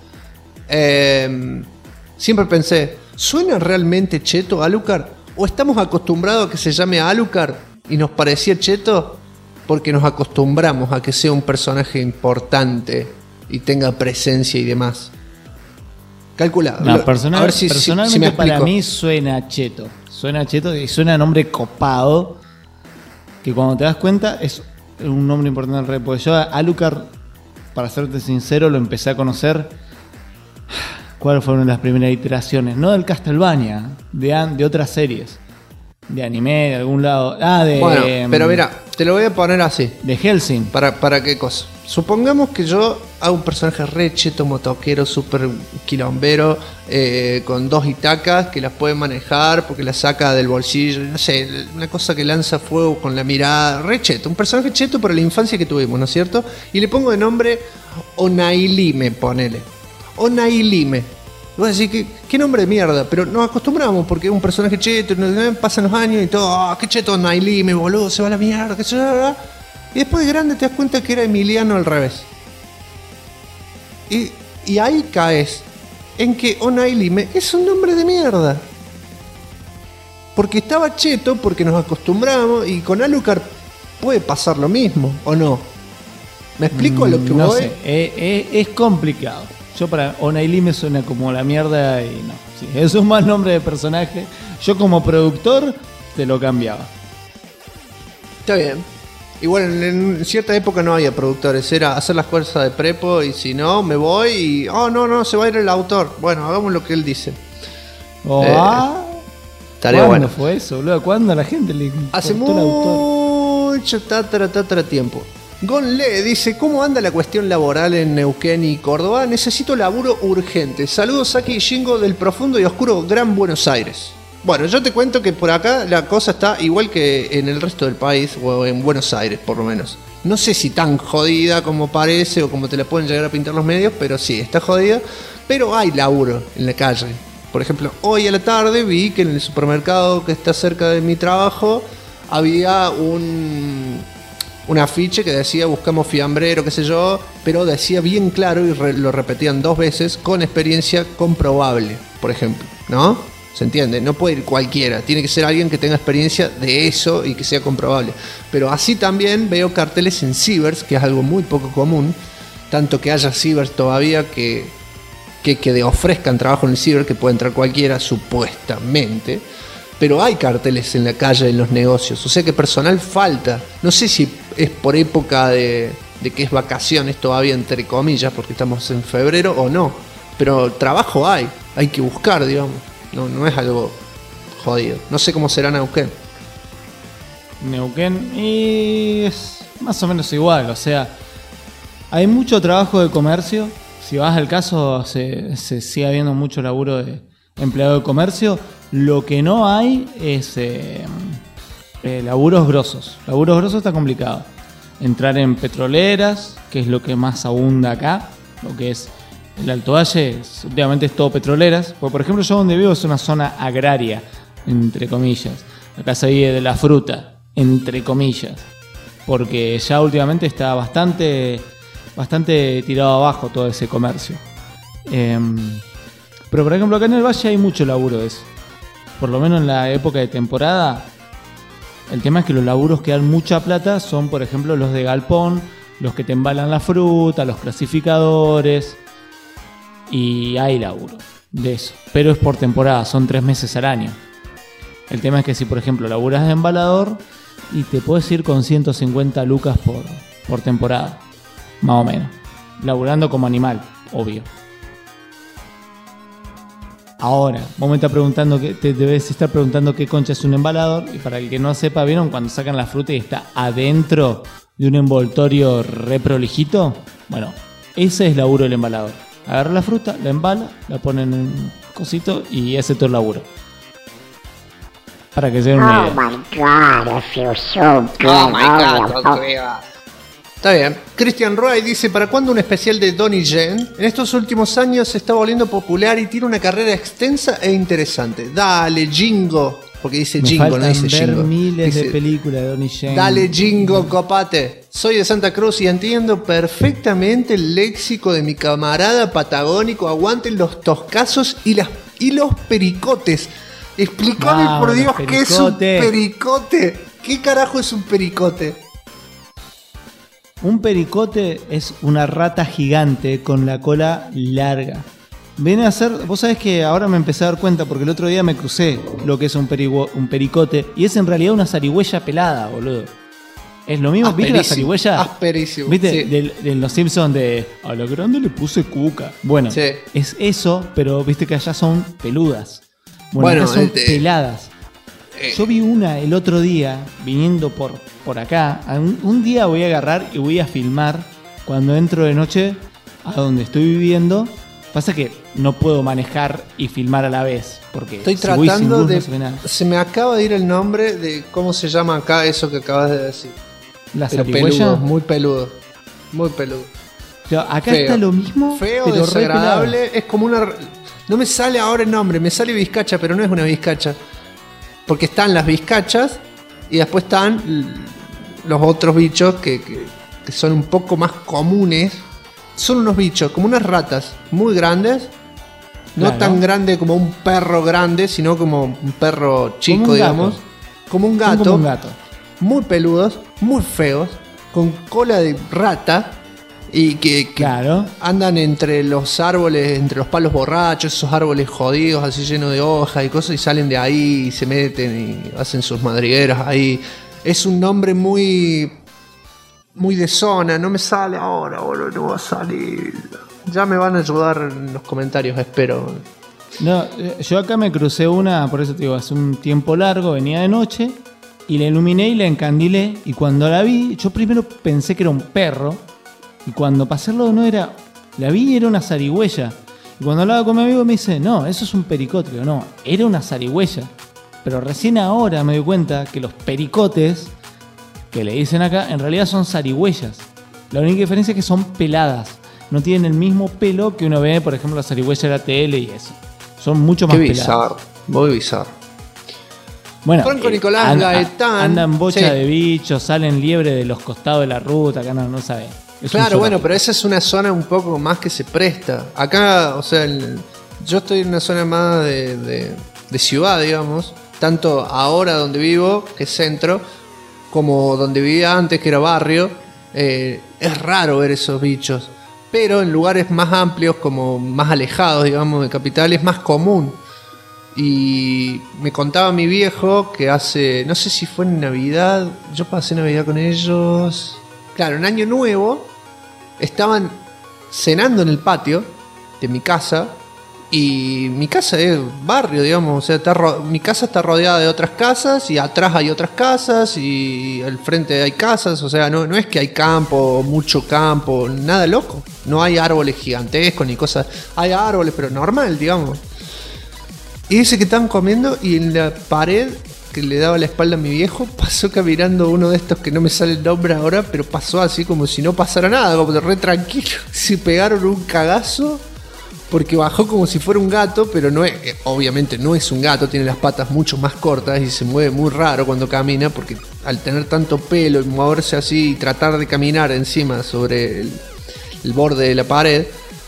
Siempre pensé, ¿suena realmente cheto Alucard? ¿O estamos acostumbrados a que se llame Alucard y nos parecía cheto porque nos acostumbramos a que sea un personaje importante y tenga presencia y demás? Calcula. No, personalmente para mí suena cheto. Suena cheto y suena a nombre copado. Que cuando te das cuenta es un nombre importante. Porque yo a Alucard, para serte sincero, lo empecé a conocer cuáles fueron las primeras iteraciones. No del Castlevania, de otras series. De anime, de algún lado. Bueno, pero mira, te lo voy a poner así. De Hellsing. ¿Para qué cosa? Supongamos que yo hago un personaje re cheto, motoquero, súper quilombero, con 2 itacas que las puede manejar porque las saca del bolsillo, no sé, una cosa que lanza fuego con la mirada, re cheto, un personaje cheto para la infancia que tuvimos, ¿no es cierto? Y le pongo de nombre Onailime, ponele. Onailime. Y vos decís, ¿qué nombre de mierda? Pero nos acostumbramos porque es un personaje cheto, pasan los años y todo, qué cheto Onailime, boludo, se va a la mierda, qué sé yo. Y después de grande te das cuenta que era Emiliano al revés. Y ahí caes en que Onailime es un nombre de mierda. Porque estaba cheto, porque nos acostumbramos, y con Alucard puede pasar lo mismo, ¿o no? ¿Me explico lo que no voy? Sé, es complicado. Yo para Onailime suena como la mierda y no. Sí, es un mal nombre de personaje. Yo como productor te lo cambiaba. Está bien. Igual en cierta época no había productores, era hacer las cosas de prepo y si no, me voy y... no, se va a ir el autor. Bueno, hagamos lo que él dice. ¿Cuándo bueno. Fue eso, boludo? ¿Cuándo a la gente le hace mucho tatara tiempo. Gonle dice, ¿cómo anda la cuestión laboral en Neuquén y Córdoba? Necesito laburo urgente. Saludos Saki y Shingo del profundo y oscuro Gran Buenos Aires. Bueno, yo te cuento que por acá la cosa está igual que en el resto del país, o en Buenos Aires por lo menos. No sé si tan jodida como parece o como te la pueden llegar a pintar los medios, pero sí, está jodida. Pero hay laburo en la calle. Por ejemplo, hoy a la tarde vi que en el supermercado que está cerca de mi trabajo había un afiche que decía buscamos fiambrero, qué sé yo, pero decía bien claro y lo repetían 2 veces, con experiencia comprobable, por ejemplo, ¿no? ¿Se entiende? No puede ir cualquiera, tiene que ser alguien que tenga experiencia de eso y que sea comprobable. Pero así también veo carteles en cibers, que es algo muy poco común, tanto que haya cibers todavía que ofrezcan trabajo en el ciber, que puede entrar cualquiera supuestamente. Pero hay carteles en la calle, en los negocios, o sea que personal falta. No sé si es por época de que es vacaciones todavía, entre comillas, porque estamos en febrero o no. Pero trabajo hay que buscar, digamos. No es algo jodido. No sé cómo será Neuquén. Neuquén y es más o menos igual, o sea, hay mucho trabajo de comercio. Si vas al caso, se sigue habiendo mucho laburo de empleado de comercio. Lo que no hay es laburos grosos. Laburos grosos está complicado. Entrar en petroleras, que es lo que más abunda acá, lo que es el Alto Valle, últimamente es todo petroleras. Porque, por ejemplo, yo donde vivo es una zona agraria, entre comillas. Acá se vive de la fruta, entre comillas. Porque ya últimamente está bastante tirado abajo todo ese comercio. Pero, por ejemplo, acá en el Valle hay mucho laburo de eso. Por lo menos en la época de temporada. El tema es que los laburos que dan mucha plata son, por ejemplo, los de galpón, los que te embalan la fruta, los clasificadores. Y hay laburo de eso. Pero es por temporada, son 3 meses al año. El tema es que si, por ejemplo, laburas de embalador y te puedes ir con 150 lucas por temporada. Más o menos. Laburando como animal, obvio. Ahora, vos me estás preguntando, te debes estar preguntando qué concha es un embalador. Y para el que no sepa, ¿vieron cuando sacan la fruta y está adentro de un envoltorio re prolijito? Bueno, ese es laburo del embalador. Agarra la fruta, la embala, la pone en un cosito y hace todo el laburo. Para que se den una idea. Oh my god, I feel so good. Oh my god, está bien. Christian Roy dice, ¿para cuándo un especial de Donnie Yen? En estos últimos años se está volviendo popular y tiene una carrera extensa e interesante. Dale, Jingo. Porque dice Jingo, no dice Jingo. Miles de películas de Donnie Yen. Dale, Jingo, copate. Soy de Santa Cruz y entiendo perfectamente el léxico de mi camarada patagónico. Aguanten los toscazos y los pericotes. Explícame, por Dios, ¿qué es un pericote? ¿Qué carajo es un pericote? Un pericote es una rata gigante con la cola larga. Viene a ser, vos sabés que ahora me empecé a dar cuenta porque el otro día me crucé lo que es un pericote y es en realidad una zarigüeya pelada, boludo. Es lo mismo, ¿viste la zarigüeya? Asperísimo. ¿Viste? Sí. De los Simpsons de a lo grande le puse cuca. Bueno, Sí. es eso, pero viste que allá son peludas. Bueno, acá son peladas. Yo vi una el otro día, viniendo por acá. Un día voy a agarrar y voy a filmar cuando entro de noche a donde estoy viviendo. Pasa que no puedo manejar y filmar a la vez. Porque Estoy si voy sin tratando luz, de... no se ve nada. Se me acaba de ir el nombre de cómo se llama acá eso que acabas de decir. La Pero zarigüeya. peludo, muy peludo. Muy peludo. Pero acá Feo. está lo mismo. Feo, pero re desagradable. Es como una... No me sale ahora el nombre. Me sale vizcacha, pero no es una vizcacha. Porque están las vizcachas y después están los otros bichos que son un poco más comunes. Son unos bichos, como unas ratas muy grandes. No Claro. tan grande como un perro grande, sino como un perro chico, Como un gato. digamos. Como un Son gato. como un gato. Muy peludos, muy feos, con cola de rata y que Claro. andan entre los árboles, entre los palos borrachos, esos árboles jodidos, así llenos de hojas y cosas, y salen de ahí y se meten y hacen sus madrigueras ahí. Es un nombre muy de zona, no me sale ahora, boludo, no va a salir. Ya me van a ayudar en los comentarios, espero. No, yo acá me crucé una, por eso te digo, hace un tiempo largo, venía de noche y la iluminé y la encandilé. Y cuando la vi, yo primero pensé que era un perro. Y cuando pasé al lado no era, la vi y era una zarigüeya. Y cuando hablaba con mi amigo me dice, no, eso es un pericote. Digo, no, era una zarigüeya. Pero recién ahora me doy cuenta que los pericotes que le dicen acá en realidad son zarigüeyas. La única diferencia es que son peladas. No tienen el mismo pelo que uno ve, por ejemplo, la zarigüeya de la tele y eso. Son mucho más Qué peladas. bizarro, muy bizarro. Bueno, Franco Nicolás Gaetán, andan bocha sí. de bichos, salen liebre de los costados de la ruta, acá no sabe. Es un Claro, bueno, zoológico. pero esa es una zona un poco más que se presta. Acá, o sea, yo estoy en una zona más de ciudad, digamos. Tanto ahora donde vivo, que es centro, como donde vivía antes, que era barrio. Es raro ver esos bichos. Pero en lugares más amplios, como más alejados, digamos, de capital, es más común. Y me contaba mi viejo que hace, no sé si fue en Navidad, yo pasé Navidad con ellos. Claro, en Año Nuevo estaban cenando en el patio de mi casa. Y mi casa es barrio, digamos, o sea, mi casa está rodeada de otras casas y atrás hay otras casas y al frente hay casas, o sea, no es que hay campo, mucho campo, nada loco. No hay árboles gigantescos ni cosas, hay árboles, pero normal, digamos. Y dice que estaban comiendo y en la pared que le daba la espalda a mi viejo pasó caminando uno de estos que no me sale el nombre ahora, pero pasó así como si no pasara nada, como re tranquilo. Se pegaron un cagazo. Porque bajó como si fuera un gato, pero no es, obviamente no es un gato, tiene las patas mucho más cortas y se mueve muy raro cuando camina, porque al tener tanto pelo y moverse así y tratar de caminar encima sobre el borde de la pared,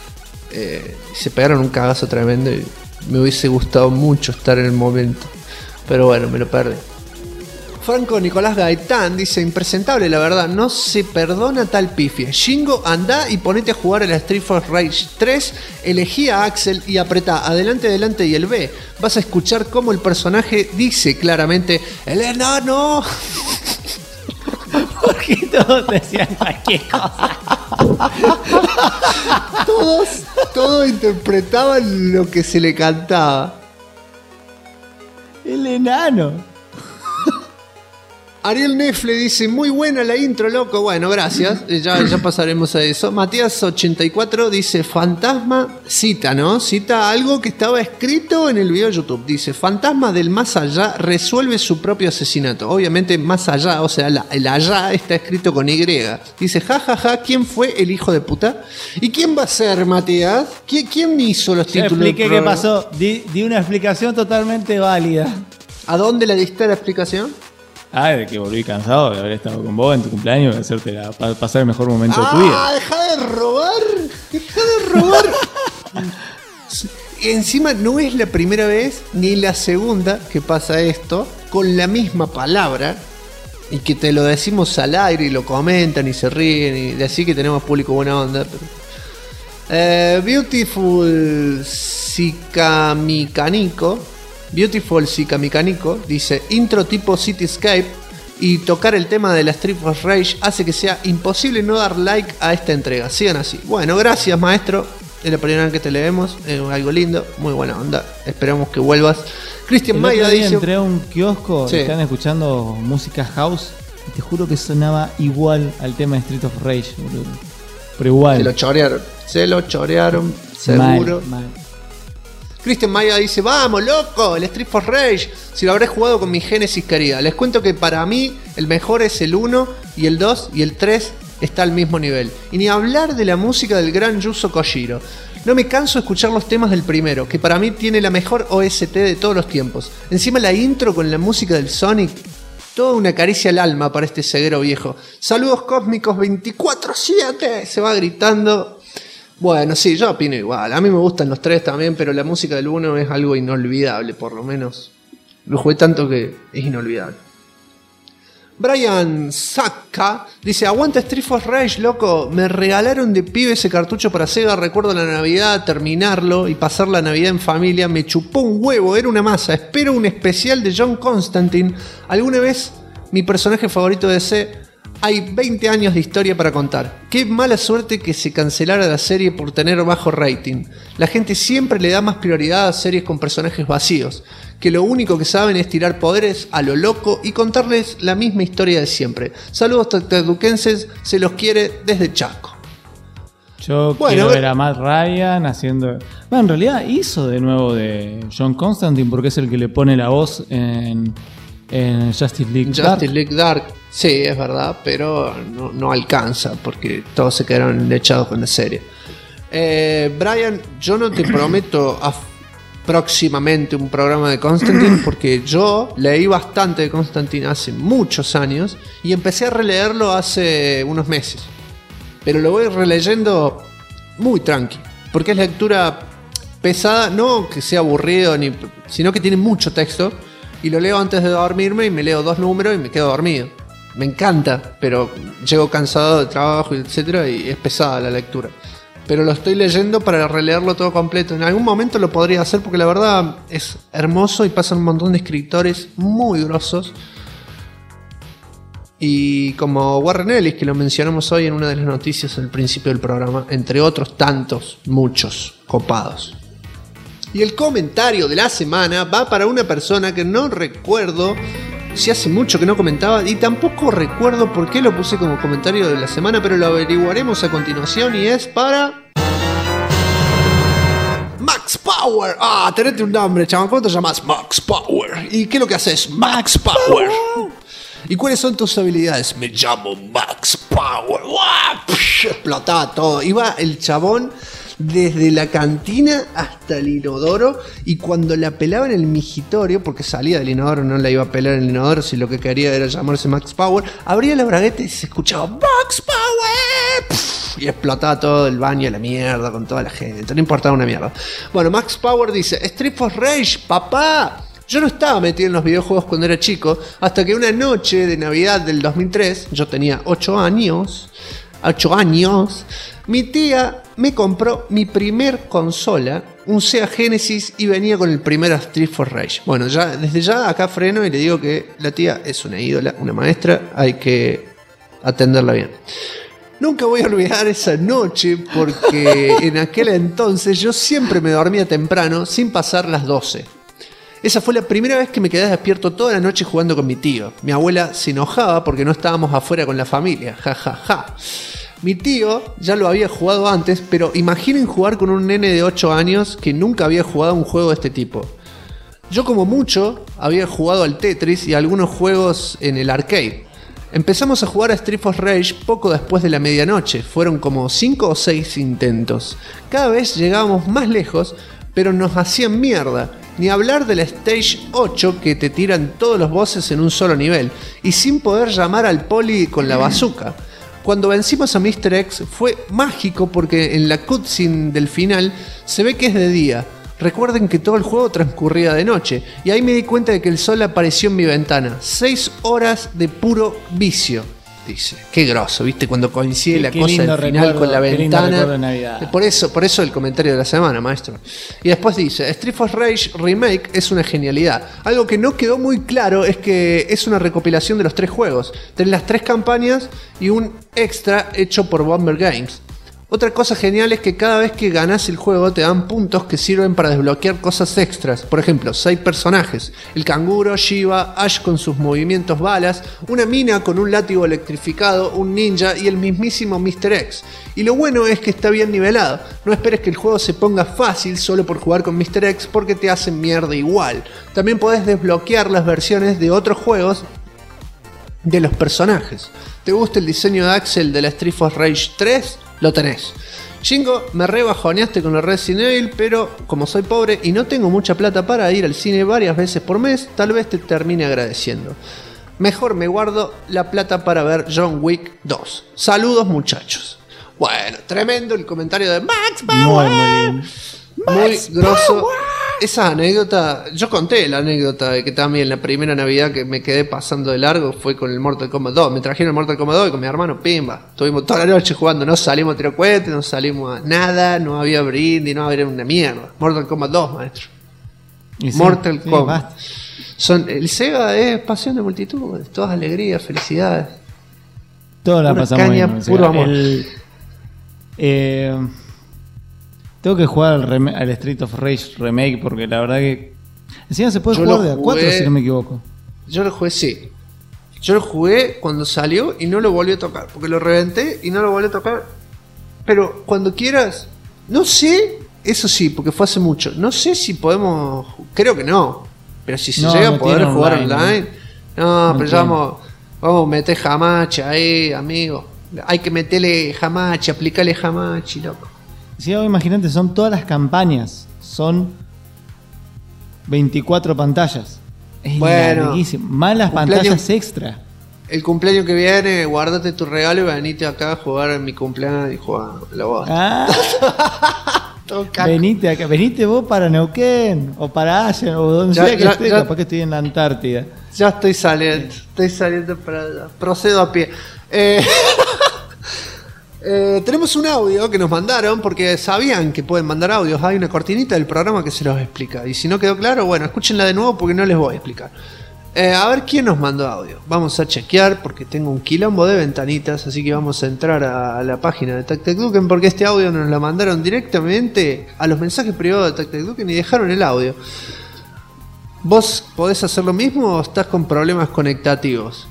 se pegaron un cagazo tremendo y me hubiese gustado mucho estar en el momento. Pero bueno, me lo perdí. Franco Nicolás Gaetán dice, impresentable la verdad, no se perdona tal pifia. Shingo, andá y ponete a jugar a la Street Fighter Rage 3, elegí a Axel y apretá adelante, adelante y el B. Vas a escuchar cómo el personaje dice claramente, ¡el enano! Porque todos decían cualquier cosa. Todos interpretaban lo que se le cantaba. El enano. Ariel Nefle dice, muy buena la intro, loco. Bueno, gracias. Ya pasaremos a eso. Matías84 dice, fantasma, cita, ¿no? Cita algo que estaba escrito en el video de YouTube. Dice, fantasma del más allá resuelve su propio asesinato. Obviamente más allá, o sea, el allá está escrito con Y. Dice, jajaja, ¿quién fue el hijo de puta? ¿Y quién va a ser, Matías? ¿Quién hizo los Yo títulos? expliqué qué pasó. Di una explicación totalmente válida. ¿A dónde le diste la explicación? De que volví cansado de haber estado con vos en tu cumpleaños y hacerte pasar el mejor momento de tu vida. ¡Deja de robar! ¡Deja de robar! Y encima no es la primera vez ni la segunda que pasa esto con la misma palabra y que te lo decimos al aire y lo comentan y se ríen y así que tenemos público buena onda. Beautiful Sikamicanico dice intro tipo Cityscape y tocar el tema de la Street of Rage hace que sea imposible no dar like a esta entrega. Sigan así. Bueno, gracias maestro. Es la primera vez que te leemos. Es algo lindo. Muy buena onda. Esperamos que vuelvas. Cristian Maya dice... Entré a un kiosco, Sí. están escuchando música house y te juro que sonaba igual al tema de Street of Rage, boludo. Pero igual. Se lo chorearon. Seguro. Mal. Cristian Maya dice, vamos loco, el Street of Rage. Si lo habré jugado con mi Genesis querida. Les cuento que para mí el mejor es el 1 y el 2 y el 3 está al mismo nivel. Y ni hablar de la música del gran Yuzo Koshiro. No me canso de escuchar los temas del primero, que para mí tiene la mejor OST de todos los tiempos. Encima la intro con la música del Sonic, toda una caricia al alma para este ceguero viejo. Saludos cósmicos 24/7, se va gritando. Bueno, sí, yo opino igual. A mí me gustan los 3 también, pero la música del 1 es algo inolvidable, por lo menos. Lo jugué tanto que es inolvidable. Brian Saka dice, aguanta Street of Rage, loco. Me regalaron de pibe ese cartucho para Sega. Recuerdo la Navidad, terminarlo y pasar la Navidad en familia. Me chupó un huevo, era una masa. Espero un especial de John Constantine. Alguna vez mi personaje favorito de DC. Hay 20 años de historia para contar. Qué mala suerte que se cancelara la serie por tener bajo rating. La gente siempre le da más prioridad a series con personajes vacíos, que lo único que saben es tirar poderes a lo loco y contarles la misma historia de siempre. Saludos tactaduquenses, se los quiere desde Chaco. Yo quiero ver a Matt Ryan haciendo... Bueno, en realidad hizo de nuevo de John Constantine porque es el que le pone la voz en Justice League Dark. Sí, es verdad, pero no alcanza porque todos se quedaron echados con la serie. Brian, yo no te prometo próximamente un programa de Constantine porque yo leí bastante de Constantine hace muchos años y empecé a releerlo hace unos meses. Pero lo voy releyendo muy tranqui, porque es lectura pesada, no que sea aburrido, sino que tiene mucho texto. Y lo leo antes de dormirme y me leo 2 números y me quedo dormido. Me encanta, pero llego cansado de trabajo, etcétera, y es pesada la lectura. Pero lo estoy leyendo para releerlo todo completo. En algún momento lo podría hacer porque la verdad es hermoso y pasan un montón de escritores muy grosos. Y como Warren Ellis, que lo mencionamos hoy en una de las noticias al principio del programa, entre otros tantos, muchos copados. Y el comentario de la semana va para una persona que no recuerdo si hace mucho que no comentaba y tampoco recuerdo por qué lo puse como comentario de la semana, pero lo averiguaremos a continuación y es para... Max Power. Tenete un nombre, chaval. ¿Cómo te llamas? Max Power. ¿Y qué es lo que haces? Max Power. ¿Y cuáles son tus habilidades? Me llamo Max Power. Explotaba todo. Iba el chabón desde la cantina hasta el inodoro y cuando la pelaba en el migitorio, porque salía del inodoro, no la iba a pelar en el inodoro si lo que quería era llamarse Max Power, abría la bragueta y se escuchaba Max Power y explotaba todo el baño a la mierda con toda la gente, no importaba una mierda. Bueno, Max Power dice, Street of Rage, papá. Yo no estaba metido en los videojuegos cuando era chico, hasta que una noche de Navidad del 2003, yo tenía 8 años, mi tía me compró mi primer consola, un Sega Genesis, y venía con el primer Street of Rage. Bueno, ya desde ya acá freno y le digo que la tía es una ídola, una maestra, hay que atenderla bien. Nunca voy a olvidar esa noche porque en aquel entonces yo siempre me dormía temprano sin pasar las 12. Esa fue la primera vez que me quedé despierto toda la noche jugando con mi tío. Mi abuela se enojaba porque no estábamos afuera con la familia. Ja, ja, ja. Mi tío ya lo había jugado antes, pero imaginen jugar con un nene de 8 años que nunca había jugado un juego de este tipo. Yo como mucho había jugado al Tetris y algunos juegos en el arcade. Empezamos a jugar a Street of Rage poco después de la medianoche. Fueron como 5 o 6 intentos. Cada vez llegábamos más lejos, pero nos hacían mierda. Ni hablar del Stage 8 que te tiran todos los bosses en un solo nivel y sin poder llamar al poli con la bazooka. Cuando vencimos a Mr. X fue mágico porque en la cutscene del final se ve que es de día. Recuerden que todo el juego transcurría de noche y ahí me di cuenta de que el sol apareció en mi ventana. 6 horas de puro vicio. dice. Qué groso, ¿viste? Cuando coincide la Qué cosa lindo del final recuerdo, con la qué lindo recuerdo de ventana. Navidad. Por eso el comentario de la semana, maestro. Y después dice, Street of Rage Remake es una genialidad. Algo que no quedó muy claro es que es una recopilación de los 3 juegos. Tenés las 3 campañas y un extra hecho por Bomber Games. Otra cosa genial es que cada vez que ganas el juego te dan puntos que sirven para desbloquear cosas extras. Por ejemplo, 6 personajes. El canguro, Shiva, Ash con sus movimientos balas, una mina con un látigo electrificado, un ninja y el mismísimo Mr. X. Y lo bueno es que está bien nivelado. No esperes que el juego se ponga fácil solo por jugar con Mr. X porque te hacen mierda igual. También podés desbloquear las versiones de otros juegos de los personajes. ¿Te gusta el diseño de Axel de la Street of Rage 3? Lo tenés. Shingo, me rebajoneaste con el Resident Evil, pero como soy pobre y no tengo mucha plata para ir al cine varias veces por mes, tal vez te termine agradeciendo. Mejor me guardo la plata para ver John Wick 2. Saludos, muchachos. Bueno, tremendo el comentario de Max Power. Muy grosso. Esa anécdota, yo conté la anécdota de que también la primera Navidad que me quedé pasando de largo fue con el Mortal Kombat 2. Me trajeron el Mortal Kombat 2 y con mi hermano, pimba. Estuvimos toda la noche jugando, no salimos a tirar cohetes, no salimos a nada, no había brindis, no había una mierda. Mortal Kombat 2, maestro. Y sí, Mortal Kombat. Basta. El Sega es pasión de multitud, todas alegrías, felicidades. Todo la Pura pasamos caña, bien. puro amor. Tengo que jugar al Street of Rage Remake porque la verdad que encima se puede Yo jugar lo de a 4 jugué- si no me equivoco. Yo lo jugué, sí. Yo lo jugué cuando salió y no lo volví a tocar. Porque lo reventé y no lo volví a tocar. Pero cuando quieras, no sé, eso sí, porque fue hace mucho. No sé si podemos, creo que no. Pero si se No, llega no a poder tiene jugar online, online. No, No pero ya tiene. vamos a meter Hamachi ahí, amigo. Hay que meterle Hamachi, aplicarle Hamachi, loco. Si vos imagínate, son todas las campañas. Son 24 pantallas. Es Bueno, larguísimo. Más las cumpleaños- pantallas extra. El cumpleaños que viene, guárdate tu regalo y venite acá a jugar en mi cumpleaños y jugar la voz. Ah, venite acá, venite vos para Neuquén o para Allen o donde Ya- sea que ya- esté, ya- capaz que estoy en la Antártida. Ya estoy saliendo para allá. Procedo a pie. Tenemos un audio que nos mandaron porque sabían que pueden mandar audios. Hay una cortinita del programa que se los explica. Y si no quedó claro, bueno, escúchenla de nuevo porque no les voy a explicar. A ver quién nos mandó audio. Vamos a chequear porque tengo un quilombo de ventanitas. Así que vamos a entrar a la página de TacTecDuken porque este audio nos lo mandaron directamente a los mensajes privados de TacTecDuken y dejaron el audio. ¿Vos podés hacer lo mismo o estás con problemas conectativos?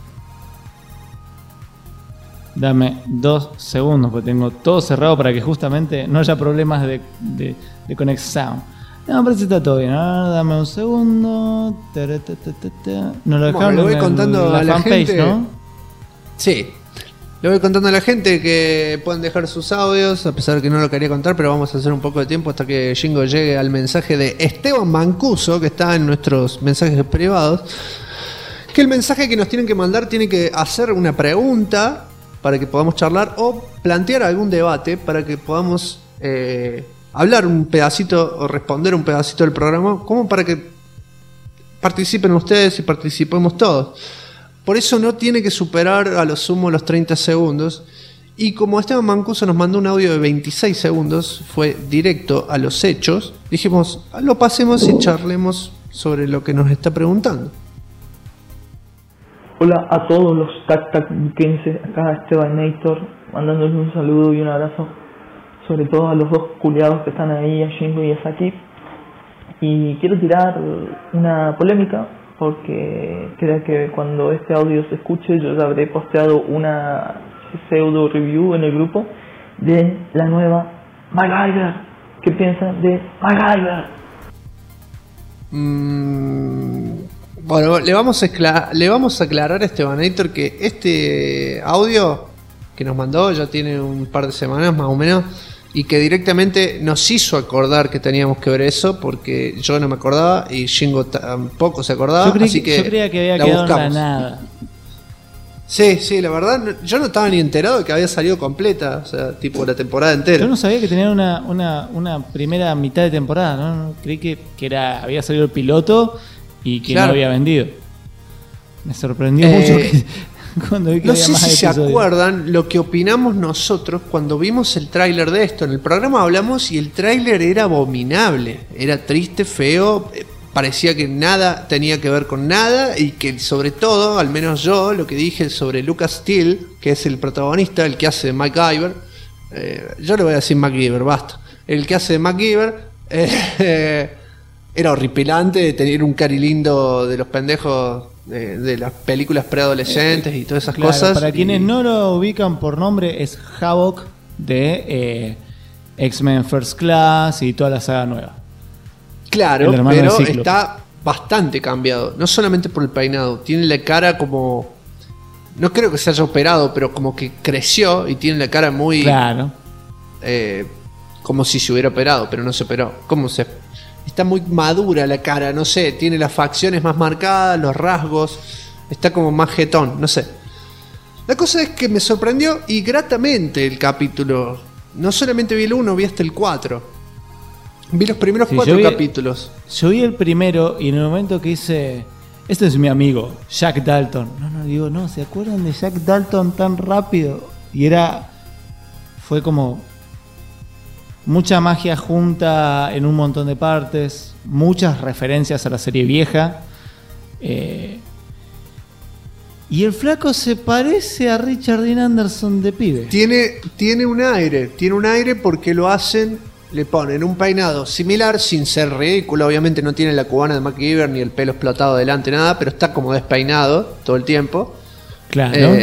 Dame 2 segundos porque tengo todo cerrado para que justamente no haya problemas de conexión. No, parece que está todo bien. Ahora dame un segundo. Nos lo dejaron le voy en contando la a la fanpage, gente. ¿no? Sí. Le voy contando a la gente que pueden dejar sus audios, a pesar de que no lo quería contar, pero vamos a hacer un poco de tiempo hasta que Jingo llegue al mensaje de Esteban Mancuso, que está en nuestros mensajes privados. Que el mensaje que nos tienen que mandar tiene que hacer una pregunta para que podamos charlar o plantear algún debate para que podamos hablar un pedacito o responder un pedacito del programa, como para que participen ustedes y participemos todos. Por eso no tiene que superar a lo sumo los 30 segundos. Y como Esteban Mancuso nos mandó un audio de 26 segundos, fue directo a los hechos, dijimos, lo pasemos y charlemos sobre lo que nos está preguntando. Hola a todos los TacTacDukenses, acá Esteban mandándoles un saludo y un abrazo, sobre todo a los dos culiados que están ahí, a Shingo y a Saki. Y quiero tirar una polémica, porque creo que cuando este audio se escuche yo ya habré posteado una pseudo review en el grupo de la nueva MacGyver. ¿Qué piensan de MacGyver? Bueno, le vamos a aclarar a Estebanator que este audio que nos mandó ya tiene un par de semanas más o menos y que directamente nos hizo acordar que teníamos que ver eso porque yo no me acordaba y Shingo tampoco se acordaba. Yo así que creía que había la quedado en la buscamos. nada. Sí, la verdad yo no estaba ni enterado de que había salido completa, o sea, tipo la temporada entera. Yo no sabía que tenían una primera mitad de temporada, ¿no? Creí que había salido el piloto y que Claro. no había vendido. Me sorprendió mucho que... Cuando vi que No había sé más si se episodios. acuerdan lo que opinamos nosotros cuando vimos el tráiler de esto. En el programa hablamos y el tráiler era abominable. Era triste, feo, parecía que nada tenía que ver con nada y que sobre todo, al menos yo, lo que dije sobre Lucas Steele, que es el protagonista, el que hace de MacGyver, yo le voy a decir MacGyver, basta. El que hace de MacGyver era horripilante de tener un cari lindo de los pendejos de las películas preadolescentes y todas esas Claro, cosas. para quienes no lo ubican por nombre, es Havok de X-Men First Class y toda la saga nueva. Claro, El hermano pero de Cíclope. está bastante cambiado. No solamente por el peinado, tiene la cara como... No creo que se haya operado, pero como que creció y tiene la cara muy... Claro. Como si se hubiera operado, pero no se operó. Está muy madura la cara, no sé. Tiene las facciones más marcadas, los rasgos. Está como más jetón, no sé. La cosa es que me sorprendió y gratamente el capítulo. No solamente vi el 1, vi hasta el 4. Vi los primeros Sí, 4 yo vi- capítulos. Yo vi el primero y en el momento que hice... Este es mi amigo, Jack Dalton. No, ¿se acuerdan de Jack Dalton tan rápido? Y fue como mucha magia junta en un montón de partes, muchas referencias a la serie vieja. Y el flaco se parece a Richard Dean Anderson de pibe. Tiene un aire porque lo hacen, le ponen un peinado similar sin ser ridículo, obviamente no tiene la cubana de MacGyver ni el pelo explotado delante, nada, pero está como despeinado todo el tiempo. Claro.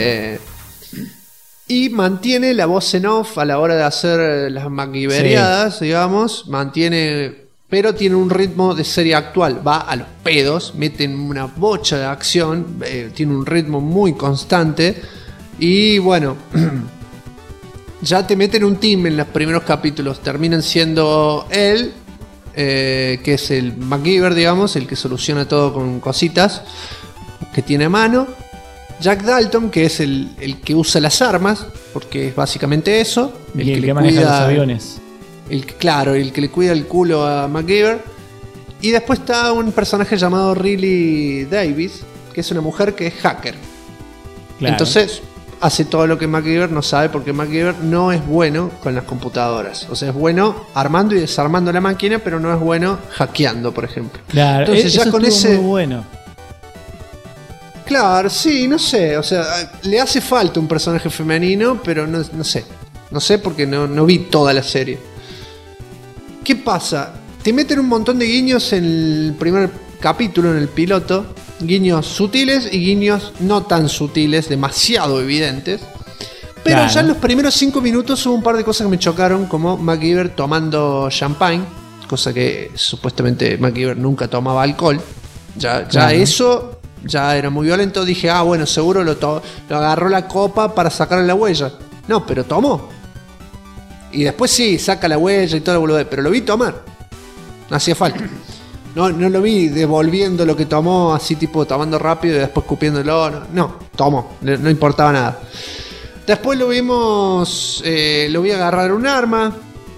Y mantiene la voz en off a la hora de hacer las MacGyveriadas, digamos, pero tiene un ritmo de serie actual, va a los pedos, meten una bocha de acción, tiene un ritmo muy constante y bueno, ya te meten un team en los primeros capítulos, terminan siendo él, que es el MacGyver, digamos, el que soluciona todo con cositas que tiene a mano. Jack Dalton, que es el que usa las armas, porque es básicamente eso. Y el que maneja los aviones. El que le cuida el culo a MacGyver. Y después está un personaje llamado Riley Davis, que es una mujer que es hacker. Claro. Entonces hace todo lo que MacGyver no sabe, porque MacGyver no es bueno con las computadoras. O sea, es bueno armando y desarmando la máquina, pero no es bueno hackeando, por ejemplo. Claro, entonces ya eso con estuvo ese... muy bueno. Claro, sí, no sé, o sea, le hace falta un personaje femenino, pero no sé. No sé porque no vi toda la serie. ¿Qué pasa? Te meten un montón de guiños en el primer capítulo, en el piloto. Guiños sutiles y guiños no tan sutiles, demasiado evidentes. Pero Claro. ya en los primeros 5 minutos hubo un par de cosas que me chocaron, como MacGyver tomando champagne, cosa que supuestamente MacGyver nunca tomaba alcohol. Ya Claro. eso ya era muy violento. Dije, bueno, seguro lo agarró la copa para sacarle la huella. No, pero tomó. Y después sí, saca la huella y todo lo boludez, pero lo vi tomar. No hacía falta. No lo vi devolviendo lo que tomó, así tipo tomando rápido y después escupiéndolo. No, tomó, no importaba nada. Después lo vimos, lo vi agarrar un arma,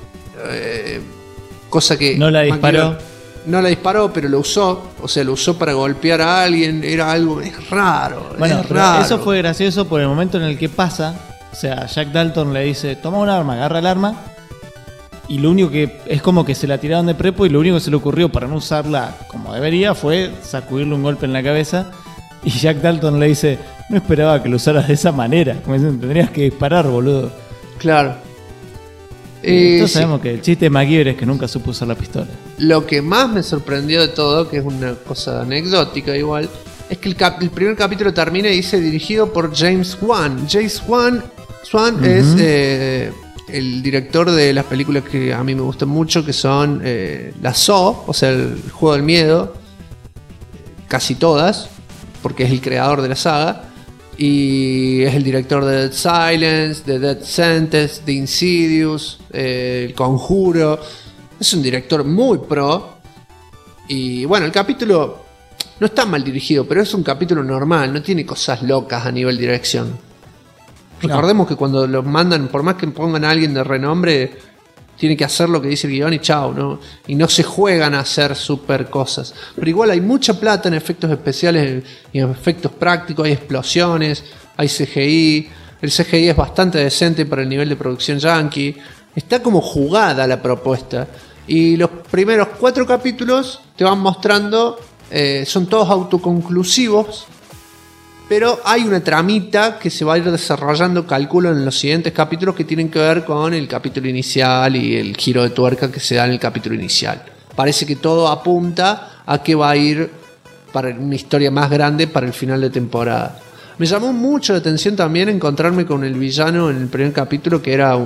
cosa que... No la disparó. No la disparó, pero lo usó. O sea, lo usó para golpear a alguien. Era algo... Es raro. Bueno, es pero raro. eso fue gracioso por el momento en el que pasa. O sea, Jack Dalton le dice, toma un arma, agarra el arma. Y lo único que es como que se la tiraron de prepo y lo único que se le ocurrió para no usarla como debería fue sacudirle un golpe en la cabeza. Y Jack Dalton le dice, no esperaba que lo usaras de esa manera. Como dicen, tendrías que disparar, boludo. Claro. Todos Sí. sabemos que el chiste de MacGyver es que nunca supo usar la pistola. Lo que más me sorprendió de todo, que es una cosa anecdótica igual, es que el primer capítulo termina y dice dirigido por James Wan. James Wan es el director de las películas que a mí me gustan mucho, que son la Saw, o sea, el juego del miedo, casi todas, porque es el creador de la saga. Y es el director de Dead Silence, de Dead Sentence, de Insidious, El Conjuro. Es un director muy pro. Y bueno, el capítulo no está mal dirigido, pero es un capítulo normal, no tiene cosas locas a nivel dirección. Recordemos que cuando los mandan, por más que pongan a alguien de renombre, tiene que hacer lo que dice el guión y chao, ¿no? Y no se juegan a hacer super cosas. Pero igual hay mucha plata en efectos especiales y en efectos prácticos, hay explosiones, hay CGI. El CGI es bastante decente para el nivel de producción yankee. Está como jugada la propuesta. Y los primeros 4 capítulos te van mostrando, son todos autoconclusivos, pero hay una tramita que se va a ir desarrollando, calculo, en los siguientes capítulos que tienen que ver con el capítulo inicial y el giro de tuerca que se da en el capítulo inicial. Parece que todo apunta a que va a ir para una historia más grande para el final de temporada. Me llamó mucho la atención también encontrarme con el villano en el primer capítulo, que era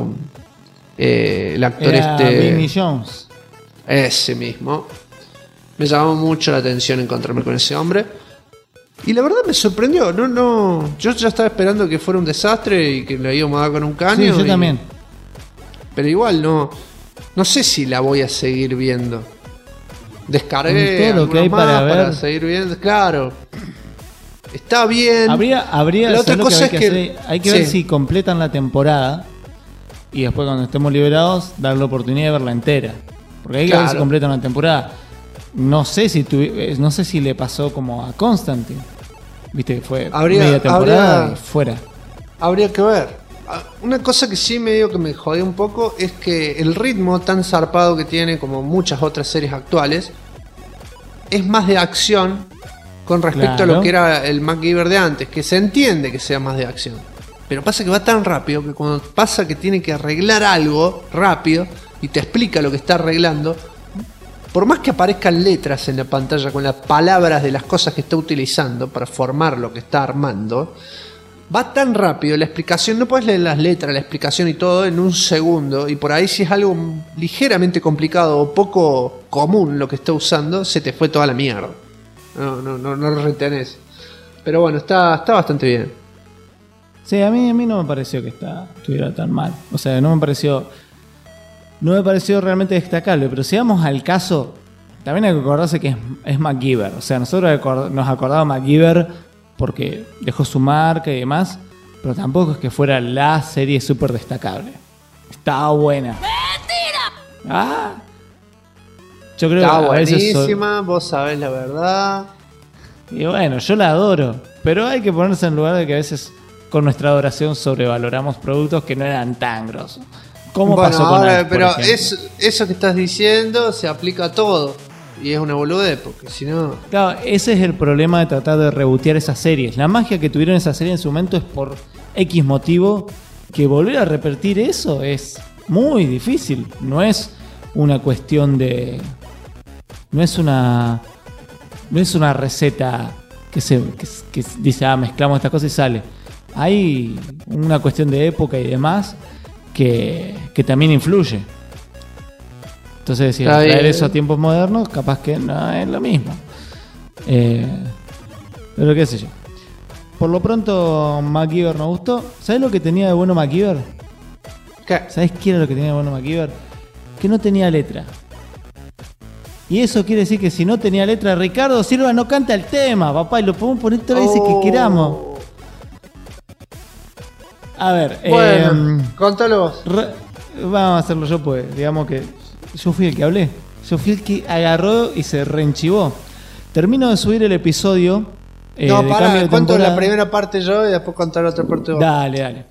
el actor Era Vinnie Jones. Ese mismo. Me llamó mucho la atención encontrarme con ese hombre. Y la verdad me sorprendió. Yo ya estaba esperando que fuera un desastre y que le íbamos a dar con un caño. Sí, yo también. Pero igual no sé si la voy a seguir viendo. Descargué todo lo que hay para seguir viendo. Claro. Está bien. Habría la otra cosa hay que ver si completan la temporada y después cuando estemos liberados dar la oportunidad de verla entera. Porque hay que ver si completan la temporada. No sé si le pasó como a Constantine. Viste que fue media temporada y fuera. Habría que ver. Una cosa que sí medio que me jodió un poco es que el ritmo tan zarpado que tiene, como muchas otras series actuales, es más de acción con respecto a lo que era el MacGyver de antes, que se entiende que sea más de acción. Pero pasa que va tan rápido que cuando pasa que tiene que arreglar algo rápido y te explica lo que está arreglando, por más que aparezcan letras en la pantalla con las palabras de las cosas que está utilizando para formar lo que está armando, va tan rápido la explicación, no puedes leer las letras, la explicación y todo en un segundo, y por ahí si es algo ligeramente complicado o poco común lo que está usando, se te fue toda la mierda. No lo retenés. Pero bueno, está bastante bien. Sí, a mí no me pareció que estuviera tan mal. O sea, no me pareció realmente destacable. Pero si vamos al caso, también hay que acordarse que es MacGyver. O sea, nosotros nos acordamos MacGyver porque dejó su marca y demás, pero tampoco es que fuera la serie súper destacable. Estaba buena. ¡Mentira! Yo creo está que buenísima, vos sabés la verdad. Y bueno, yo la adoro, pero hay que ponerse en lugar de que a veces con nuestra adoración sobrevaloramos productos que no eran tan grosos. ¿Cómo pasó con Alf, pero por ejemplo? Eso que estás diciendo se aplica a todo. Y es una boludez, porque si no... Claro, ese es el problema de tratar de rebotear esas series. La magia que tuvieron esas series en su momento es por X motivo, que volver a repetir eso es muy difícil. No es una cuestión de... No es una receta que dice, mezclamos estas cosas y sale. Hay una cuestión de época y demás que también influye. Entonces, si traer eso a tiempos modernos, capaz que no es lo mismo. Pero qué sé yo. Por lo pronto, MacGyver nos gustó. ¿Sabes lo que tenía de bueno MacGyver? ¿Qué? ¿Sabes qué era lo que tenía de bueno MacGyver? Que no tenía letra. Y eso quiere decir que si no tenía letra, Ricardo Silva no canta el tema, papá, y lo podemos poner todas las veces que queramos. A ver, bueno, contalo vos. Vamos a hacerlo yo, pues. Digamos que yo fui el que hablé. Yo fui el que agarró y se reenchivó. Termino de subir el episodio. No, pará, cuento la primera parte yo y después contar la otra parte vos. Dale.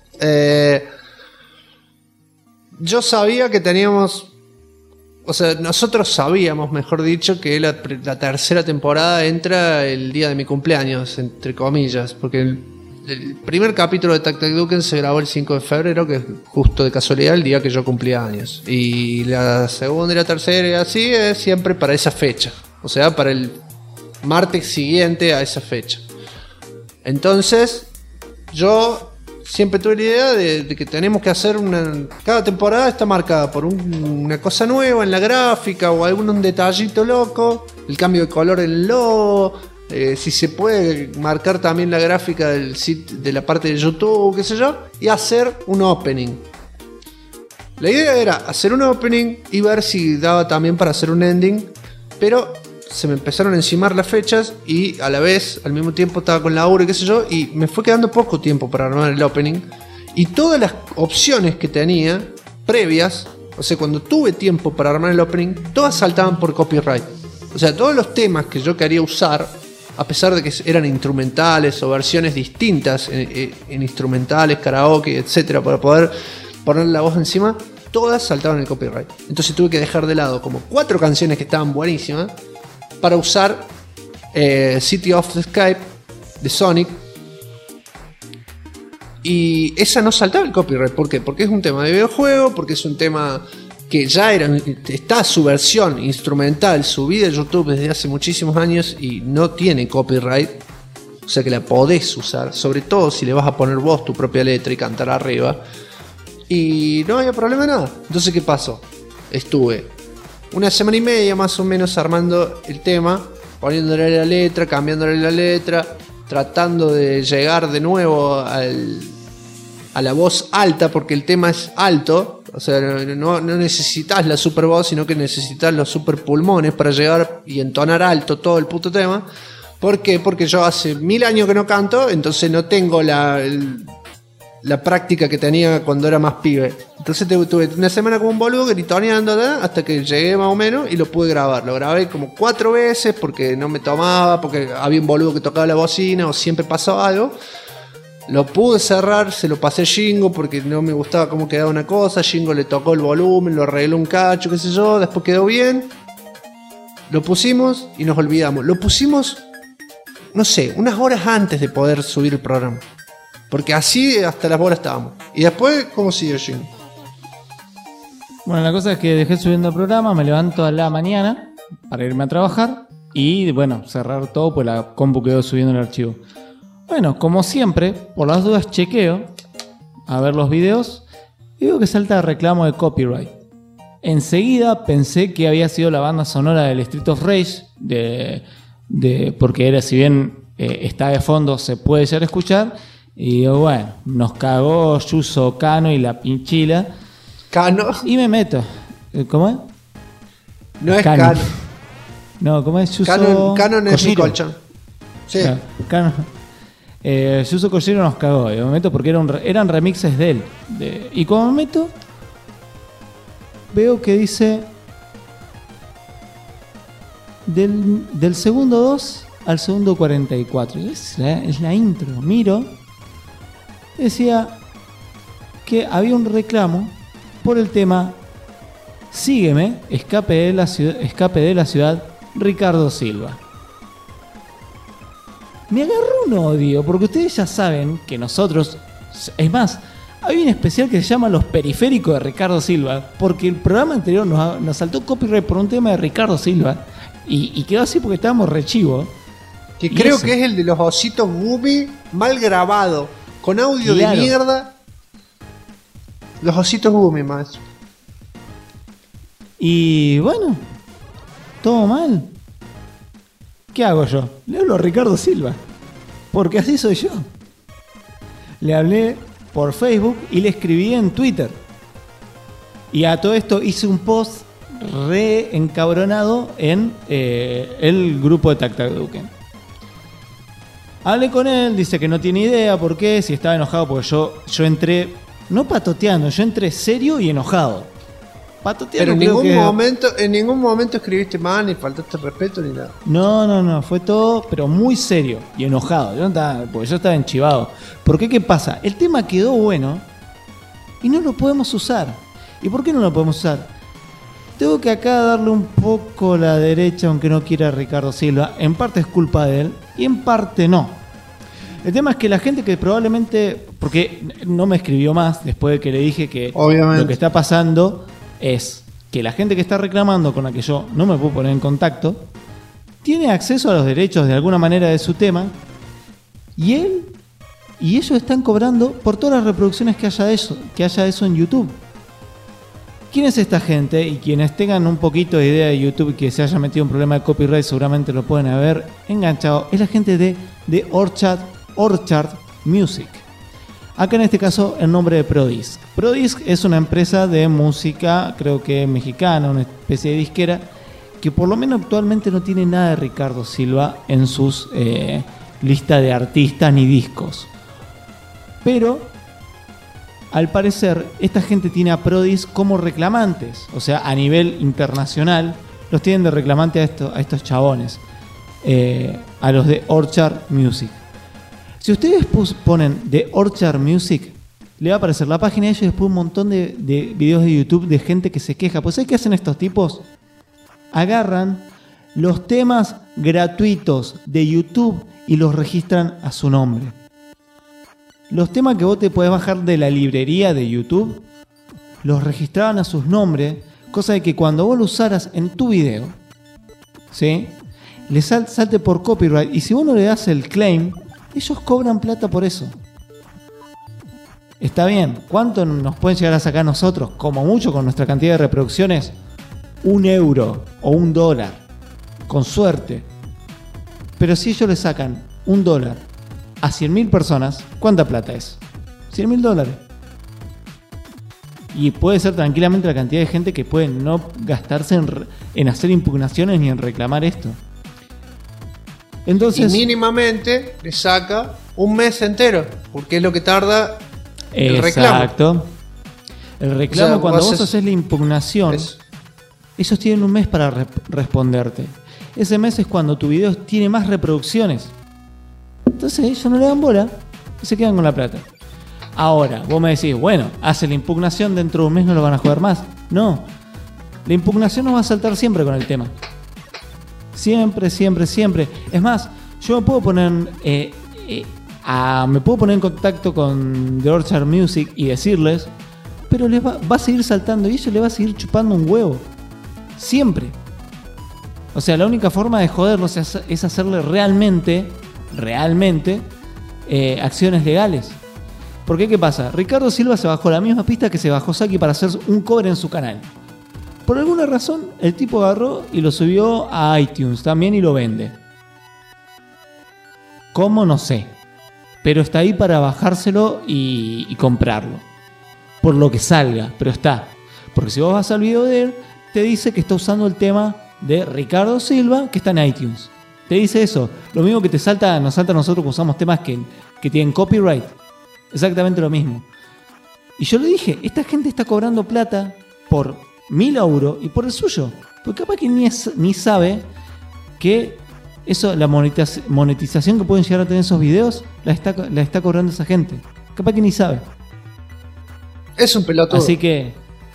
Yo sabía que teníamos... O sea, nosotros sabíamos, mejor dicho, que la tercera temporada entra el día de mi cumpleaños, entre comillas, porque el primer capítulo de Tac Tac Duken se grabó el 5 de febrero, que es justo de casualidad el día que yo cumplía años. Y la segunda y la tercera y así es siempre para esa fecha. O sea, para el martes siguiente a esa fecha. Entonces, yo siempre tuve la idea de que tenemos que hacer cada temporada está marcada por una cosa nueva en la gráfica o algún detallito loco, el cambio de color en el logo, si se puede marcar también la gráfica del sitio, de la parte de YouTube, qué sé yo, y hacer un opening. La idea era hacer un opening y ver si daba también para hacer un ending, pero se me empezaron a encimar las fechas y a la vez, al mismo tiempo estaba con laburo y qué sé yo, y me fue quedando poco tiempo para armar el opening, y todas las opciones que tenía previas o sea, cuando tuve tiempo para armar el opening, todas saltaban por copyright. O sea, todos los temas que yo quería usar, a pesar de que eran instrumentales o versiones distintas en instrumentales, karaoke, etcétera, para poder poner la voz encima, todas saltaban el copyright. Entonces tuve que dejar de lado como 4 canciones que estaban buenísimas para usar City of the Skype de Sonic. Y esa no saltaba el copyright. ¿Por qué? Porque es un tema de videojuego, porque es un tema que ya está su versión instrumental subida a YouTube desde hace muchísimos años y no tiene copyright. O sea que la podés usar, sobre todo si le vas a poner vos tu propia letra y cantar arriba. Y no había problema nada. Entonces, ¿qué pasó? Estuve una semana y media más o menos armando el tema, poniéndole la letra, cambiándole la letra, tratando de llegar de nuevo a la voz alta, porque el tema es alto. O sea, no necesitas la super voz, sino que necesitas los super pulmones para llegar y entonar alto todo el puto tema. ¿Por qué? Porque yo hace 1000 años que no canto, entonces no tengo la práctica que tenía cuando era más pibe. Entonces tuve una semana como un boludo gritoneando hasta que llegué más o menos y lo pude grabar. Lo grabé como 4 veces porque no me tomaba, porque había un boludo que tocaba la bocina o siempre pasaba algo. Lo pude cerrar, se lo pasé a Jingo porque no me gustaba cómo quedaba una cosa. Jingo le tocó el volumen, lo arregló un cacho, qué sé yo. Después quedó bien. Lo pusimos y nos olvidamos. Lo pusimos, no sé, unas horas antes de poder subir el programa. Porque así hasta las bolas estábamos. Y después, ¿cómo siguió Jingo? Bueno, la cosa es que dejé subiendo el programa, me levanto a la mañana para irme a trabajar y, bueno, cerrar todo, pues la compu quedó subiendo el archivo. Bueno, como siempre, por las dudas chequeo a ver los videos y veo que salta reclamo de copyright. Enseguida pensé que había sido la banda sonora del Street of Rage, porque era, si bien está de fondo, se puede llegar a escuchar. Y digo, bueno, nos cagó Yuzo Kano y la pinchila. Kano. Y me meto. ¿Cómo es? No es Kano. No, ¿cómo es? Yuzo Kano no es mi colchón. Sí. Claro, Kano. Yuzo Kojiro nos cagó. Y me meto porque eran remixes de él. Y cuando me meto, veo que dice del segundo 2 al segundo 44. Es la intro. Miro. Decía que había un reclamo por el tema Sígueme, escape de la ciudad, Ricardo Silva. Me agarró un odio, porque ustedes ya saben que nosotros, es más, hay un especial que se llama Los Periféricos de Ricardo Silva, porque el programa anterior nos saltó copyright por un tema de Ricardo Silva, y quedó así porque estábamos re chivo. Que creo que es el de los ositos Gumi mal grabado. Con audio de mierda. Los ositos Gumi, maestro. Y bueno, todo mal. ¿Qué hago yo? Le hablo a Ricardo Silva. Porque así soy yo. Le hablé por Facebook y le escribí en Twitter. Y a todo esto hice un post re encabronado en el grupo de Tac Tac Duken. Hablé con él, dice que no tiene idea por qué, si estaba enojado, porque yo entré, no patoteando, yo entré serio y enojado. Patoteando. Pero en ningún momento escribiste mal, ni faltaste respeto, ni nada. No, fue todo, pero muy serio y enojado. Porque yo estaba enchivado. ¿Por qué? ¿Qué pasa? El tema quedó bueno y no lo podemos usar. ¿Y por qué no lo podemos usar? Tengo que acá darle un poco la derecha, aunque no quiera Ricardo Silva. En parte es culpa de él y en parte no. El tema es que la gente que probablemente, porque no me escribió más después de que le dije que obviamente lo que está pasando es que la gente que está reclamando, con la que yo no me puedo poner en contacto, tiene acceso a los derechos de alguna manera de su tema y ellos están cobrando por todas las reproducciones que haya de eso en YouTube. ¿Quién es esta gente? Y quienes tengan un poquito de idea de YouTube y que se haya metido un problema de copyright seguramente lo pueden haber enganchado. Es la gente de Orchard Music. Acá en este caso el nombre de Prodisc. Prodisc es una empresa de música, creo que mexicana, una especie de disquera, que por lo menos actualmente no tiene nada de Ricardo Silva en sus listas de artistas ni discos. Pero al parecer, esta gente tiene a Prodis como reclamantes. O sea, a nivel internacional, los tienen de reclamante a estos chabones. A los de Orchard Music. Si ustedes ponen de Orchard Music, le va a aparecer la página de ellos y después un montón de videos de YouTube de gente que se queja. Pues ¿sabes qué hacen estos tipos? Agarran los temas gratuitos de YouTube y los registran a su nombre. Los temas que vos te podés bajar de la librería de YouTube, los registraban a sus nombres, cosa de que cuando vos lo usaras en tu video, ¿sí?, le salte por copyright, y si vos no le das el claim, ellos cobran plata por eso. Está bien, ¿cuánto nos pueden llegar a sacar nosotros? Como mucho con nuestra cantidad de reproducciones, €1 o $1, con suerte. Pero si ellos le sacan $1 a 100.000 personas, ¿cuánta plata es? $100.000. Y puede ser tranquilamente la cantidad de gente que puede no gastarse en hacer impugnaciones ni en reclamar esto. Entonces, y mínimamente le saca un mes entero, porque es lo que tarda el reclamo. Exacto. El reclamo, o sea, cuando vos haces la impugnación, ellos tienen un mes para responderte. Ese mes es cuando tu video tiene más reproducciones. Entonces ellos no le dan bola y se quedan con la plata. Ahora, vos me decís, bueno, hace la impugnación, dentro de un mes no lo van a jugar más. No. La impugnación nos va a saltar siempre con el tema. Siempre, siempre, siempre. Es más, yo me puedo poner en contacto con The Orchard Music y decirles, pero les va a seguir saltando y ellos les va a seguir chupando un huevo. Siempre. O sea, la única forma de joderlos es hacerle realmente acciones legales. Porque ¿qué pasa? Ricardo Silva se bajó la misma pista que se bajó Saki para hacer un cover en su canal. Por alguna razón, el tipo agarró y lo subió a iTunes también y lo vende. ¿Cómo? No sé. Pero está ahí para bajárselo y comprarlo. Por lo que salga, pero está. Porque si vos vas al video de él, te dice que está usando el tema de Ricardo Silva que está en iTunes. Te dice eso. Lo mismo que nos salta a nosotros que usamos temas que tienen copyright. Exactamente lo mismo. Y yo le dije, esta gente está cobrando plata por mi laburo y por el suyo. Porque capaz que ni sabe que eso, la monetización que pueden llegar a tener esos videos, la está cobrando esa gente. Capaz que ni sabe. Es un pelotudo. Así que...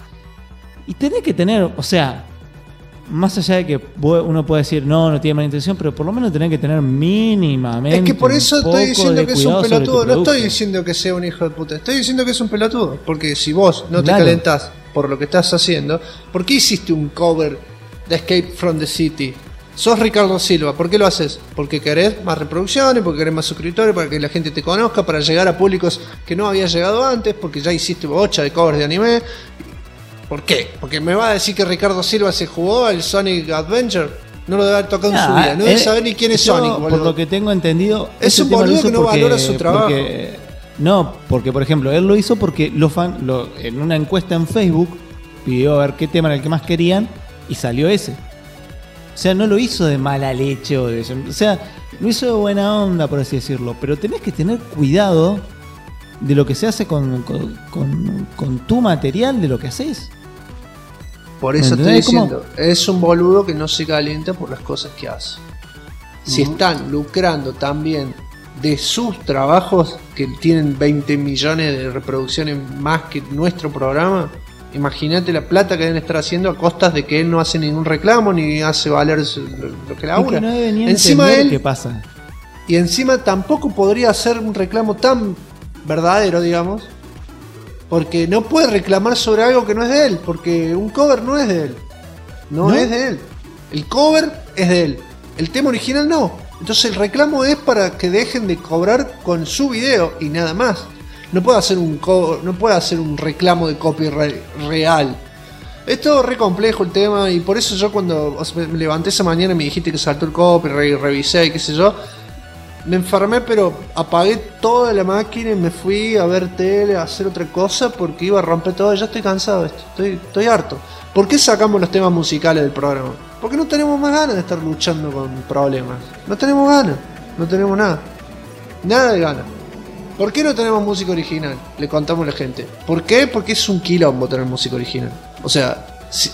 Y tenés que tener, o sea, más allá de que uno puede decir, no tiene mala intención, pero por lo menos tenés que tener mínimamente. Es que por eso estoy diciendo que es un pelotudo. No estoy producto. Diciendo que sea un hijo de puta. Estoy diciendo que es un pelotudo. Porque si vos no te calentás por lo que estás haciendo, ¿por qué hiciste un cover de Escape from the City? Sos Ricardo Silva, ¿por qué lo haces? Porque querés más reproducciones, porque querés más suscriptores, para que la gente te conozca, para llegar a públicos que no había llegado antes, porque ya hiciste bocha de covers de anime. ¿Por qué? Porque me va a decir que Ricardo Silva se jugó al Sonic Adventure. No lo debe haber tocado en su vida, no debe saber ni quién es Sonic, boludo. Por lo que tengo entendido, es un boludo que no valora su trabajo. Porque por ejemplo, él lo hizo porque en una encuesta en Facebook pidió a ver qué tema era el que más querían y salió ese. O sea, no lo hizo de mala leche o sea, lo hizo de buena onda, por así decirlo. Pero tenés que tener cuidado de lo que se hace con tu material, de lo que haces. Por eso estoy diciendo, es un boludo que no se calienta por las cosas que hace. Si están lucrando también de sus trabajos, que tienen 20 millones de reproducciones más que nuestro programa, imagínate la plata que deben estar haciendo a costas de que él no hace ningún reclamo ni hace valer lo que labura. No debe ni encima él, ¿qué pasa? Y encima tampoco podría hacer un reclamo tan verdadero, digamos, porque no puede reclamar sobre algo que no es de él, porque un cover no es de él. No es de él. El cover es de él. El tema original no. Entonces el reclamo es para que dejen de cobrar con su video y nada más. No puede hacer un reclamo de copyright real. Es todo re complejo el tema, y por eso yo cuando me levanté esa mañana y me dijiste que saltó el copyright y revisé y qué sé yo, me enfermé, pero apagué toda la máquina y me fui a ver tele, a hacer otra cosa, porque iba a romper todo. Ya estoy cansado de esto, estoy harto. ¿Por qué sacamos los temas musicales del programa? Porque no tenemos más ganas de estar luchando con problemas. No tenemos ganas, no tenemos nada de ganas. ¿Por qué no tenemos música original? Le contamos a la gente. ¿Por qué? Porque es un quilombo tener música original. O sea,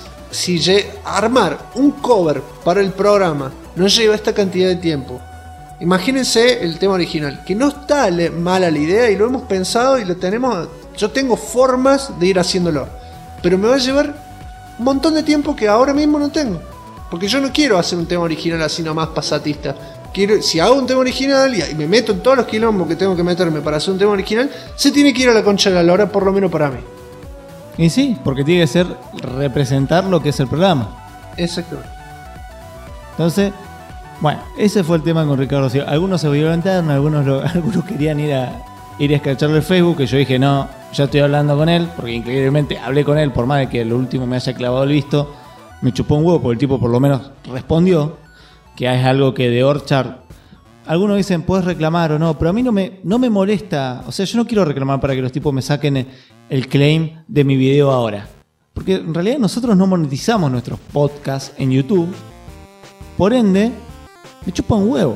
armar un cover para el programa nos lleva esta cantidad de tiempo. Imagínense el tema original, que no está mala la idea y lo hemos pensado y lo tenemos. Yo tengo formas de ir haciéndolo, pero me va a llevar un montón de tiempo que ahora mismo no tengo. Porque yo no quiero hacer un tema original así nomás pasatista. Si hago un tema original y me meto en todos los quilombos que tengo que meterme para hacer un tema original, se tiene que ir a la concha de la lora, por lo menos para mí. Y sí, porque tiene que ser representar lo que es el programa. Exactamente. Entonces, bueno, ese fue el tema con Ricardo Silva. Algunos se violentaron, algunos querían ir a escracharle el Facebook, que yo dije, no, ya estoy hablando con él, porque increíblemente hablé con él, por más de que lo último me haya clavado el visto, me chupó un huevo, porque el tipo por lo menos respondió, que es algo que de Orchard, algunos dicen, puedes reclamar o no, pero a mí no me molesta, o sea, yo no quiero reclamar para que los tipos me saquen el claim de mi video ahora, porque en realidad nosotros no monetizamos nuestros podcasts en YouTube, por ende, me chupa un huevo.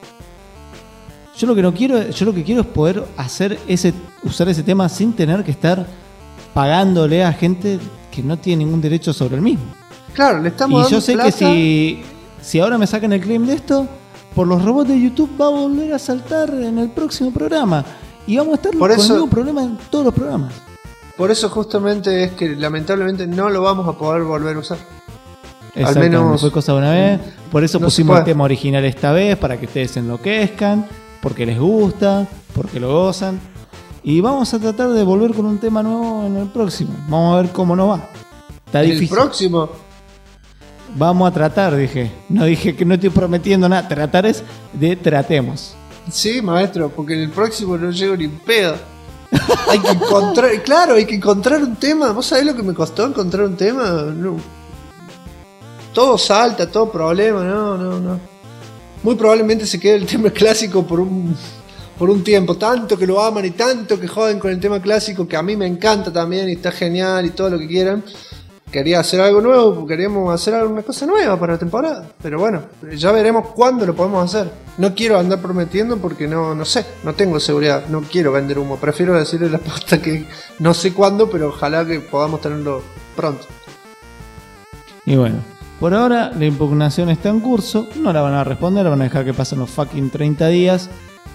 Yo lo que quiero es poder usar ese tema sin tener que estar pagándole a gente que no tiene ningún derecho sobre el mismo. Claro, le estamos dando y yo sé plata. Que si ahora me sacan el claim de esto, por los robots de YouTube va a volver a saltar en el próximo programa. Y vamos a estar con el mismo problema en todos los programas. Por eso justamente es que lamentablemente no lo vamos a poder volver a usar. Al menos fue cosa de una vez. Por eso pusimos el tema original esta vez, para que ustedes se enloquezcan, porque les gusta, porque lo gozan. Y vamos a tratar de volver con un tema nuevo en el próximo. Vamos a ver cómo nos va. Está difícil. ¿El próximo? Vamos a tratar, dije. No dije que no estoy prometiendo nada. Tratar es de tratemos. Sí, maestro, porque en el próximo no llego ni en pedo. Hay que encontrar un tema. ¿Vos sabés lo que me costó encontrar un tema? No. Todo salta, todo problema, no. Muy probablemente se quede el tema clásico por un tiempo. Tanto que lo aman y tanto que joden con el tema clásico, que a mí me encanta también y está genial y todo lo que quieran. Quería hacer algo nuevo, queríamos hacer alguna cosa nueva para la temporada. Pero bueno, ya veremos cuándo lo podemos hacer. No quiero andar prometiendo porque no sé, no tengo seguridad. No quiero vender humo, prefiero decirle la posta que no sé cuándo, pero ojalá que podamos tenerlo pronto. Y bueno, por ahora la impugnación está en curso. No la van a responder, van a dejar que pasen los fucking 30 días.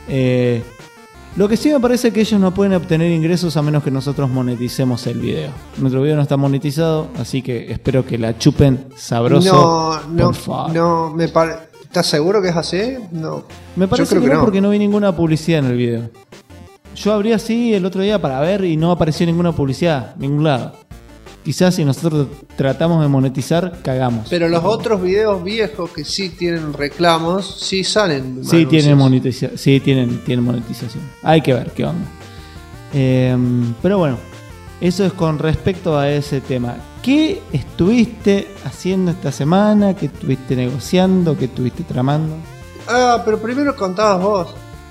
Lo que sí me parece es que ellos no pueden obtener ingresos a menos que nosotros moneticemos el video. Nuestro video no está monetizado, así que espero que la chupen sabroso. Por favor. ¿Estás seguro que es así? No. Me parece que no, porque no vi ninguna publicidad en el video. Yo abrí así el otro día para ver y no apareció ninguna publicidad, ningún lado. Quizás si nosotros tratamos de monetizar, cagamos. Pero los otros videos viejos que sí tienen reclamos, sí salen. Sí, tienen monetización. Sí, tienen monetización. Hay que ver qué onda. Pero bueno, eso es con respecto a ese tema. ¿Qué estuviste haciendo esta semana? ¿Qué estuviste negociando? ¿Qué estuviste tramando? Pero primero contabas vos.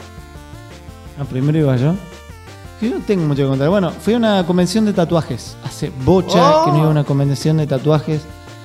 Primero iba yo. Yo no tengo mucho que contar. Bueno, fui a una convención de tatuajes. Hace bocha que no iba a una convención de tatuajes.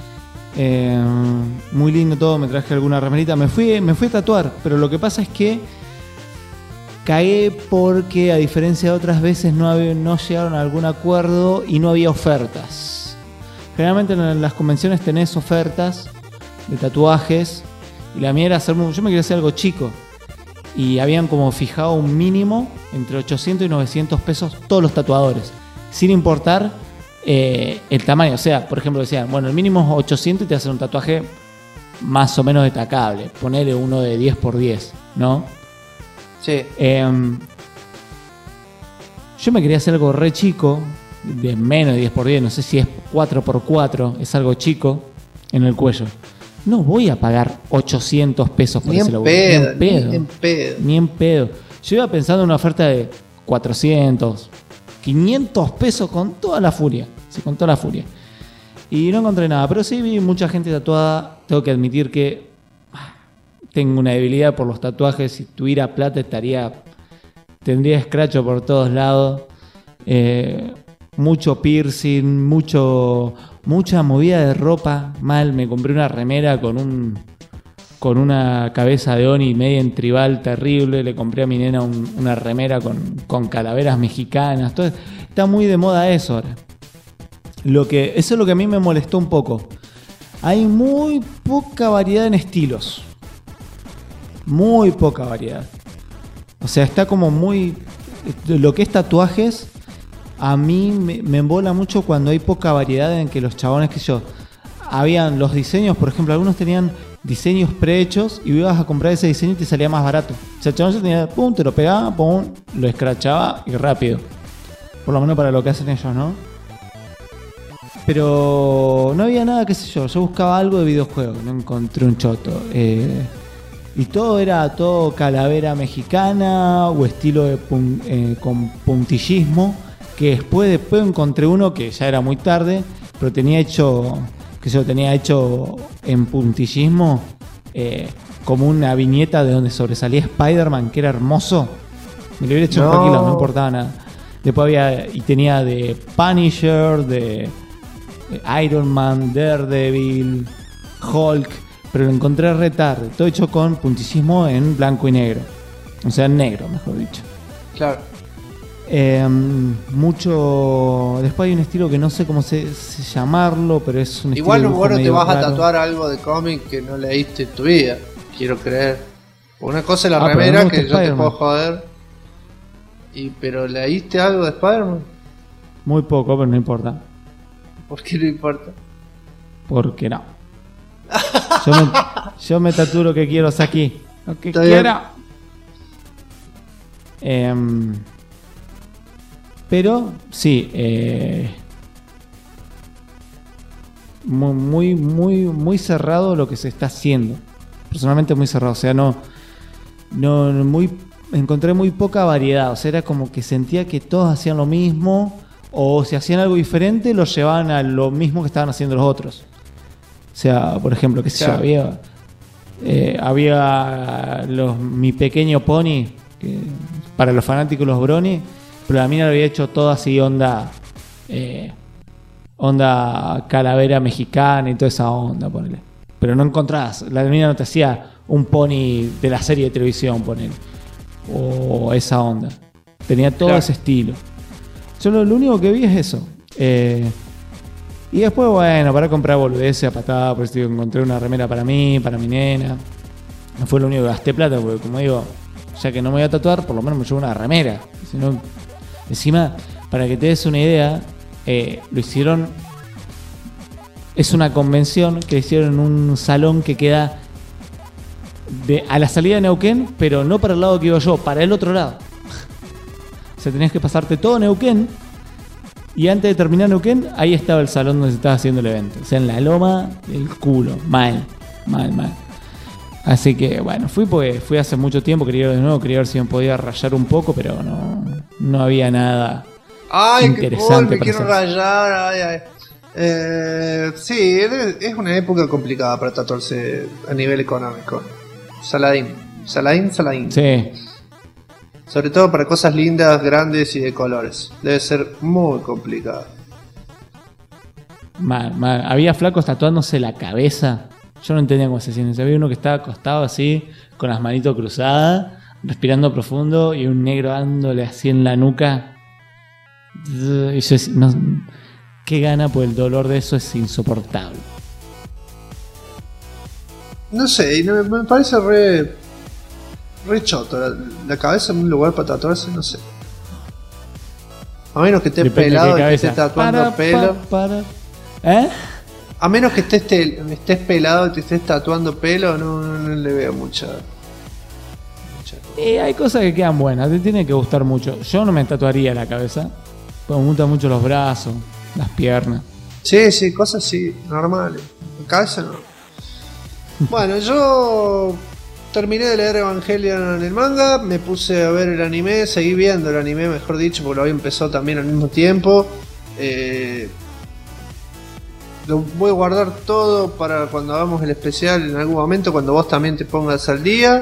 Muy lindo todo, me traje alguna remerita. Me fui a tatuar, pero lo que pasa es que cagué porque, a diferencia de otras veces, no llegaron a algún acuerdo y no había ofertas. Generalmente en las convenciones tenés ofertas de tatuajes y la mía era yo me quería hacer algo chico. Y habían como fijado un mínimo entre 800 y 900 pesos todos los tatuadores, sin importar el tamaño. O sea, por ejemplo, decían, bueno, el mínimo es 800 y te hacen un tatuaje más o menos destacable. Ponele uno de 10x10, ¿no? Sí. Yo me quería hacer algo re chico, de menos de 10x10, no sé si es 4x4, es algo chico, en el cuello. No voy a pagar 800 pesos por ese laburo. Ni en pedo. Yo iba pensando en una oferta de 400, 500 pesos con toda la furia. Sí, con toda la furia. Y no encontré nada. Pero sí vi mucha gente tatuada. Tengo que admitir que tengo una debilidad por los tatuajes. Si tuviera plata tendría escracho por todos lados. Mucho piercing, mucha movida de ropa. Mal, me compré una remera con con una cabeza de Oni media en tribal terrible. Le compré a mi nena una remera con calaveras mexicanas. Todo, está muy de moda eso ahora. Eso es lo que a mí me molestó un poco. Hay muy poca variedad en estilos. Muy poca variedad. O sea, está como muy... Lo que es tatuajes, a mí me embola mucho cuando hay poca variedad en que los chabones que yo... Habían los diseños, por ejemplo, algunos tenían diseños prehechos y ibas a comprar ese diseño y te salía más barato. O sea, el chabón ya tenía, pum, te lo pegaba, pum, lo escrachaba y rápido. Por lo menos para lo que hacen ellos, ¿no? Pero no había nada, qué sé yo. Yo buscaba algo de videojuegos, no encontré un choto. Y todo era calavera mexicana o estilo con puntillismo. Que después encontré uno que ya era muy tarde, pero tenía hecho en puntillismo como una viñeta de donde sobresalía Spider-Man, que era hermoso. Me lo hubiera hecho un poquito, no importaba nada. Después tenía de Punisher, de Iron Man, Daredevil, Hulk, pero lo encontré re tarde. Todo hecho con puntillismo en blanco y negro. O sea, en negro, mejor dicho. Claro. Mucho. Después hay un estilo que no sé cómo se llamarlo, pero es un igual estilo. Igual no te vas raro. a tatuar algo de cómic que no leíste en tu vida. Quiero creer. Una cosa es la remera, no que yo Spider-Man. te puedo joder. Pero leíste algo de Spider-Man. Muy poco, pero no importa. ¿Por qué no importa? Porque no. Yo me tatúo lo que quiero, Saki. Lo que Está quiera. Pero sí, muy cerrado lo que se está haciendo. Personalmente muy cerrado. O sea, encontré muy poca variedad. O sea, era como que sentía que todos hacían lo mismo. O si hacían algo diferente, lo llevaban a lo mismo que estaban haciendo los otros. O sea, por ejemplo, qué sé yo, había Mi Pequeño Pony, que, para los fanáticos los Brony, pero la mina lo había hecho todo así onda calavera mexicana y toda esa onda, ponele. Pero no encontrás, la mina no te hacía un pony de la serie de televisión, ponele, o esa onda. Tenía todo ese estilo. Yo lo único que vi es eso. Y después, bueno, para comprar boludeces a patada, por eso encontré una remera para mí, para mi nena. No fue lo único que gasté plata, porque como digo, ya que no me voy a tatuar, por lo menos me llevo una remera. Si no, encima, para que te des una idea, lo hicieron. Es una convención que hicieron en un salón que queda a la salida de Neuquén, pero no para el lado que iba yo, para el otro lado. O sea, tenías que pasarte todo Neuquén. Y antes de terminar Neuquén, ahí estaba el salón donde se estaba haciendo el evento. O sea, en la loma del culo. Mal. Así que, bueno, fui hace mucho tiempo, quería ir de nuevo, quería ver si me podía rayar un poco, pero no había nada interesante. Me quiero rayar. Sí, es una época complicada para tatuarse a nivel económico. Saladín. Sí. Sobre todo para cosas lindas, grandes y de colores. Debe ser muy complicado. Había flacos tatuándose la cabeza. Yo no entendía cómo se siente. Había uno que estaba acostado así, con las manitos cruzadas, respirando profundo, y un negro dándole así en la nuca. Y yo decía, qué gana, pues el dolor de eso es insoportable. No sé, me parece re choto. La cabeza en un lugar para tatuarse, no sé. A menos que estés Depende pelado y de que estés tatuando pelo. A menos que estés pelado y te estés tatuando pelo, no le veo mucha. Hay cosas que quedan buenas, te tiene que gustar mucho. Yo no me tatuaría la cabeza, porque me gustan mucho los brazos, las piernas. Sí, cosas así, normales. La cabeza no. Bueno, yo terminé de leer Evangelion en el manga, me puse a ver el anime, seguí viendo el anime, mejor dicho, porque lo había empezado también al mismo tiempo. Lo voy a guardar todo para cuando hagamos el especial en algún momento, cuando vos también te pongas al día.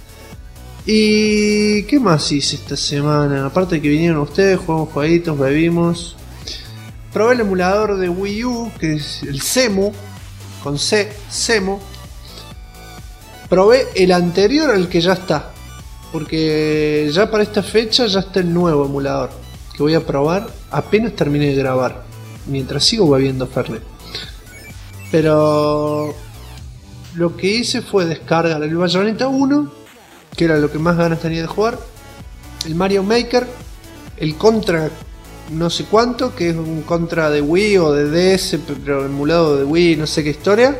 ¿Y qué más hice esta semana? Aparte de que vinieron ustedes, jugamos jueguitos, bebimos. Probé el emulador de Wii U, que es el Cemu, con C, Cemu. probé el anterior al que ya está. Porque ya para esta fecha ya está el nuevo emulador. Que voy a probar apenas termine de grabar. Mientras sigo bebiendo Fernet. Pero lo que hice fue descargar el Bayonetta 1, que era lo que más ganas tenía de jugar. El Mario Maker. El Contra no sé cuánto, que es un Contra de Wii o de DS, pero emulado de Wii, no sé qué historia.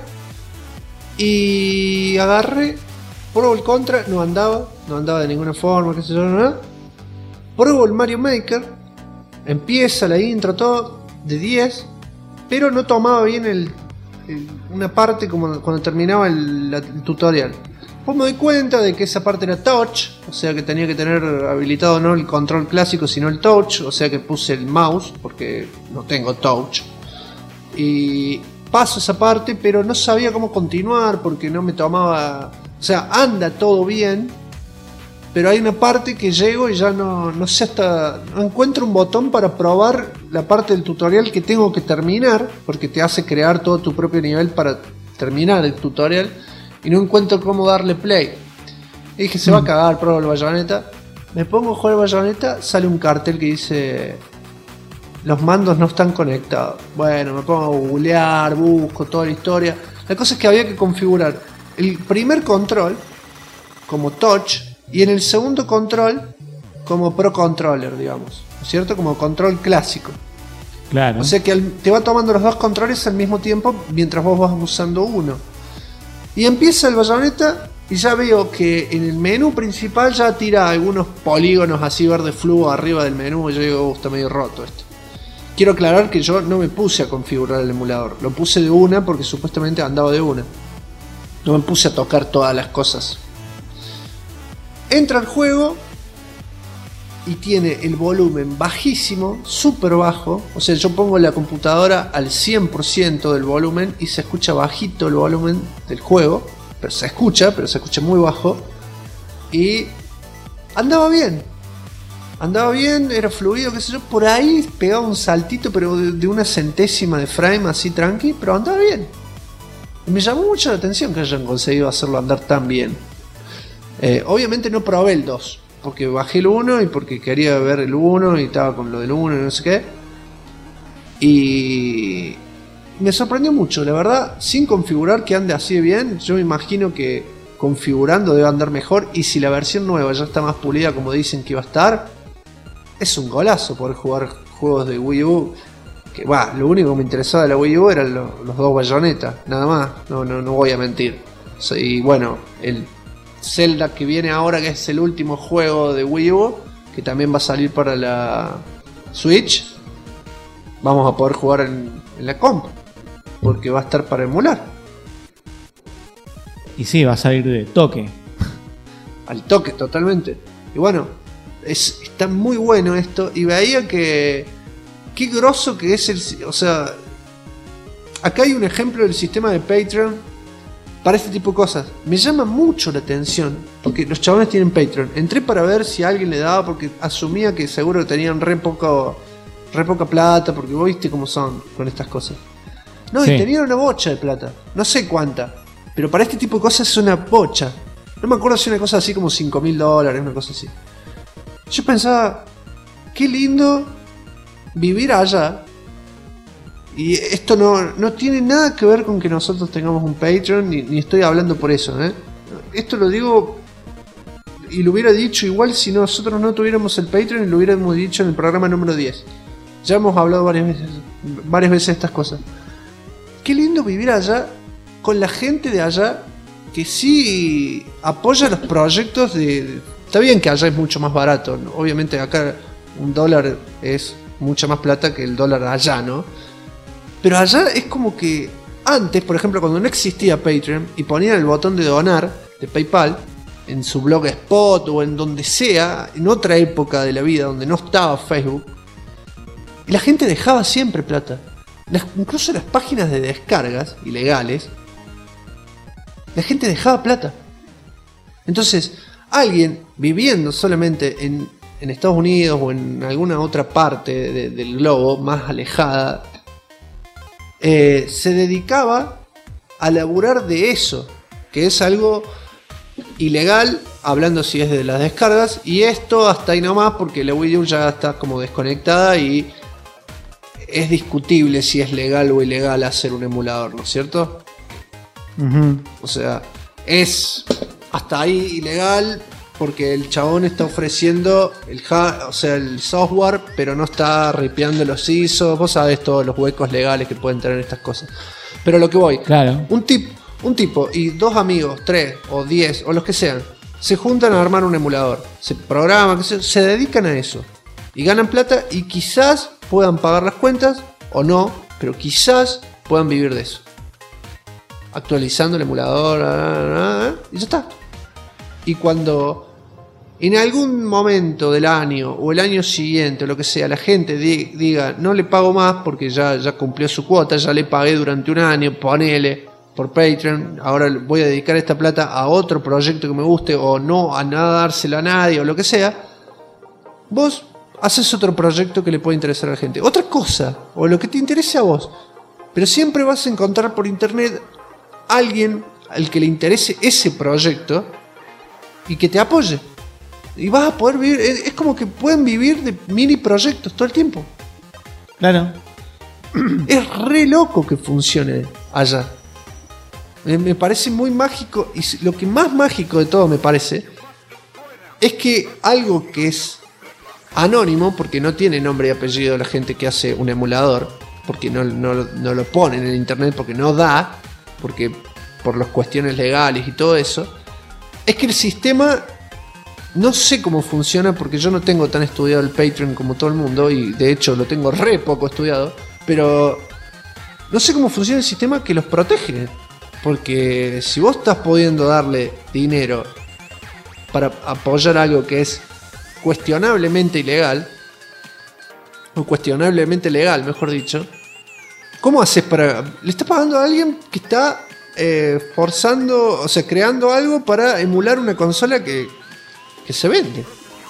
Y agarré, pruebo el Contra, no andaba de ninguna forma, qué sé yo, nada. Pruebo el Mario Maker, empieza la intro, todo de 10, pero no tomaba bien una parte como cuando terminaba el tutorial. Pues me doy cuenta de que esa parte era touch, o sea que tenía que tener habilitado no el control clásico sino el touch, o sea que puse el mouse porque no tengo touch. Y paso esa parte, pero no sabía cómo continuar porque no me tomaba... O sea, anda todo bien, pero hay una parte que llego y ya no sé hasta... No encuentro un botón para probar la parte del tutorial que tengo que terminar, porque te hace crear todo tu propio nivel para terminar el tutorial. Y no encuentro cómo darle play. Y dije, se va a cagar, pruebo el Bayonetta. Me pongo a jugar el Bayonetta, sale un cartel que dice... Los mandos no están conectados. Bueno, me pongo a googlear, busco toda la historia. La cosa es que había que configurar el primer control como touch y en el segundo control como pro controller, digamos. ¿No es cierto? Como control clásico. Claro. O sea que te va tomando los dos controles al mismo tiempo mientras vos vas usando uno. Y empieza el Bayonetta y ya veo que en el menú principal ya tira algunos polígonos así verde fluo arriba del menú. Y yo digo, está medio roto esto. Quiero aclarar que yo no me puse a configurar el emulador. Lo puse de una porque supuestamente andaba de una. No me puse a tocar todas las cosas. Entra al juego y tiene el volumen bajísimo, súper bajo. O sea, yo pongo la computadora al 100% del volumen y se escucha bajito el volumen del juego. Pero se escucha muy bajo. Y andaba bien. Era fluido, qué sé yo. Por ahí pegaba un saltito, pero de una centésima de frame, así tranqui. Pero andaba bien. Y me llamó mucho la atención que hayan conseguido hacerlo andar tan bien. Obviamente no probé el 2. Porque bajé el 1 y porque quería ver el 1 y estaba con lo del 1 y no sé qué. Y me sorprendió mucho, la verdad, sin configurar que ande así de bien. Yo me imagino que configurando debe andar mejor. Y si la versión nueva ya está más pulida como dicen que iba a estar, es un golazo poder jugar juegos de Wii U. Que lo único que me interesaba de la Wii U eran los dos Bayonetta, nada más, no voy a mentir. Y bueno, el Zelda que viene ahora, que es el último juego de Wii U, que también va a salir para la Switch, vamos a poder jugar en la comp, porque va a estar para emular. Y sí, va a salir de toque. Al toque, totalmente. Y bueno, está muy bueno esto. Y veía que qué grosso que es o sea, acá hay un ejemplo del sistema de Patreon para este tipo de cosas. Me llama mucho la atención, porque los chabones tienen Patreon. Entré para ver si a alguien le daba, porque asumía que seguro tenían re poca plata, porque vos viste cómo son con estas cosas. No, sí. Y tenían una bocha de plata, no sé cuánta, pero para este tipo de cosas es una bocha. No me acuerdo si una cosa así como $5.000, una cosa así. Yo pensaba, qué lindo vivir allá. Y esto no tiene nada que ver con que nosotros tengamos un Patreon, ni estoy hablando por eso, ¿eh? Esto lo digo y lo hubiera dicho igual si nosotros no tuviéramos el Patreon, y lo hubiéramos dicho en el programa número 10. Ya hemos hablado varias veces de estas cosas. Qué lindo vivir allá con la gente de allá que sí apoya los proyectos de... Está bien que allá es mucho más barato, ¿no? Obviamente acá $1 es mucha más plata que el dólar allá, ¿no? Pero allá es como que antes, por ejemplo, cuando no existía Patreon y ponían el botón de donar de PayPal en su blogspot o en donde sea, en otra época de la vida donde no estaba Facebook, y la gente dejaba siempre plata. Incluso las páginas de descargas ilegales, la gente dejaba plata. Entonces, alguien viviendo solamente en Estados Unidos o en alguna otra parte del globo más alejada, se dedicaba a laburar de eso, que es algo ilegal, hablando si es de las descargas, y esto hasta ahí nomás porque la Wii U ya está como desconectada y es discutible si es legal o ilegal hacer un emulador, ¿no es cierto? Ujú. O sea, es hasta ahí ilegal porque el chabón está ofreciendo el software, pero no está ripeando los ISO. Vos sabés todos los huecos legales que pueden tener estas cosas. Pero lo que voy, Claro. un tipo y 2 amigos, 3 o 10 o los que sean, se juntan a armar un emulador, se programan, se dedican a eso y ganan plata y quizás puedan pagar las cuentas o no, pero quizás puedan vivir de eso. Actualizando el emulador y ya está. Y cuando en algún momento del año o el año siguiente o lo que sea la gente diga no le pago más porque ya cumplió su cuota, ya le pagué durante un año, ponele por Patreon, ahora voy a dedicar esta plata a otro proyecto que me guste o no a nada dársela a nadie o lo que sea, vos haces otro proyecto que le puede interesar a la gente, otra cosa o lo que te interese a vos, pero siempre vas a encontrar por internet alguien al que le interese ese proyecto y que te apoye. Y vas a poder vivir, es como que pueden vivir de mini proyectos todo el tiempo. Claro. Es re loco que funcione allá. Me parece muy mágico. Y lo que más mágico de todo me parece es que algo que es anónimo, porque no tiene nombre y apellido la gente que hace un emulador, porque no lo pone en el internet, porque no da, porque por las cuestiones legales y todo eso, es que el sistema, no sé cómo funciona porque yo no tengo tan estudiado el Patreon como todo el mundo y de hecho lo tengo re poco estudiado, pero no sé cómo funciona el sistema que los protege, porque si vos estás pudiendo darle dinero para apoyar algo que es cuestionablemente ilegal, o cuestionablemente legal, mejor dicho, ¿cómo haces para...? Le estás pagando a alguien que está forzando, o sea, creando algo para emular una consola que se vende.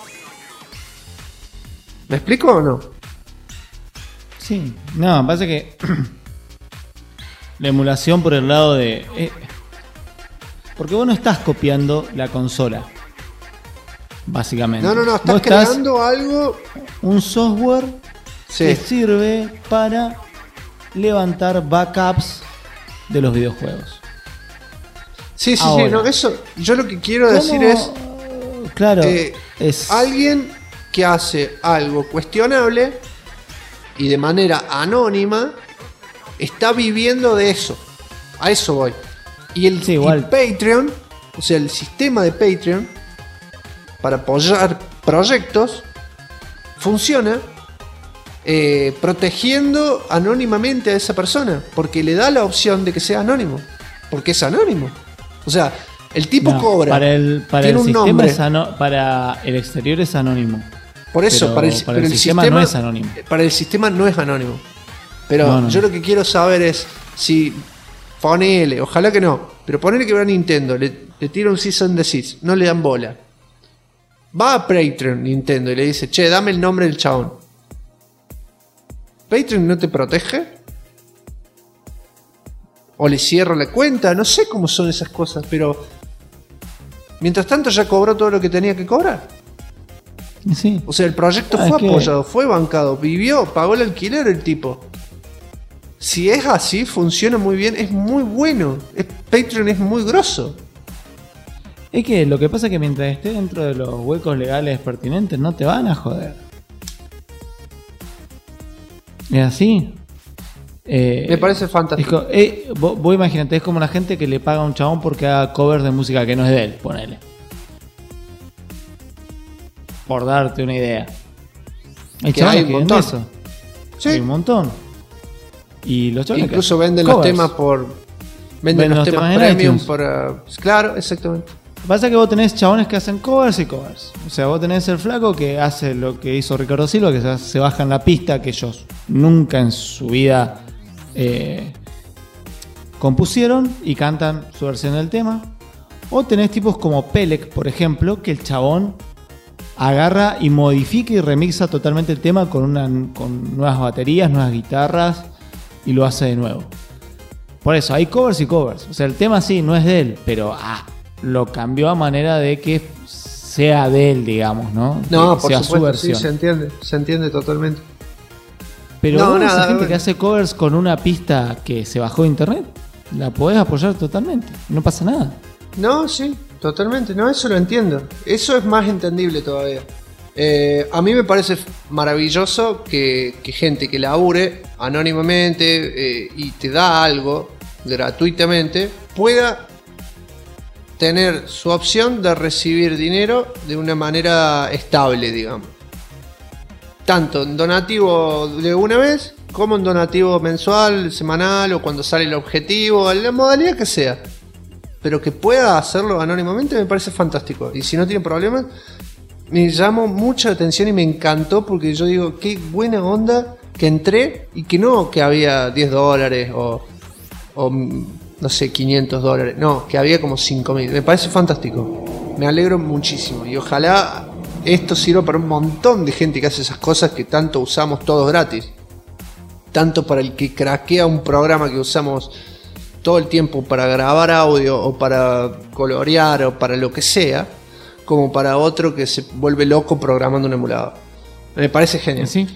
¿Me explico o no? Sí, no, pasa que la emulación por el lado de... porque vos no estás copiando la consola, básicamente. No, estás vos creando algo... Un software sí, que sirve para levantar backups de los videojuegos. Sí, Ahora, no, eso... Yo lo que quiero decir es... Claro, es... alguien que hace algo cuestionable y de manera anónima está viviendo de eso. A eso voy. Y el, sí, igual. y Patreon, o sea, el sistema de Patreon para apoyar proyectos funciona protegiendo anónimamente a esa persona, porque le da la opción de que sea anónimo, porque es anónimo. O sea, el tipo cobra. Para el tiene un sistema nombre. Para el exterior es anónimo. Por eso, pero para el sistema no es anónimo. Para el sistema no es anónimo. Pero No. yo lo que quiero saber es si ponele, ojalá que no, pero ponele que va a Nintendo, le tira un cease and desist, no le dan bola. Va a Patreon Nintendo y le dice, che, dame el nombre del chabón. ¿Patreon no te protege? ¿O le cierra la cuenta? No sé cómo son esas cosas, pero mientras tanto ya cobró todo lo que tenía que cobrar. Sí. O sea, el proyecto fue apoyado, fue bancado, vivió, pagó el alquiler el tipo. Si es así, funciona muy bien, es muy bueno. Patreon es muy grosso. Es que lo que pasa es que mientras esté dentro de los huecos legales pertinentes no te van a joder. Es así. Me parece fantástico. Vos imaginate, es como la gente que le paga a un chabón porque haga covers de música que no es de él, ponele. Por darte una idea. Hay Que hay un montón. eso. Sí. Hay un montón. Y los chavales Incluso que venden covers. los temas por... Venden los temas en premium iTunes. por... claro, exactamente. Lo que pasa es que vos tenés chabones que hacen covers y covers. O sea, vos tenés el flaco que hace lo que hizo Ricardo Silva, que se baja en la pista, que ellos nunca en su vida compusieron y cantan su versión del tema. O tenés tipos como Pelec, por ejemplo, que el chabón agarra y modifica y remixa totalmente el tema con nuevas baterías, nuevas guitarras y lo hace de nuevo. Por eso, hay covers y covers. O sea, el tema sí, no es de él, pero lo cambió a manera de que sea de él, digamos, ¿no? No, que por sea supuesto, su versión. sí, se entiende totalmente. Pero No, vos, nada, esa gente bueno. que hace covers con una pista que se bajó de internet, la podés apoyar totalmente. No pasa nada. No, sí, totalmente. No, eso lo entiendo. Eso es más entendible todavía. A mí me parece maravilloso que gente que labure anónimamente y te da algo gratuitamente pueda tener su opción de recibir dinero de una manera estable, digamos. Tanto en donativo de una vez como en donativo mensual, semanal o cuando sale el objetivo, en la modalidad que sea. Pero que pueda hacerlo anónimamente me parece fantástico. Y si no tiene problemas, me llamó mucha atención y me encantó porque yo digo, qué buena onda que entré y que no que había $10 o no sé, $500. No, que había como 5.000. Me parece fantástico. Me alegro muchísimo. Y ojalá esto sirva para un montón de gente que hace esas cosas que tanto usamos todos gratis. Tanto para el que craquea un programa que usamos todo el tiempo para grabar audio o para colorear o para lo que sea, como para otro que se vuelve loco programando un emulador. Me parece genial. ¿Sí?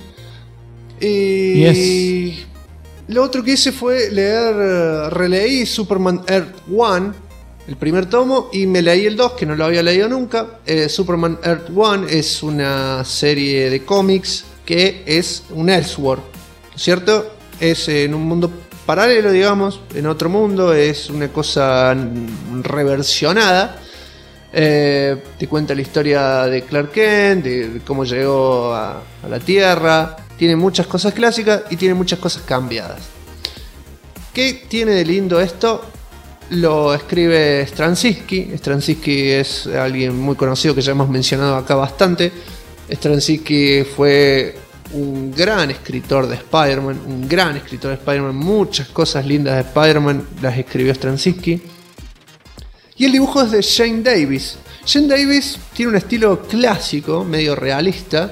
Y lo otro que hice fue releí Superman Earth 1, el primer tomo, y me leí el 2, que no lo había leído nunca. Superman Earth 1 es una serie de cómics que es un Elseworld, ¿cierto? Es en un mundo paralelo, digamos, en otro mundo, es una cosa reversionada. Te cuenta la historia de Clark Kent, de cómo llegó a la Tierra. Tiene muchas cosas clásicas y tiene muchas cosas cambiadas. ¿Qué tiene de lindo esto? Lo escribe Straczynski. Straczynski es alguien muy conocido que ya hemos mencionado acá bastante. Straczynski fue un gran escritor de Spider-Man. Muchas cosas lindas de Spider-Man las escribió Straczynski. Y el dibujo es de Shane Davis. Shane Davis tiene un estilo clásico, medio realista.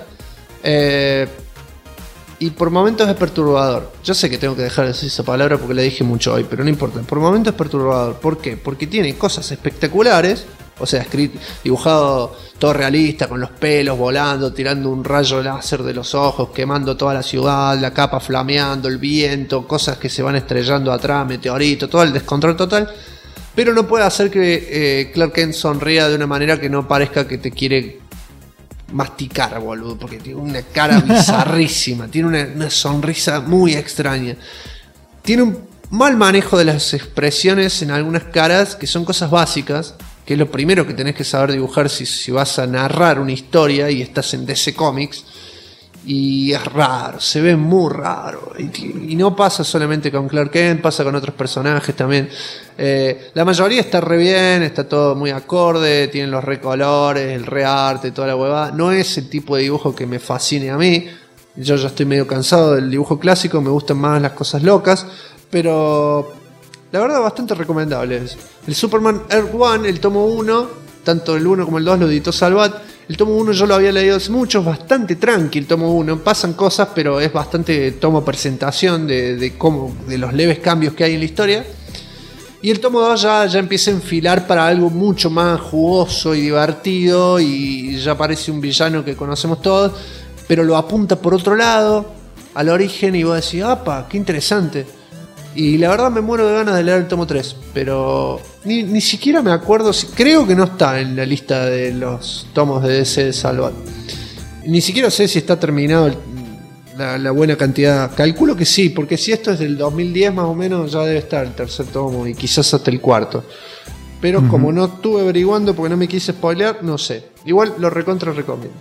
Y por momentos es perturbador. Yo sé que tengo que dejar de decir esa palabra porque la dije mucho hoy, pero no importa. Por momentos es perturbador. ¿Por qué? Porque tiene cosas espectaculares. O sea, dibujado todo realista, con los pelos volando, tirando un rayo láser de los ojos, quemando toda la ciudad, la capa flameando, el viento, cosas que se van estrellando atrás, meteorito, todo el descontrol total. Pero no puede hacer que Clark Kent sonría de una manera que no parezca que te quiere masticar, boludo, porque tiene una cara bizarrísima, tiene una sonrisa muy extraña. Tiene un mal manejo de las expresiones en algunas caras, que son cosas básicas, que es lo primero que tenés que saber dibujar si vas a narrar una historia y estás en DC Comics. Y es raro, se ve muy raro. Y no pasa solamente con Clark Kent, pasa con otros personajes también. La mayoría está re bien, está todo muy acorde, tienen los recolores, el rearte, toda la huevada. No es el tipo de dibujo que me fascine a mí. Yo ya estoy medio cansado del dibujo clásico, me gustan más las cosas locas. Pero la verdad bastante recomendable. El Superman Earth 1, el tomo 1, tanto el 1 como el 2 lo editó Salvat. El tomo 1 yo lo había leído hace mucho, es bastante tranqui el tomo 1, pasan cosas, pero es bastante tomo presentación de los leves cambios que hay en la historia. Y el tomo 2 ya empieza a enfilar para algo mucho más jugoso y divertido, y ya parece un villano que conocemos todos, pero lo apunta por otro lado, al origen, y vos decís, ¡apa! ¡Qué interesante! Y la verdad me muero de ganas de leer el tomo 3, pero ni siquiera me acuerdo, creo que no está en la lista de los tomos de DC de Salvat. Ni siquiera sé si está terminado la buena cantidad. Calculo que sí, porque si esto es del 2010 más o menos, ya debe estar el tercer tomo y quizás hasta el cuarto. Pero como no estuve averiguando porque no me quise spoilear, no sé. Igual lo recontra recomiendo.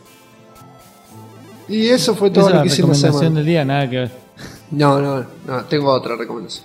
Y eso fue todo lo que hice en la semana. Recomendación del día, nada que ver. No, tengo otra recomendación.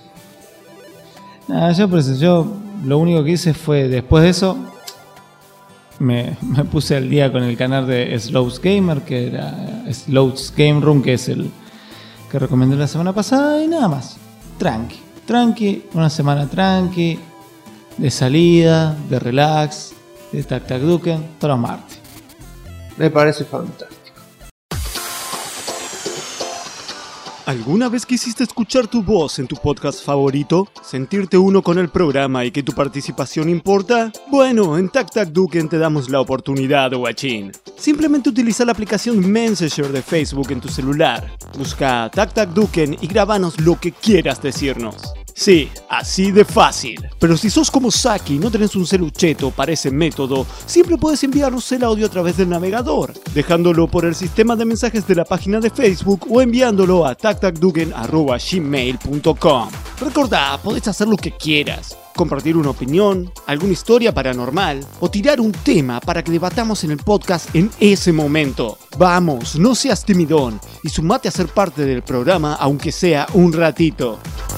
Yo lo único que hice fue, después de eso, me puse al día con el canal de Slow's Gamer, que era Slow's Game Room, que es el que recomendé la semana pasada, y nada más. Tranqui, una semana tranqui, de salida, de relax, de Tac Tac Duken, todos los martes. Me parece fantástico. ¿Alguna vez quisiste escuchar tu voz en tu podcast favorito? ¿Sentirte uno con el programa y que tu participación importa? Bueno, en TacTacDuken te damos la oportunidad, guachín. Simplemente utiliza la aplicación Messenger de Facebook en tu celular. Busca TacTacDuken y grábanos lo que quieras decirnos. Sí, así de fácil. Pero si sos como Saki y no tenés un celucheto para ese método, siempre puedes enviarnos el audio a través del navegador, dejándolo por el sistema de mensajes de la página de Facebook o enviándolo a tactacduken@gmail.com. Recordá, podés hacer lo que quieras. Compartir una opinión, alguna historia paranormal o tirar un tema para que debatamos en el podcast en ese momento. Vamos, no seas timidón y sumate a ser parte del programa aunque sea un ratito.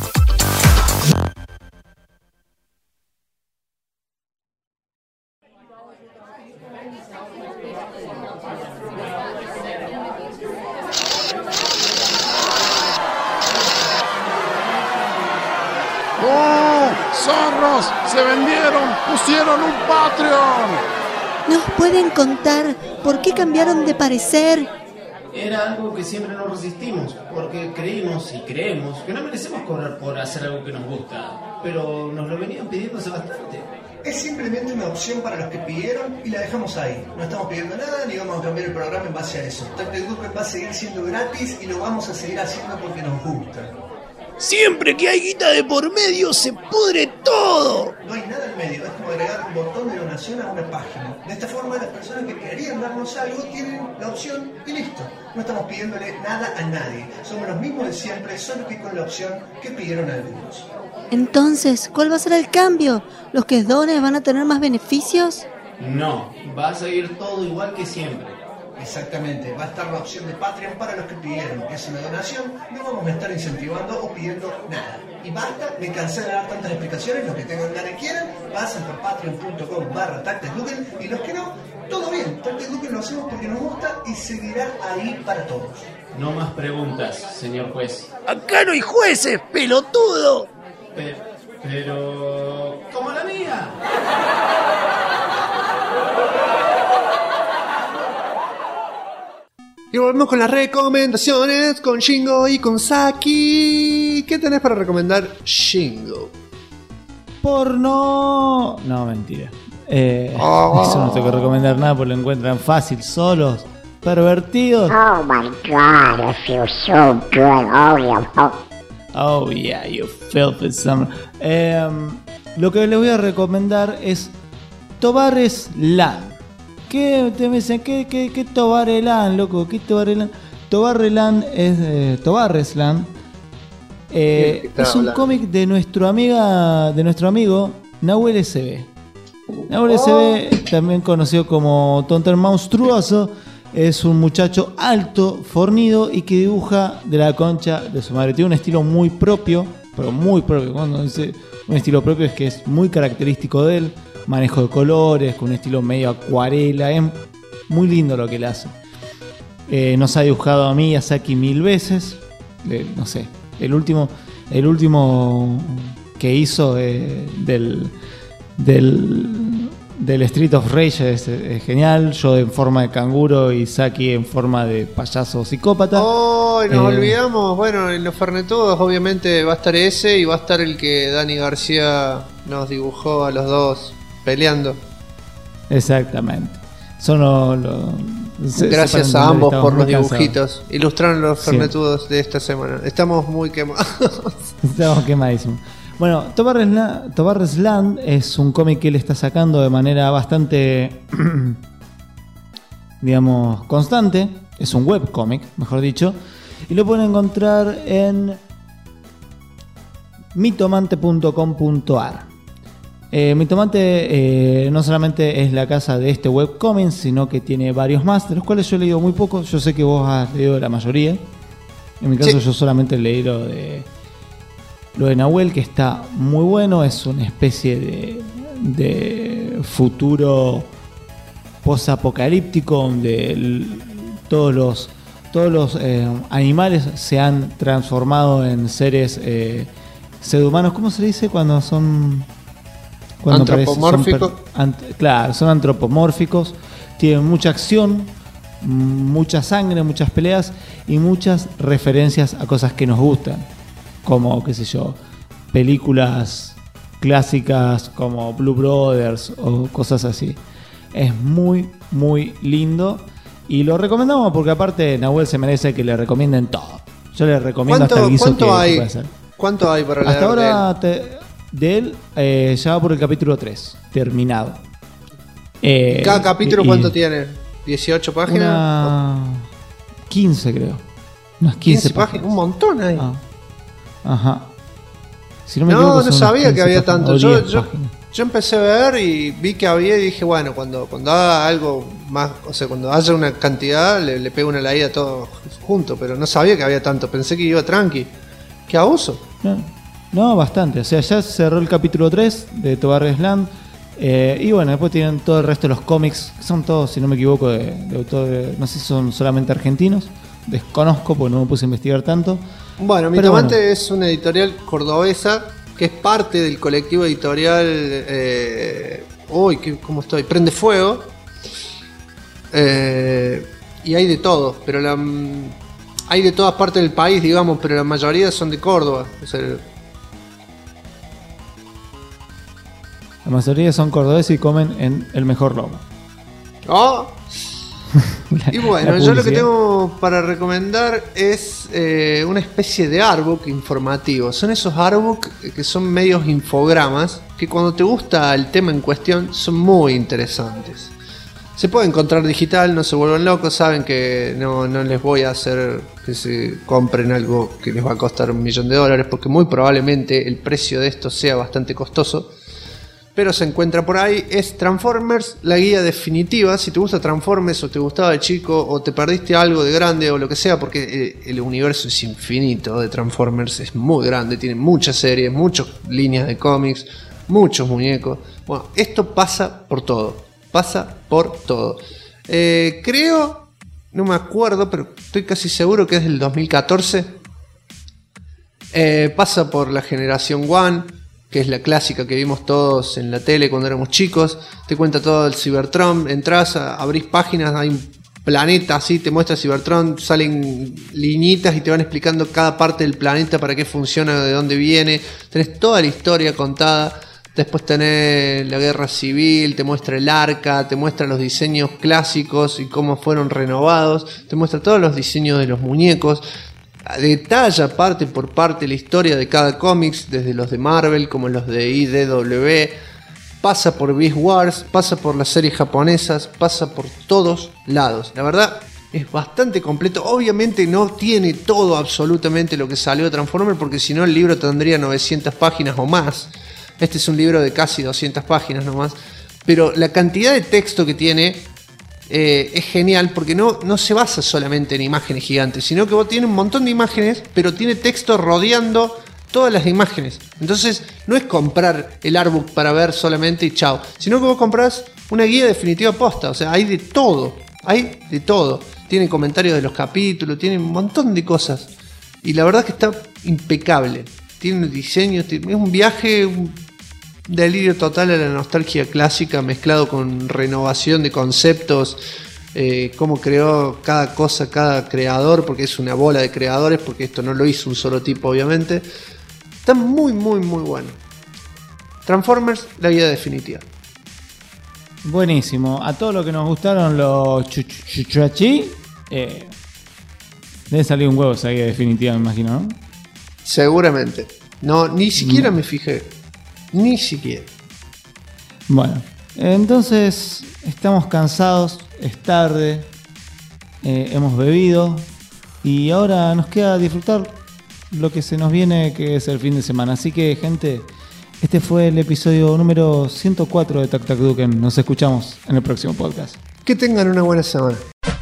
¡Oh! ¡Zorros! ¡Se vendieron! ¡Pusieron un Patreon! ¿Nos pueden contar por qué cambiaron de parecer? Era algo que siempre nos resistimos, porque creímos y creemos que no merecemos cobrar por hacer algo que nos gusta, pero nos lo venían pidiendo hace bastante. Es simplemente una opción para los que pidieron y la dejamos ahí. No estamos pidiendo nada ni vamos a cambiar el programa en base a eso. TacTacDuken va a seguir siendo gratis y lo vamos a seguir haciendo porque nos gusta. Siempre que hay guita de por medio se pudre todo. No hay nada en medio, es como agregar un botón de donación a una página. De esta forma las personas que querían darnos algo tienen la opción y listo. No estamos pidiéndole nada a nadie. Somos los mismos de siempre, solo que con la opción que pidieron algunos. Entonces, ¿cuál va a ser el cambio? ¿Los que donen van a tener más beneficios? No, va a seguir todo igual que siempre. Exactamente, va a estar la opción de Patreon para los que pidieron. Es una donación, no vamos a estar incentivando o pidiendo nada. Y basta, me cansé de dar tantas explicaciones. Los que tengan ganas y quieran, pasen por patreon.com/TacTacDuken y los que no, todo bien. TacTacDuken lo hacemos porque nos gusta y seguirá ahí para todos. No más preguntas, señor juez. Acá no hay jueces, pelotudo. Pero... ¡como la mía! Y volvemos con las recomendaciones con Shingo y con Saki. ¿Qué tenés para recomendar, Shingo? Porno... No, mentira. Eso no tengo que recomendar nada porque lo encuentran fácil, solos, pervertidos. Oh my god, I feel so good. Oh yeah, you filthy son. Lo que les voy a recomendar es Tobarres Land. ¿Qué te me dicen? ¿Qué Tobarres Land, loco? ¿Qué Tobarres Land? Tobarres Land es Tobarres Land. Es un cómic de nuestro amigo Nahuel SB. Nahuel SB, también conocido como Tonter Monstruoso, es un muchacho alto, fornido y que dibuja de la concha de su madre. Tiene un estilo muy propio, pero muy propio. Cuando dice un estilo propio es que es muy característico de él. Manejo de colores, con un estilo medio acuarela. Es muy lindo lo que él hace. Nos ha dibujado a mí y a Saki 1000 veces. No sé, el último que hizo del Street of Rage es genial. Yo en forma de canguro y Saki en forma de payaso psicópata. Oh, nos olvidamos. Bueno, en los Fernetudos obviamente va a estar ese y va a estar el que Dani García nos dibujó a los dos peleando. Exactamente. Gracias a ambos por los dibujitos. Ilustraron los Fernetudos de esta semana. Estamos muy quemados. Estamos quemadísimos. Bueno, Tobarres Land es un cómic que él está sacando de manera bastante, digamos, constante. Es un webcómic, mejor dicho. Y lo pueden encontrar en mitomante.com.ar. Mitomante no solamente es la casa de este webcómic, sino que tiene varios más, de los cuales yo he leído muy pocos. Yo sé que vos has leído la mayoría. En mi caso yo solamente leí lo de Nahuel, que está muy bueno. Es una especie de futuro posapocalíptico donde todos los animales se han transformado en seres pseudohumanos. ¿Cómo se dice cuando son? Antropomórficos. Claro, son antropomórficos. Tienen mucha acción, mucha sangre, muchas peleas. y muchas referencias a cosas que nos gustan, como, qué sé yo, películas clásicas como Blue Brothers o cosas así. Es muy, muy lindo y lo recomendamos porque aparte Nahuel se merece que le recomienden todo. Yo le recomiendo hasta el guiso que puede hacer. ¿Cuánto hay para leer hasta ahora de él? Ya va por el capítulo 3, terminado. ¿Cada capítulo cuánto tiene? ¿18 páginas? 15 creo. Unas 15 páginas. Un montón ahí. Ajá. Si no me equivoco, no sabía que había tanto. Yo empecé a ver y vi que había y dije, bueno, cuando haga algo más, o sea, cuando haya una cantidad, le pego una leída todo junto, pero no sabía que había tanto. Pensé que iba tranqui. ¿Qué abuso? No, bastante. O sea, ya cerró el capítulo 3 de Tobarres Land. Y bueno, después tienen todo el resto de los cómics, que son todos, si no me equivoco, de autores, no sé si son solamente argentinos. Desconozco porque no me puse a investigar tanto. Bueno, Mi Tomate es una editorial cordobesa que es parte del colectivo editorial ¿cómo estoy? Prende Fuego. Y hay de todo, pero hay de todas partes del país, digamos, pero la mayoría son de Córdoba. O sea, la mayoría son cordobeses y comen en el mejor lomo. ¡Oh! Y bueno, yo lo que tengo para recomendar es una especie de artbook informativo. Son esos artbooks que son medios infogramas que cuando te gusta el tema en cuestión son muy interesantes. Se puede encontrar digital, no se vuelvan locos, saben que no les voy a hacer que se compren algo que les va a costar $1.000.000 porque muy probablemente el precio de esto sea bastante costoso. Pero se encuentra por ahí, es Transformers, la guía definitiva. Si te gusta Transformers o te gustaba de chico o te perdiste algo de grande o lo que sea, porque el universo es infinito de Transformers, es muy grande, tiene muchas series, muchas líneas de cómics, muchos muñecos. Bueno, esto pasa por todo, creo, no me acuerdo, pero estoy casi seguro que es del 2014. Pasa por la generación One, que es la clásica que vimos todos en la tele cuando éramos chicos. Te cuenta todo el Cybertron, entras, abrís páginas, hay un planeta así, te muestra Cybertron, salen liñitas y te van explicando cada parte del planeta, para qué funciona, de dónde viene. Tenés toda la historia contada. Después tenés la guerra civil, te muestra el arca, te muestra los diseños clásicos y cómo fueron renovados, te muestra todos los diseños de los muñecos. Detalla parte por parte la historia de cada cómics, desde los de Marvel como los de IDW, pasa por Beast Wars, pasa por las series japonesas, pasa por todos lados. La verdad es bastante completo. Obviamente no tiene todo absolutamente lo que salió de Transformers, porque si no el libro tendría 900 páginas o más. Este es un libro de casi 200 páginas nomás, pero la cantidad de texto que tiene es genial, porque no se basa solamente en imágenes gigantes, sino que vos tiene un montón de imágenes, pero tiene texto rodeando todas las imágenes. Entonces no es comprar el artbook para ver solamente y chao, sino que vos comprás una guía definitiva posta. O sea, hay de todo, tiene comentarios de los capítulos, tiene un montón de cosas, y la verdad es que está impecable. Tiene diseño, es un viaje, un delirio total a la nostalgia clásica mezclado con renovación de conceptos, cómo creó cada cosa, cada creador, porque es una bola de creadores, porque esto no lo hizo un solo tipo obviamente. Está muy muy muy bueno. Transformers, la guía definitiva. Buenísimo. A todos los que nos gustaron los chuchuachi, debe salir un huevo esa guía definitiva, me imagino, ¿no? Seguramente. No, ni siquiera me fijé. Ni siquiera. Bueno, entonces estamos cansados, es tarde, hemos bebido y ahora nos queda disfrutar lo que se nos viene, que es el fin de semana. Así que, gente, este fue el episodio número 104 de Tac Tac Duken. Nos escuchamos en el próximo podcast. Que tengan una buena semana.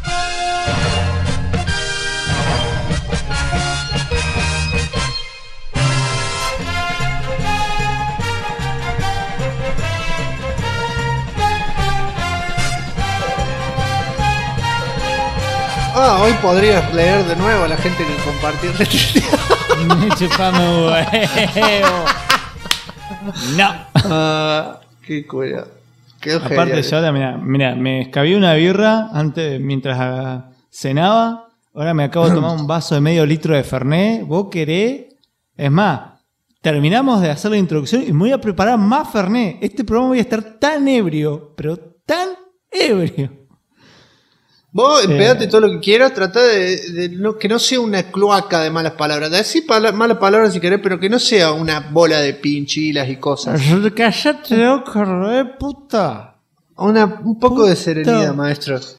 Hoy podrías leer de nuevo a la gente que compartió este video. Chupame huevo. No. Qué cuera. Qué aparte yo, mira, me escabé una birra antes, mientras cenaba, Ahora me acabo de tomar un vaso de medio litro de Fernet. ¿Vos querés? Es más, terminamos de hacer la introducción y me voy a preparar más Fernet. Este programa voy a estar tan ebrio, pero tan ebrio. Vos empedate todo lo que quieras, tratá que no sea una cloaca de malas palabras. Decí malas palabras si querés, pero que no sea una bola de pinchilas y cosas. Cállate, loco, puta. Un poco de serenidad, maestro.